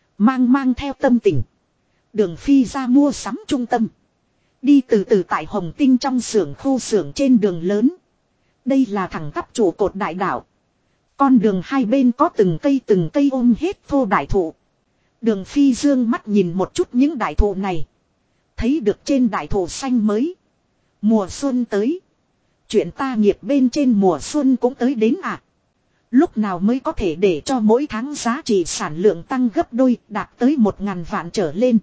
Mang theo tâm tình. Đường Phi ra mua sắm trung tâm. Đi từ từ tại Hồng Tinh trong xưởng khu xưởng trên đường lớn. Đây là thẳng tắp trụ cột đại đạo. Con đường hai bên có từng cây ôm hết thô đại thụ. Đường Phi dương mắt nhìn một chút những đại thụ này. Thấy được trên đại thụ xanh mới. Mùa xuân tới. Chuyện ta nghiệp bên trên mùa xuân cũng tới đến à. Lúc nào mới có thể để cho mỗi tháng giá trị sản lượng tăng gấp đôi đạt tới 1.000 vạn trở lên.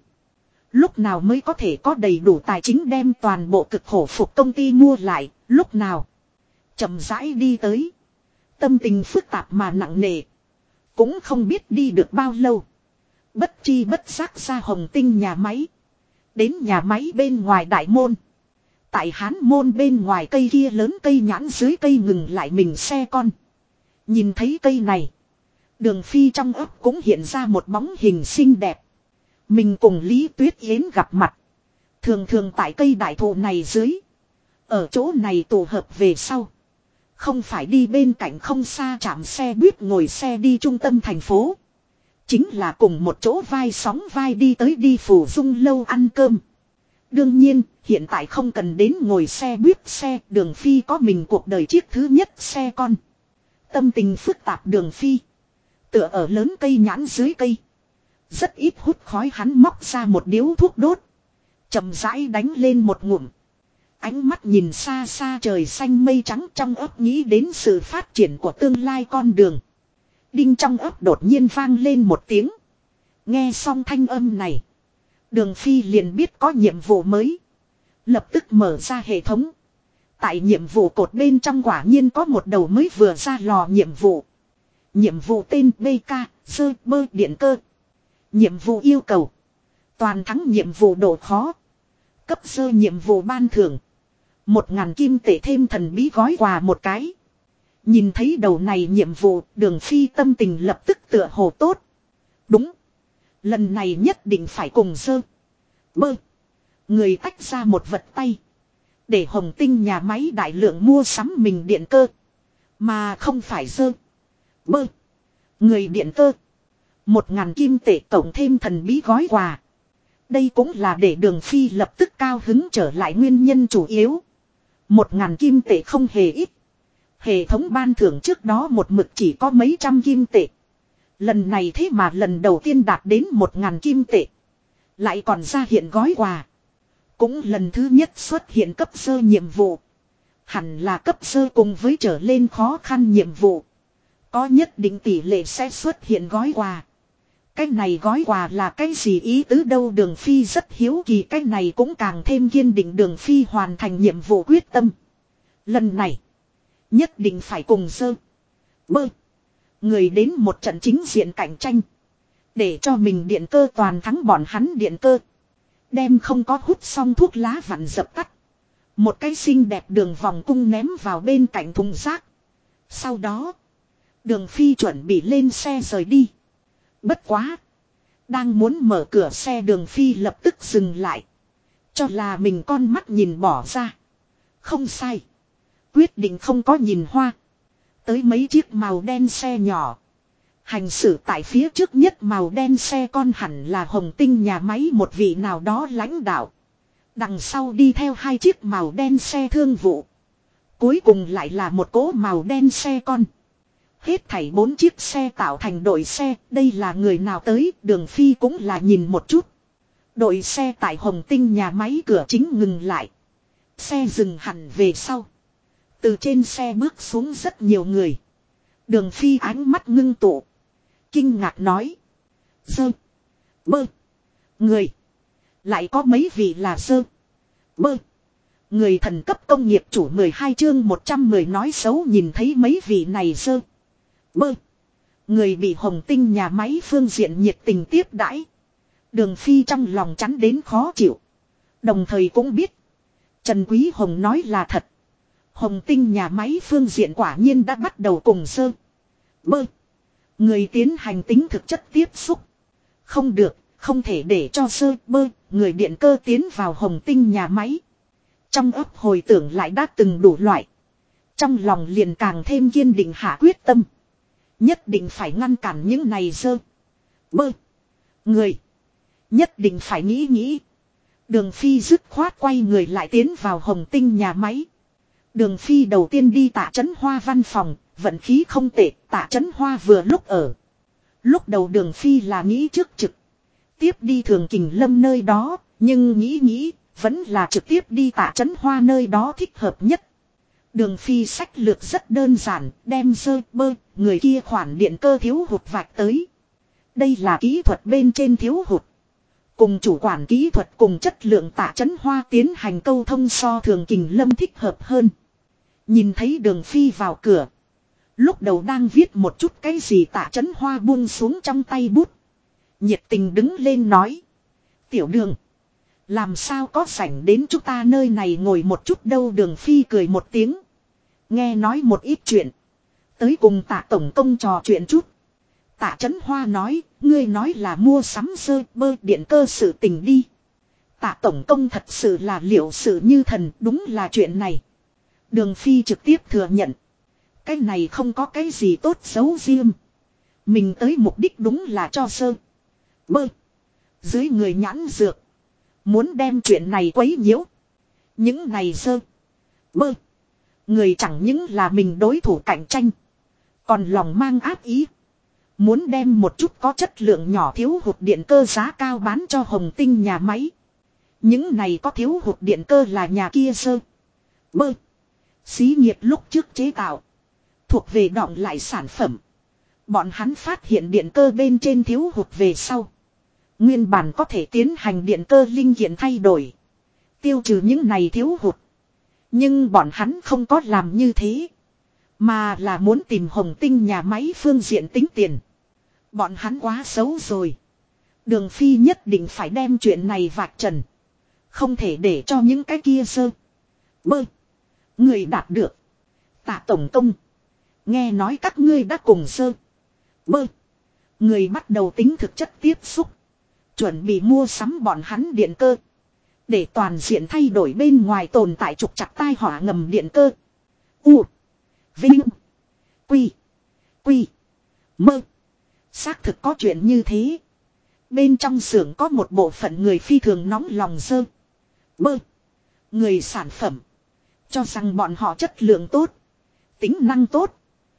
Lúc nào mới có thể có đầy đủ tài chính đem toàn bộ cực khổ phục công ty mua lại, lúc nào. Chậm rãi đi tới. Tâm tình phức tạp mà nặng nề. Cũng không biết đi được bao lâu. Bất chi bất giác ra Hồng Tinh nhà máy. Đến nhà máy bên ngoài đại môn. Tại Hán môn bên ngoài cây kia lớn cây nhãn dưới cây ngừng lại mình xe con. Nhìn thấy cây này. Đường Phi trong ấp cũng hiện ra một bóng hình xinh đẹp. Mình cùng Lý Tuyết Yến gặp mặt. Thường thường tại cây đại thụ này dưới. Ở chỗ này tụ hợp về sau. Không phải đi bên cạnh không xa trạm xe buýt ngồi xe đi trung tâm thành phố. Chính là cùng một chỗ vai sóng vai đi tới đi Phủ Dung lâu ăn cơm. Đương nhiên, hiện tại không cần đến ngồi xe buýt xe, Đường Phi có mình cuộc đời chiếc thứ nhất xe con. Tâm tình phức tạp Đường Phi. Tựa ở lớn cây nhãn dưới cây. Rất ít hút khói, hắn móc ra một điếu thuốc đốt. Chậm rãi đánh lên một ngụm. Ánh mắt nhìn xa xa trời xanh mây trắng, trong ấp nghĩ đến sự phát triển của tương lai con đường. Đinh trong ấp đột nhiên vang lên một tiếng. Nghe xong thanh âm này. Đường Phi liền biết có nhiệm vụ mới. Lập tức mở ra hệ thống. Tại nhiệm vụ cột bên trong quả nhiên có một đầu mới vừa ra lò nhiệm vụ. Nhiệm vụ tên BK, Dơ Bơ Điện Cơ. Nhiệm vụ yêu cầu. Toàn thắng nhiệm vụ độ khó. Cấp sơ nhiệm vụ ban thưởng. 1.000 kim tệ thêm thần bí gói quà một cái. Nhìn thấy đầu này nhiệm vụ, Đường Phi tâm tình lập tức tựa hồ tốt. Đúng. Lần này nhất định phải cùng Dơ Bơ người tách ra một vật tay. Để Hồng Tinh nhà máy đại lượng mua sắm mình điện cơ. Mà không phải Dơ Bơ người điện cơ. 1.000 kim tệ tổng thêm thần bí gói quà. Đây cũng là để Đường Phi lập tức cao hứng trở lại nguyên nhân chủ yếu. 1.000 kim tệ không hề ít. Hệ thống ban thưởng trước đó một mực chỉ có mấy trăm kim tệ. Lần này thế mà lần đầu tiên đạt đến 1.000 kim tệ. Lại còn ra hiện gói quà. Cũng lần thứ nhất xuất hiện cấp sơ nhiệm vụ. Hẳn là cấp sơ cùng với trở lên khó khăn nhiệm vụ. Có nhất định tỷ lệ sẽ xuất hiện gói quà. Cái này gói quà là cái gì ý tứ đâu? Đường Phi rất hiếu kỳ, cái này cũng càng thêm kiên định Đường Phi hoàn thành nhiệm vụ quyết tâm. Lần này, nhất định phải cùng Dơ Bơ người đến một trận chính diện cạnh tranh. Để cho mình điện cơ toàn thắng bọn hắn điện cơ. Đem không có hút xong thuốc lá vặn dập tắt. Một cái xinh đẹp đường vòng cung ném vào bên cạnh thùng rác. Sau đó, Đường Phi chuẩn bị lên xe rời đi. Bất quá. Đang muốn mở cửa xe, Đường Phi lập tức dừng lại. Cho là mình con mắt nhìn bỏ ra. Không sai. Quyết định không có nhìn hoa. Tới mấy chiếc màu đen xe nhỏ. Hành xử tại phía trước nhất màu đen xe con hẳn là Hồng Tinh nhà máy một vị nào đó lãnh đạo. Đằng sau đi theo hai chiếc màu đen xe thương vụ. Cuối cùng lại là một cỗ màu đen xe con. Hết thảy 4 chiếc xe tạo thành đội xe, đây là người nào tới? Đường Phi cũng là nhìn một chút. Đội xe tại Hồng Tinh nhà máy cửa chính ngừng lại. Xe dừng hẳn về sau. Từ trên xe bước xuống rất nhiều người. Đường Phi ánh mắt ngưng tụ. Kinh ngạc nói. Dơ Bơ người. Lại có mấy vị là Dơ Bơ người thần cấp công nghiệp chủ. 12 chương 110 nói xấu. Nhìn thấy mấy vị này Dơ Bơ người bị Hồng Tinh nhà máy phương diện nhiệt tình tiếp đãi. Đường Phi trong lòng chắn đến khó chịu. Đồng thời cũng biết Trần Quý Hồng nói là thật. Hồng Tinh nhà máy phương diện quả nhiên đã bắt đầu cùng Dơ Bơ người tiến hành tính thực chất tiếp xúc. Không được, không thể để cho Dơ Bơ người điện cơ tiến vào Hồng Tinh nhà máy. Trong ấp hồi tưởng lại đã từng đủ loại. Trong lòng liền càng thêm kiên định hạ quyết tâm. Nhất định phải ngăn cản những này Dơ Bơ người. Nhất định phải nghĩ. Đường Phi dứt khoát quay người lại tiến vào Hồng Tinh nhà máy. Đường Phi đầu tiên đi Tạ Chấn Hoa văn phòng. Vận khí không tệ, Tạ Chấn Hoa vừa lúc ở. Lúc đầu Đường Phi là nghĩ trước trực tiếp đi Thường Kình Lâm nơi đó. Nhưng nghĩ vẫn là trực tiếp đi Tạ Chấn Hoa nơi đó thích hợp nhất. Đường Phi sách lược rất đơn giản, đem Dơ Bơ người kia khoản điện cơ thiếu hụt vạch tới. Đây là kỹ thuật bên trên thiếu hụt. Cùng chủ quản kỹ thuật cùng chất lượng Tạ Chấn Hoa tiến hành câu thông so Thường Kình Lâm thích hợp hơn. Nhìn thấy Đường Phi vào cửa. Lúc đầu đang viết một chút cái gì Tạ Chấn Hoa buông xuống trong tay bút. Nhiệt tình đứng lên nói. Tiểu Đường. Làm sao có rảnh đến chúng ta nơi này ngồi một chút đâu? Đường Phi cười một tiếng. Nghe nói một ít chuyện. Tới cùng Tạ tổng công trò chuyện chút. Tạ Chấn Hoa nói, ngươi nói là mua sắm sơ bơ điện cơ sự tình đi. Tạ tổng công thật sự là liệu sự như thần, đúng là chuyện này. Đường Phi trực tiếp thừa nhận. Cái này không có cái gì tốt xấu riêng. Mình tới mục đích đúng là cho sơ bơ dưới người nhãn dược. Muốn đem chuyện này quấy nhiễu. Những này sơ bơ người chẳng những là mình đối thủ cạnh tranh. Còn lòng mang ác ý. Muốn đem một chút có chất lượng nhỏ thiếu hụt điện cơ giá cao bán cho Hồng Tinh nhà máy. Những này có thiếu hụt điện cơ là nhà kia sơ bơ xí nghiệp lúc trước chế tạo. Thuộc về đọng lại sản phẩm. Bọn hắn phát hiện điện cơ bên trên thiếu hụt về sau. Nguyên bản có thể tiến hành điện cơ linh kiện thay đổi. Tiêu trừ những này thiếu hụt. Nhưng bọn hắn không có làm như thế. Mà là muốn tìm Hồng Tinh nhà máy phương diện tính tiền. Bọn hắn quá xấu rồi. Đường Phi nhất định phải đem chuyện này vạch trần. Không thể để cho những cái kia sơ bơ người đạt được. Tạ tổng công. Nghe nói các ngươi đã cùng sơ bơ người bắt đầu tính thực chất tiếp xúc. Chuẩn bị mua sắm bọn hắn điện cơ. Để toàn diện thay đổi bên ngoài tồn tại trục trặc tai họa ngầm điện cơ. U. Vinh. Quy. Quy. Mơ. Xác thực có chuyện như thế. Bên trong xưởng có một bộ phận người phi thường nóng lòng sơ bơ người sản phẩm. Cho rằng bọn họ chất lượng tốt. Tính năng tốt.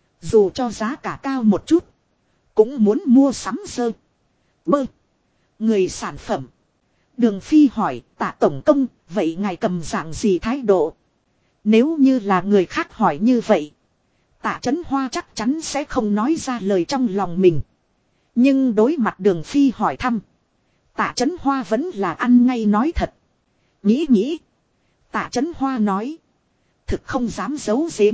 Dù cho giá cả cao một chút. Cũng muốn mua sắm sơ bơ người sản phẩm. Đường Phi hỏi Tạ tổng công. Vậy ngài cầm dạng gì thái độ? Nếu như là người khác hỏi như vậy. Tạ Chấn Hoa chắc chắn sẽ không nói ra lời trong lòng mình. Nhưng đối mặt Đường Phi hỏi thăm. Tạ Chấn Hoa vẫn là ăn ngay nói thật. Nghĩ. Tạ Chấn Hoa nói. Thực không dám giấu giếm.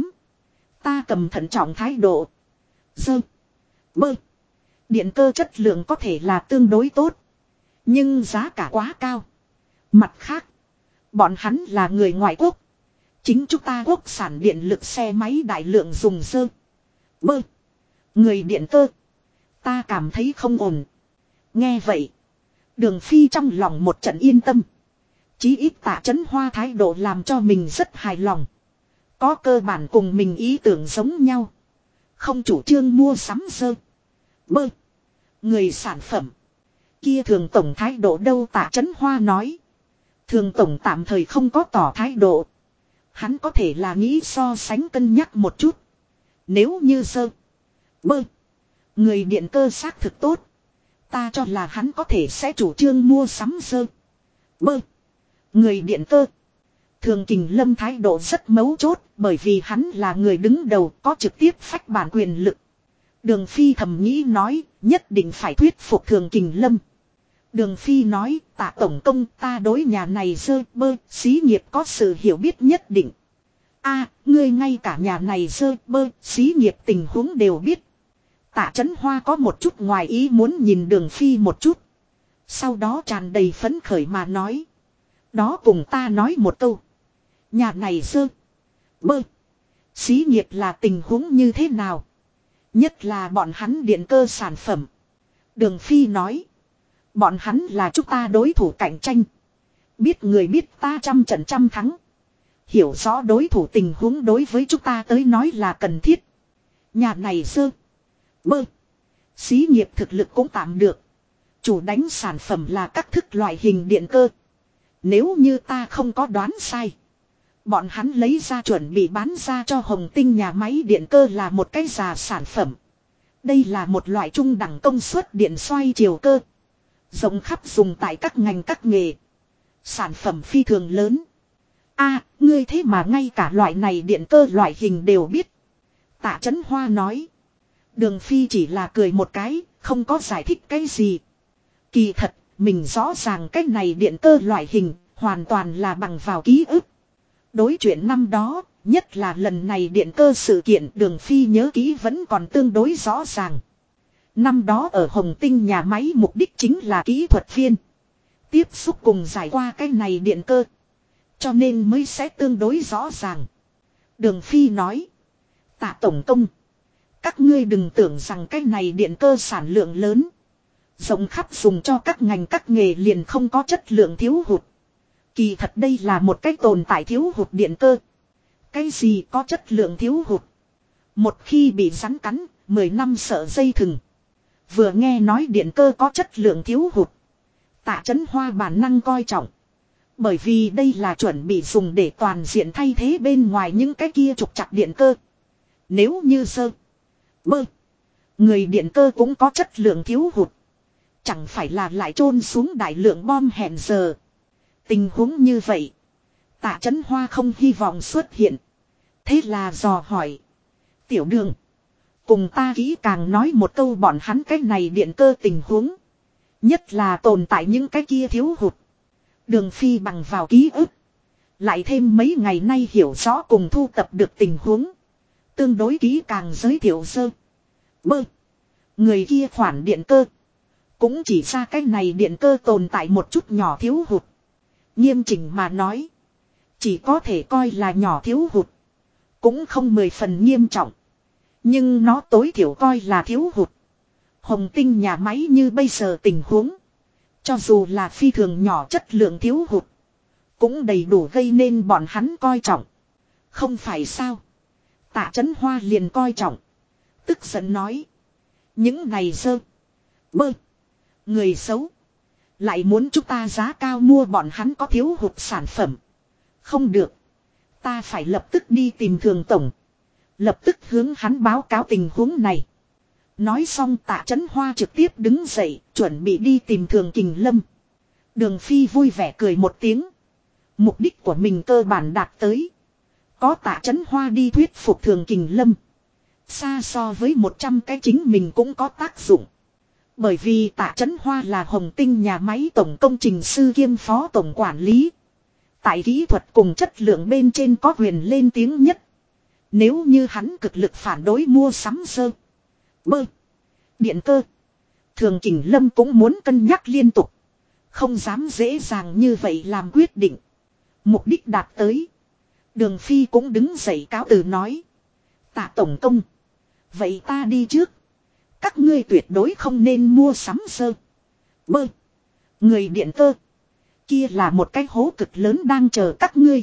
Ta cầm thận trọng thái độ. Dơ. Bơ. Điện cơ chất lượng có thể là tương đối tốt. Nhưng giá cả quá cao. Mặt khác. Bọn hắn là người ngoại quốc. Chính chúng ta quốc sản điện lực xe máy đại lượng dùng dơ. Bơ. Người điện cơ. Ta cảm thấy không ổn. Nghe vậy. Đường Phi trong lòng một trận yên tâm. Chí ít Tạ Chấn Hoa thái độ làm cho mình rất hài lòng. Có cơ bản cùng mình ý tưởng giống nhau. Không chủ trương mua sắm sơ bơ người sản phẩm. Kia Thường tổng thái độ đâu? Tạ Chấn Hoa nói. Thường tổng tạm thời không có tỏ thái độ. Hắn có thể là nghĩ so sánh cân nhắc một chút. Nếu như sơ bơ người điện cơ xác thực tốt. Ta cho là hắn có thể sẽ chủ trương mua sắm sơ bơ người điện cơ. Thường Kình Lâm thái độ rất mấu chốt. Bởi vì hắn là người đứng đầu có trực tiếp phách bản quyền lực. Đường Phi thầm nghĩ nói. Nhất định phải thuyết phục Thường Kình Lâm. Đường Phi nói Tạ tổng công ta đối nhà này sơ bơ xí nghiệp có sự hiểu biết nhất định. Ngươi ngay cả nhà này sơ bơ xí nghiệp tình huống đều biết. Tạ Chấn Hoa có một chút ngoài ý muốn nhìn Đường Phi một chút. Sau đó tràn đầy phấn khởi mà nói. Đó cùng ta nói một câu. Nhà này sơ bơ xí nghiệp là tình huống như thế nào? Nhất là bọn hắn điện cơ sản phẩm. Đường Phi nói. Bọn hắn là chúng ta đối thủ cạnh tranh. Biết người biết ta trăm trận trăm thắng. Hiểu rõ đối thủ tình huống đối với chúng ta tới nói là cần thiết. Nhà này sơ bơ xí nghiệp thực lực cũng tạm được. Chủ đánh sản phẩm là các thức loại hình điện cơ. Nếu như ta không có đoán sai. Bọn hắn lấy ra chuẩn bị bán ra cho Hồng Tinh nhà máy điện cơ là một cái già sản phẩm. Đây là một loại trung đẳng công suất điện xoay chiều cơ. Rộng khắp dùng tại các ngành các nghề. Sản phẩm phi thường lớn. Ngươi thế mà ngay cả loại này điện cơ loại hình đều biết. Tạ Chấn Hoa nói. Đường Phi chỉ là cười một cái, không có giải thích cái gì. Kỳ thật, mình rõ ràng cái này điện cơ loại hình, hoàn toàn là bằng vào ký ức. Đối chuyện năm đó, nhất là lần này điện cơ sự kiện Đường Phi nhớ kỹ vẫn còn tương đối rõ ràng. Năm đó ở Hồng Tinh nhà máy mục đích chính là kỹ thuật viên. Tiếp xúc cùng giải qua cái này điện cơ. Cho nên mới sẽ tương đối rõ ràng. Đường Phi nói. Tạ tổng công. Các ngươi đừng tưởng rằng cái này điện cơ sản lượng lớn. Rộng khắp dùng cho các ngành các nghề liền không có chất lượng thiếu hụt. Kỳ thật đây là một cái tồn tại thiếu hụt điện cơ. Cái gì có chất lượng thiếu hụt? Một khi bị rắn cắn, 10 năm sợ dây thừng. Vừa nghe nói điện cơ có chất lượng thiếu hụt. Tạ Chấn Hoa bản năng coi trọng. Bởi vì đây là chuẩn bị dùng để toàn diện thay thế bên ngoài những cái kia trục trặc điện cơ. Nếu như sơ, bơ, người điện cơ cũng có chất lượng thiếu hụt. Chẳng phải là lại chôn xuống đại lượng bom hẹn giờ. Tình huống như vậy, Tạ Chấn Hoa không hy vọng xuất hiện. Thế là dò hỏi. Tiểu Đường, cùng ta kỹ càng nói một câu bọn hắn cái này điện cơ tình huống. Nhất là tồn tại những cái kia thiếu hụt. Đường Phi bằng vào ký ức. Lại thêm mấy ngày nay hiểu rõ cùng thu tập được tình huống. Tương đối kỹ càng giới thiệu sơ, bơ, người kia khoản điện cơ. Cũng chỉ ra cái này điện cơ tồn tại một chút nhỏ thiếu hụt. Nghiêm chỉnh mà nói, chỉ có thể coi là nhỏ thiếu hụt. Cũng không 10 phần nghiêm trọng. Nhưng nó tối thiểu coi là thiếu hụt. Hồng Tinh nhà máy như bây giờ tình huống, cho dù là phi thường nhỏ chất lượng thiếu hụt, cũng đầy đủ gây nên bọn hắn coi trọng. Không phải sao? Tạ Chấn Hoa liền coi trọng. Tức giận nói. Những này dơ, bơ, người xấu. Lại muốn chúng ta giá cao mua bọn hắn có thiếu hụt sản phẩm. Không được. Ta phải lập tức đi tìm Thường tổng. Lập tức hướng hắn báo cáo tình huống này. Nói xong Tạ Chấn Hoa trực tiếp đứng dậy, chuẩn bị đi tìm Thường Kình Lâm. Đường Phi vui vẻ cười một tiếng. Mục đích của mình cơ bản đạt tới. Có Tạ Chấn Hoa đi thuyết phục Thường Kình Lâm. Xa so với 100 cái chính mình cũng có tác dụng. Bởi vì Tạ Chấn Hoa là Hồng Tinh nhà máy tổng công trình sư kiêm phó tổng quản lý. Tại kỹ thuật cùng chất lượng bên trên có quyền lên tiếng nhất. Nếu như hắn cực lực phản đối mua sắm sơ, bơ, điện cơ, Thường Kình Lâm cũng muốn cân nhắc liên tục. Không dám dễ dàng như vậy làm quyết định. Mục đích đạt tới. Đường Phi cũng đứng dậy cáo từ nói. Tạ tổng công, vậy ta đi trước. Các ngươi tuyệt đối không nên mua sắm sơ, bơ, người điện cơ. Kia là một cái hố cực lớn đang chờ các ngươi.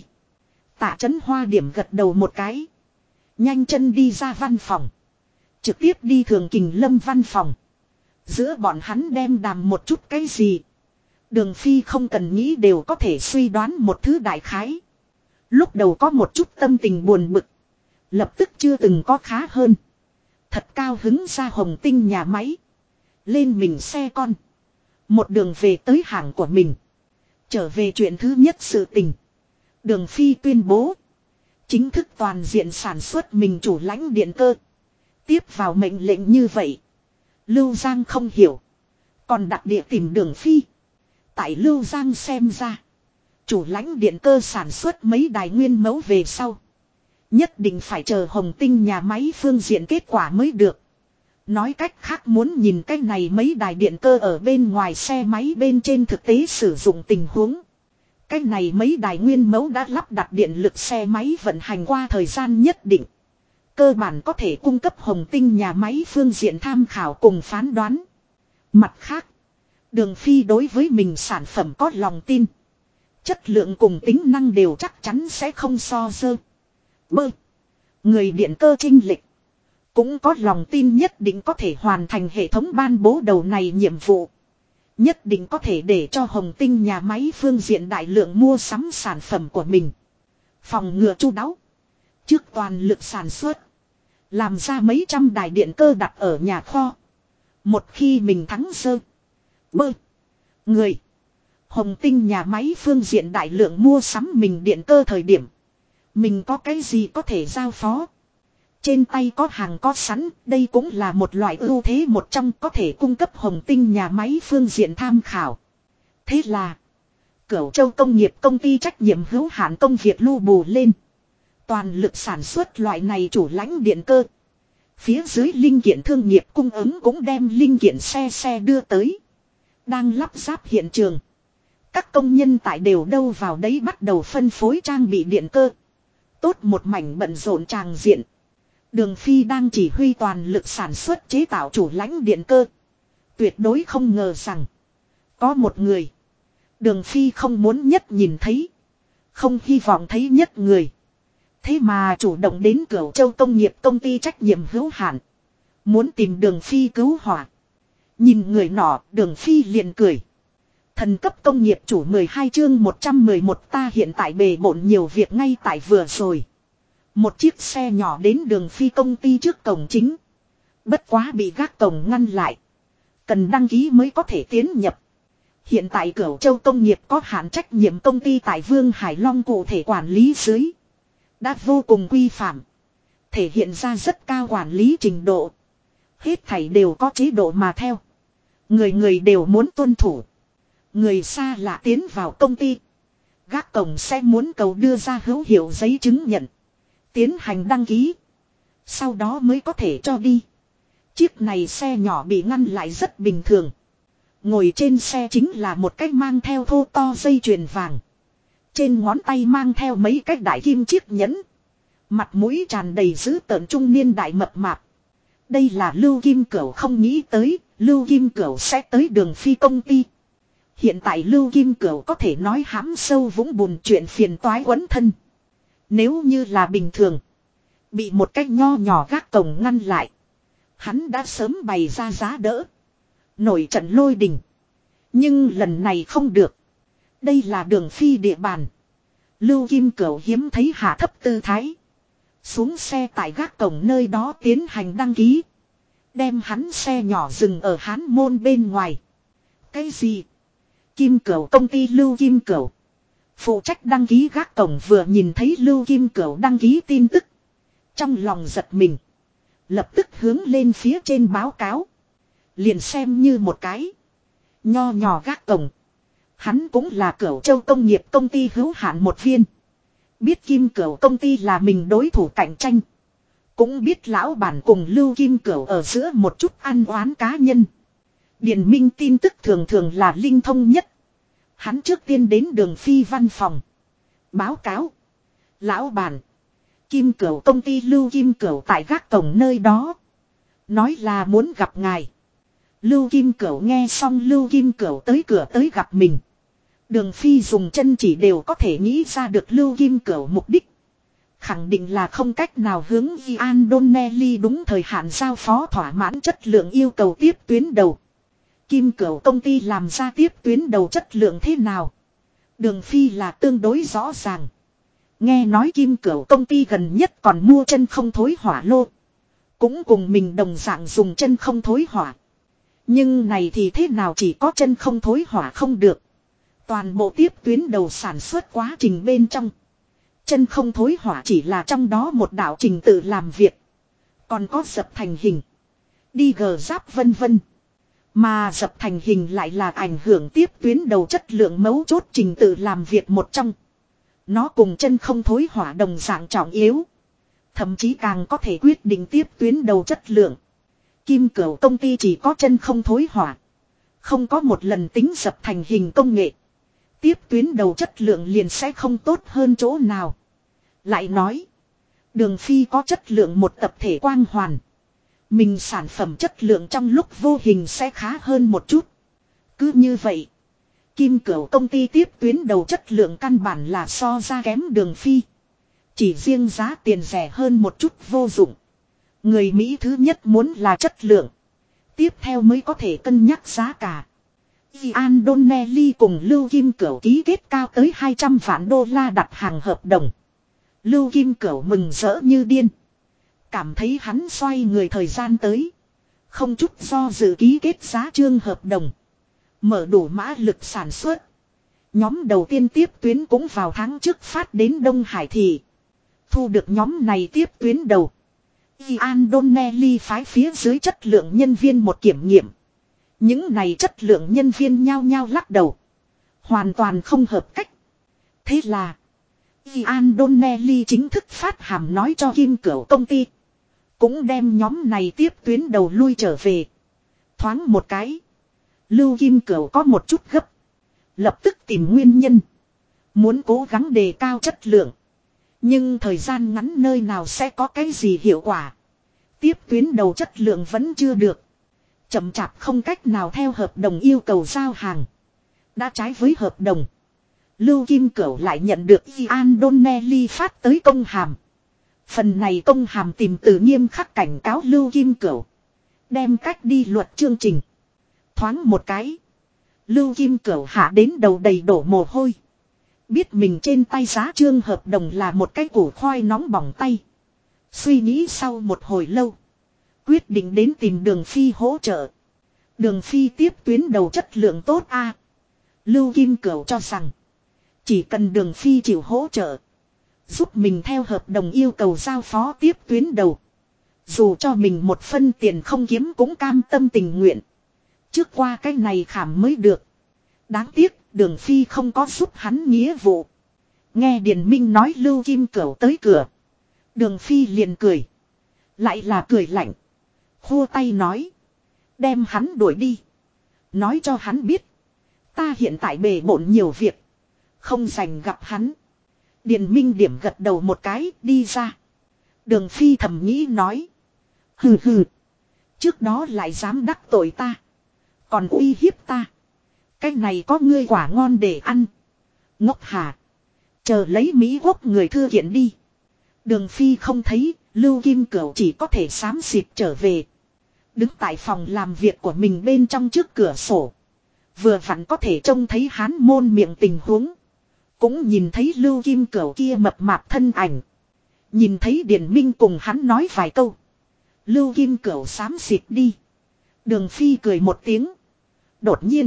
Tạ Chấn Hoa điểm gật đầu một cái. Nhanh chân đi ra văn phòng. Trực tiếp đi Thường Kình Lâm văn phòng. Giữa bọn hắn đem đàm một chút cái gì. Đường Phi không cần nghĩ đều có thể suy đoán một thứ đại khái. Lúc đầu có một chút tâm tình buồn bực. Lập tức chưa từng có khá hơn. Thật cao hứng ra Hồng Tinh nhà máy. Lên mình xe con. Một đường về tới hàng của mình. Trở về chuyện thứ nhất sự tình. Đường Phi tuyên bố. Chính thức toàn diện sản xuất mình chủ lãnh điện cơ. Tiếp vào mệnh lệnh như vậy. Lưu Giang không hiểu. Còn đặc địa tìm Đường Phi. Tại Lưu Giang xem ra. Chủ lãnh điện cơ sản xuất mấy đài nguyên mẫu về sau. Nhất định phải chờ Hồng Tinh nhà máy phương diện kết quả mới được. Nói cách khác muốn nhìn cái này mấy đài điện cơ ở bên ngoài xe máy bên trên thực tế sử dụng tình huống. Cái này mấy đài nguyên mẫu đã lắp đặt điện lực xe máy vận hành qua thời gian nhất định. Cơ bản có thể cung cấp Hồng Tinh nhà máy phương diện tham khảo cùng phán đoán. Mặt khác, Đường Phi đối với mình sản phẩm có lòng tin. Chất lượng cùng tính năng đều chắc chắn sẽ không so dơ, bơ, người điện cơ chênh lệch. Cũng có lòng tin nhất định có thể hoàn thành hệ thống ban bố đầu này nhiệm vụ. Nhất định có thể để cho Hồng Tinh nhà máy phương diện đại lượng mua sắm sản phẩm của mình. Phòng ngừa chu đáo. Trước toàn lực sản xuất. Làm ra mấy trăm đài điện cơ đặt ở nhà kho. Một khi mình thắng sơ, bơ, người, Hồng Tinh nhà máy phương diện đại lượng mua sắm mình điện cơ thời điểm. Mình có cái gì có thể giao phó. Trên tay có hàng có sẵn, đây cũng là một loại ưu thế một trong có thể cung cấp Hồng Tinh nhà máy phương diện tham khảo. Thế là, Cửu Châu Công nghiệp công ty trách nhiệm hữu hạn công việc lưu bù lên. Toàn lực sản xuất loại này chủ lãnh điện cơ. Phía dưới linh kiện thương nghiệp cung ứng cũng đem linh kiện xe đưa tới. Đang lắp ráp hiện trường. Các công nhân tại đều đâu vào đấy bắt đầu phân phối trang bị điện cơ. Tốt một mảnh bận rộn tràng diện. Đường Phi đang chỉ huy toàn lực sản xuất chế tạo chủ lãnh điện cơ. Tuyệt đối không ngờ rằng. Có một người. Đường Phi không muốn nhất nhìn thấy. Không hy vọng thấy nhất người. Thế mà chủ động đến Cửu Châu Công nghiệp công ty trách nhiệm hữu hạn. Muốn tìm Đường Phi cứu hỏa. Nhìn người nọ, Đường Phi liền cười. Thần cấp công nghiệp chủ 12 chương 111 ta hiện tại bề bộn nhiều việc ngay tại vừa rồi. Một chiếc xe nhỏ đến Đường Phi công ty trước cổng chính. Bất quá bị gác cổng ngăn lại. Cần đăng ký mới có thể tiến nhập. Hiện tại Cửu Châu Công nghiệp có hạn trách nhiệm công ty tại Vương Hải Long cụ thể quản lý dưới. Đã vô cùng quy phạm. Thể hiện ra rất cao quản lý trình độ. Hết thảy đều có chế độ mà theo. Người người đều muốn tuân thủ. Người xa lạ tiến vào công ty. Gác cổng sẽ muốn cầu đưa ra hữu hiệu giấy chứng nhận. Tiến hành đăng ký. Sau đó mới có thể cho đi. Chiếc này xe nhỏ bị ngăn lại rất bình thường. Ngồi trên xe chính là một cái mang theo thô to dây chuyền vàng. Trên ngón tay mang theo mấy cái đại kim chiếc nhẫn. Mặt mũi tràn đầy dữ tợn trung niên đại mập mạp. Đây là Lưu Kim Cửu không nghĩ tới, Lưu Kim Cửu sẽ tới Đường Phi công ty. Hiện tại Lưu Kim Cửu có thể nói hãm sâu vũng bùn chuyện phiền toái quấn thân. Nếu như là bình thường, bị một cái nho nhỏ gác cổng ngăn lại. Hắn đã sớm bày ra giá đỡ. Nổi trận lôi đình. Nhưng lần này không được. Đây là Đường Phi địa bàn. Lưu Kim Cửu hiếm thấy hạ thấp tư thái. Xuống xe tại gác cổng nơi đó tiến hành đăng ký. Đem hắn xe nhỏ dừng ở Hán Môn bên ngoài. Cái gì? Kim Cửu công ty Lưu Kim Cửu. Phụ trách đăng ký gác cổng vừa nhìn thấy Lưu Kim Cửu đăng ký tin tức. Trong lòng giật mình. Lập tức hướng lên phía trên báo cáo. Liền xem như một cái. Nho nhỏ gác cổng. Hắn cũng là Cửu Châu Công nghiệp công ty hữu hạn một viên. Biết Kim Cửu công ty là mình đối thủ cạnh tranh. Cũng biết lão bản cùng Lưu Kim Cửu ở giữa một chút ăn oán cá nhân. Điền Minh tin tức thường thường là linh thông nhất. Hắn trước tiên đến Đường Phi văn phòng. Báo cáo. Lão bản. Kim Cửu công ty Lưu Kim Cửu tại gác cổng nơi đó. Nói là muốn gặp ngài. Lưu Kim Cửu nghe xong Lưu Kim Cửu tới cửa tới gặp mình. Đường Phi dùng chân chỉ đều có thể nghĩ ra được Lưu Kim Cửu mục đích. Khẳng định là không cách nào hướng Ian Donnelly đúng thời hạn giao phó thỏa mãn chất lượng yêu cầu tiếp tuyến đầu. Kim Cửu công ty làm ra tiếp tuyến đầu chất lượng thế nào? Đường Phi là tương đối rõ ràng. Nghe nói Kim Cửu công ty gần nhất còn mua chân không thối hỏa lô. Cũng cùng mình đồng dạng dùng chân không thối hỏa. Nhưng này thì thế nào chỉ có chân không thối hỏa không được. Toàn bộ tiếp tuyến đầu sản xuất quá trình bên trong. Chân không thối hỏa chỉ là trong đó một đạo trình tự làm việc. Còn có dập thành hình. Đi gờ giáp vân vân. Mà dập thành hình lại là ảnh hưởng tiếp tuyến đầu chất lượng mấu chốt trình tự làm việc một trong. Nó cùng chân không thối hỏa đồng dạng trọng yếu. Thậm chí càng có thể quyết định tiếp tuyến đầu chất lượng. Kim Cửu công ty chỉ có chân không thối hỏa. Không có một lần tính dập thành hình công nghệ. Tiếp tuyến đầu chất lượng liền sẽ không tốt hơn chỗ nào. Lại nói. Đường Phi có chất lượng một tập thể quang hoàn. Mình sản phẩm chất lượng trong lúc vô hình sẽ khá hơn một chút. Cứ như vậy. Kim Cửu công ty tiếp tuyến đầu chất lượng căn bản là so ra kém Đường Phi. Chỉ riêng giá tiền rẻ hơn một chút vô dụng. Người Mỹ thứ nhất muốn là chất lượng. Tiếp theo mới có thể cân nhắc giá cả. Ian Donnelly cùng Lưu Kim Cửu ký kết cao tới 200 vạn đô la đặt hàng hợp đồng. Lưu Kim Cửu mừng rỡ như điên. Cảm thấy hắn xoay người thời gian tới. Không chút do dự ký kết giá trương hợp đồng. Mở đủ mã lực sản xuất. Nhóm đầu tiên tiếp tuyến cũng vào tháng trước phát đến Đông Hải thị. Thu được nhóm này tiếp tuyến đầu. Ian Donnelly phái phía dưới chất lượng nhân viên một kiểm nghiệm. Những này chất lượng nhân viên nhao nhao lắc đầu. Hoàn toàn không hợp cách. Thế là Ian Donnelly chính thức phát hàm nói cho Kim Cửu công ty. Cũng đem nhóm này tiếp tuyến đầu lui trở về. Thoáng một cái. Lưu Kim Cửu có một chút gấp. Lập tức tìm nguyên nhân. Muốn cố gắng đề cao chất lượng. Nhưng thời gian ngắn nơi nào sẽ có cái gì hiệu quả. Tiếp tuyến đầu chất lượng vẫn chưa được. Chậm chạp không cách nào theo hợp đồng yêu cầu giao hàng. Đã trái với hợp đồng. Lưu Kim Cửu lại nhận được Ian Donnelly phát tới công hàm. Phần này công hàm tìm từ nghiêm khắc cảnh cáo Lưu Kim Cửu. Đem cách đi luật chương trình. Thoáng một cái. Lưu Kim Cửu hạ đến đầu đầy đổ mồ hôi. Biết mình trên tay giá trương hợp đồng là một cái củ khoai nóng bỏng tay. Suy nghĩ sau một hồi lâu. Quyết định đến tìm Đường Phi hỗ trợ. Đường Phi tiếp tuyến đầu chất lượng tốt a. Lưu Kim Cửu cho rằng. Chỉ cần Đường Phi chịu hỗ trợ. Giúp mình theo hợp đồng yêu cầu giao phó tiếp tuyến đầu. Dù cho mình một phân tiền không kiếm cũng cam tâm tình nguyện. Trước qua cái này khảm mới được. Đáng tiếc Đường Phi không có giúp hắn nghĩa vụ. Nghe Điền Minh nói Lưu Kim Cửu tới cửa. Đường Phi liền cười. Lại là cười lạnh. Khua tay nói. Đem hắn đuổi đi. Nói cho hắn biết. Ta hiện tại bề bộn nhiều việc. Không dành gặp hắn. Điền Minh điểm gật đầu một cái đi ra. Đường Phi thầm nghĩ nói. Hừ hừ. Trước đó lại dám đắc tội ta. Còn uy hiếp ta. Cái này có ngươi quả ngon để ăn. Ngốc hà. Chờ lấy Mỹ Quốc người thư kiện đi. Đường Phi không thấy. Lưu Kim Cửu chỉ có thể xám xịt trở về. Đứng tại phòng làm việc của mình bên trong trước cửa sổ. Vừa vặn có thể trông thấy hán môn miệng tình huống. Cũng nhìn thấy Lưu Kim Cửu kia mập mạp thân ảnh. Nhìn thấy Điền Minh cùng hắn nói vài câu. Lưu Kim Cửu xám xịt đi. Đường Phi cười một tiếng. Đột nhiên.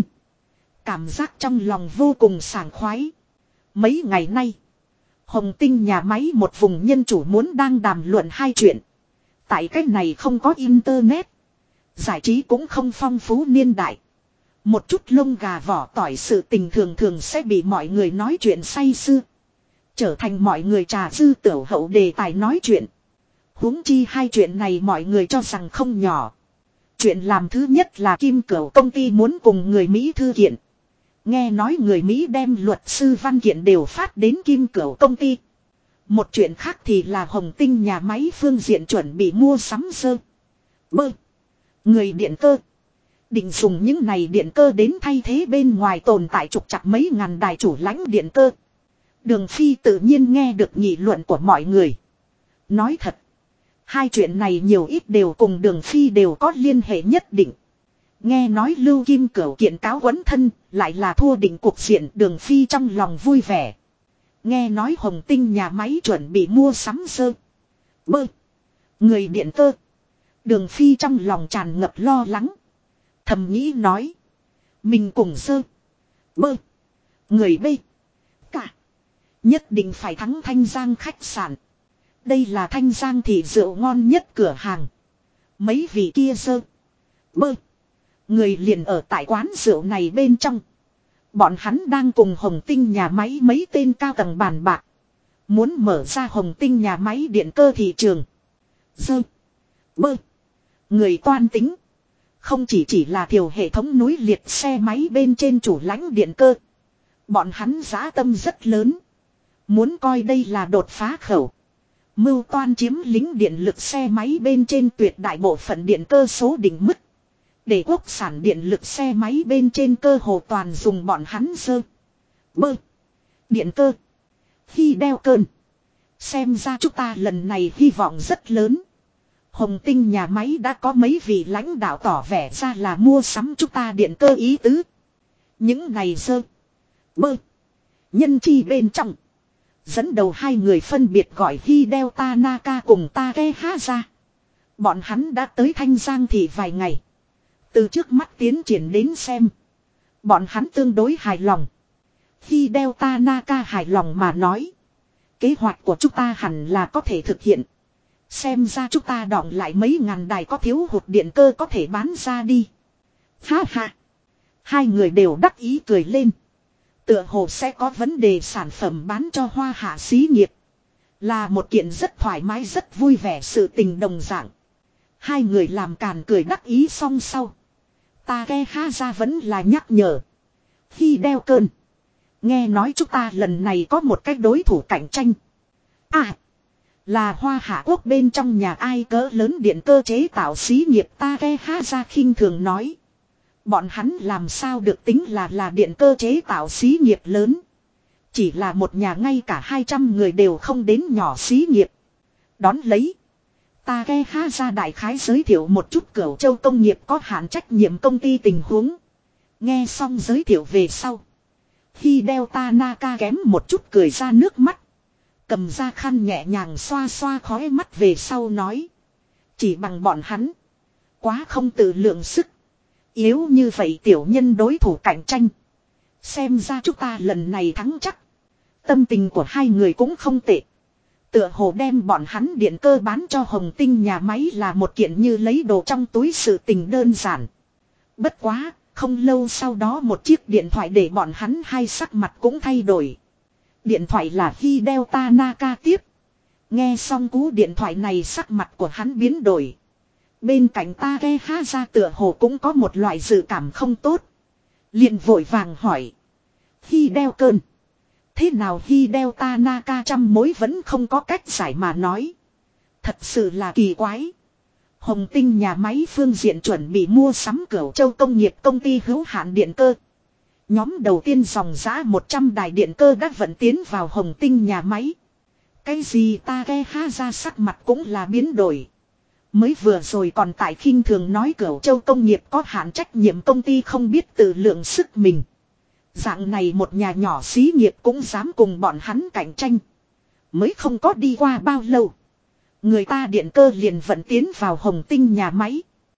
Cảm giác trong lòng vô cùng sảng khoái. Mấy ngày nay. Hồng Tinh nhà máy một vùng nhân chủ muốn đang đàm luận hai chuyện. Tại cách này không có internet. Giải trí cũng không phong phú niên đại. Một chút lông gà vỏ tỏi sự tình thường thường sẽ bị mọi người nói chuyện say sưa. Trở thành mọi người trà dư tiểu hậu đề tài nói chuyện. Huống chi hai chuyện này mọi người cho rằng không nhỏ. Chuyện làm thứ nhất là Kim Cửu công ty muốn cùng người Mỹ thư kiện. Nghe nói người Mỹ đem luật sư văn kiện đều phát đến Kim Cửu công ty. Một chuyện khác thì là Hồng Tinh nhà máy phương diện chuẩn bị mua sắm sơ. Bơ. Người điện cơ. Định dùng những này điện cơ đến thay thế bên ngoài tồn tại trục chặt mấy ngàn đài chủ lãnh điện cơ. Đường Phi tự nhiên nghe được nghị luận của mọi người. Nói thật. Hai chuyện này nhiều ít đều cùng Đường Phi đều có liên hệ nhất định. Nghe nói Lưu Kim Cửu kiện cáo quấn thân, lại là thua định cuộc diện Đường Phi trong lòng vui vẻ. Nghe nói Hồng Tinh nhà máy chuẩn bị mua sắm sơ. Bơ. Người điện cơ. Đường Phi trong lòng tràn ngập lo lắng. Thầm nghĩ nói. Mình cùng sơ. Bơ. Người bê. Cả. Nhất định phải thắng Thanh Giang khách sạn. Đây là Thanh Giang thị rượu ngon nhất cửa hàng. Mấy vị kia sơ. Bơ. Người liền ở tại quán rượu này bên trong. Bọn hắn đang cùng Hồng Tinh nhà máy mấy tên cao tầng bàn bạc. Muốn mở ra Hồng Tinh nhà máy điện cơ thị trường. Sơ. Bơ. Người toan tính. Không chỉ là thiểu hệ thống núi liệt xe máy bên trên chủ lãnh điện cơ. Bọn hắn dã tâm rất lớn. Muốn coi đây là đột phá khẩu. Mưu toan chiếm lính điện lực xe máy bên trên tuyệt đại bộ phận điện cơ số định mức. Để quốc sản điện lực xe máy bên trên cơ hồ toàn dùng bọn hắn sơ. Bơ. Điện cơ. Khi đeo cơn. Xem ra chúng ta lần này hy vọng rất lớn. Hồng Tinh nhà máy đã có mấy vị lãnh đạo tỏ vẻ ra là mua sắm chúng ta điện cơ ý tứ. Những này sơ. Bơ. Nhân chi bên trong. Dẫn đầu hai người phân biệt gọi Hideo Tanaka cùng Takehashi. Bọn hắn đã tới Thanh Giang thị vài ngày. Từ trước mắt tiến triển đến xem. Bọn hắn tương đối hài lòng. Hideo Tanaka hài lòng mà nói. Kế hoạch của chúng ta hẳn là có thể thực hiện. Xem ra chúng ta đọng lại mấy ngàn đài có thiếu hụt điện cơ có thể bán ra đi. Ha ha. Hai người đều đắc ý cười lên. Tựa hồ sẽ có vấn đề sản phẩm bán cho Hoa Hạ xí nghiệp. Là một kiện rất thoải mái rất vui vẻ sự tình đồng dạng. Hai người làm càn cười đắc ý xong sau. Takehashi vẫn là nhắc nhở. Khi đeo cơn. Nghe nói chúng ta lần này có một cái đối thủ cạnh tranh. À. Là Hoa Hạ Quốc bên trong nhà ai cỡ lớn điện cơ chế tạo xí nghiệp Takeha khinh thường nói. Bọn hắn làm sao được tính là điện cơ chế tạo xí nghiệp lớn. Chỉ là một nhà ngay cả 200 người đều không đến nhỏ xí nghiệp. Đón lấy. Takeha đại khái giới thiệu một chút Cửu Châu công nghiệp có hạn trách nhiệm công ty tình huống. Nghe xong giới thiệu về sau. Hideo Tanaka kém một chút cười ra nước mắt. Cầm ra khăn nhẹ nhàng xoa xoa khóe mắt về sau nói. Chỉ bằng bọn hắn. Quá không tự lượng sức. Yếu như vậy tiểu nhân đối thủ cạnh tranh. Xem ra chúng ta lần này thắng chắc. Tâm tình của hai người cũng không tệ. Tựa hồ đem bọn hắn điện cơ bán cho Hồng Tinh nhà máy là một kiện như lấy đồ trong túi sự tình đơn giản. Bất quá, không lâu sau đó một chiếc điện thoại để bọn hắn hai sắc mặt cũng thay đổi. Điện thoại là Hideo Tanaka tiếp. Nghe xong cú điện thoại này sắc mặt của hắn biến đổi. Bên cạnh Takeha tựa hồ cũng có một loại dự cảm không tốt. Liền vội vàng hỏi. Hideo cơn. Thế nào Hideo Tanaka trăm mối vẫn không có cách giải mà nói. Thật sự là kỳ quái. Hồng Tinh nhà máy phương diện chuẩn bị mua sắm Cửu Châu công nghiệp công ty hữu hạn điện cơ. Nhóm đầu tiên dòng giá 100 đài điện cơ đã vận tiến vào Hồng Tinh nhà máy. Cái gì Takeha ra sắc mặt cũng là biến đổi. Mới vừa rồi còn tại khinh thường nói Cửu Châu công nghiệp có hạn trách nhiệm công ty không biết tự lượng sức mình. Dạng này một nhà nhỏ xí nghiệp cũng dám cùng bọn hắn cạnh tranh. Mới không có đi qua bao lâu. Người ta điện cơ liền vận tiến vào Hồng Tinh nhà máy.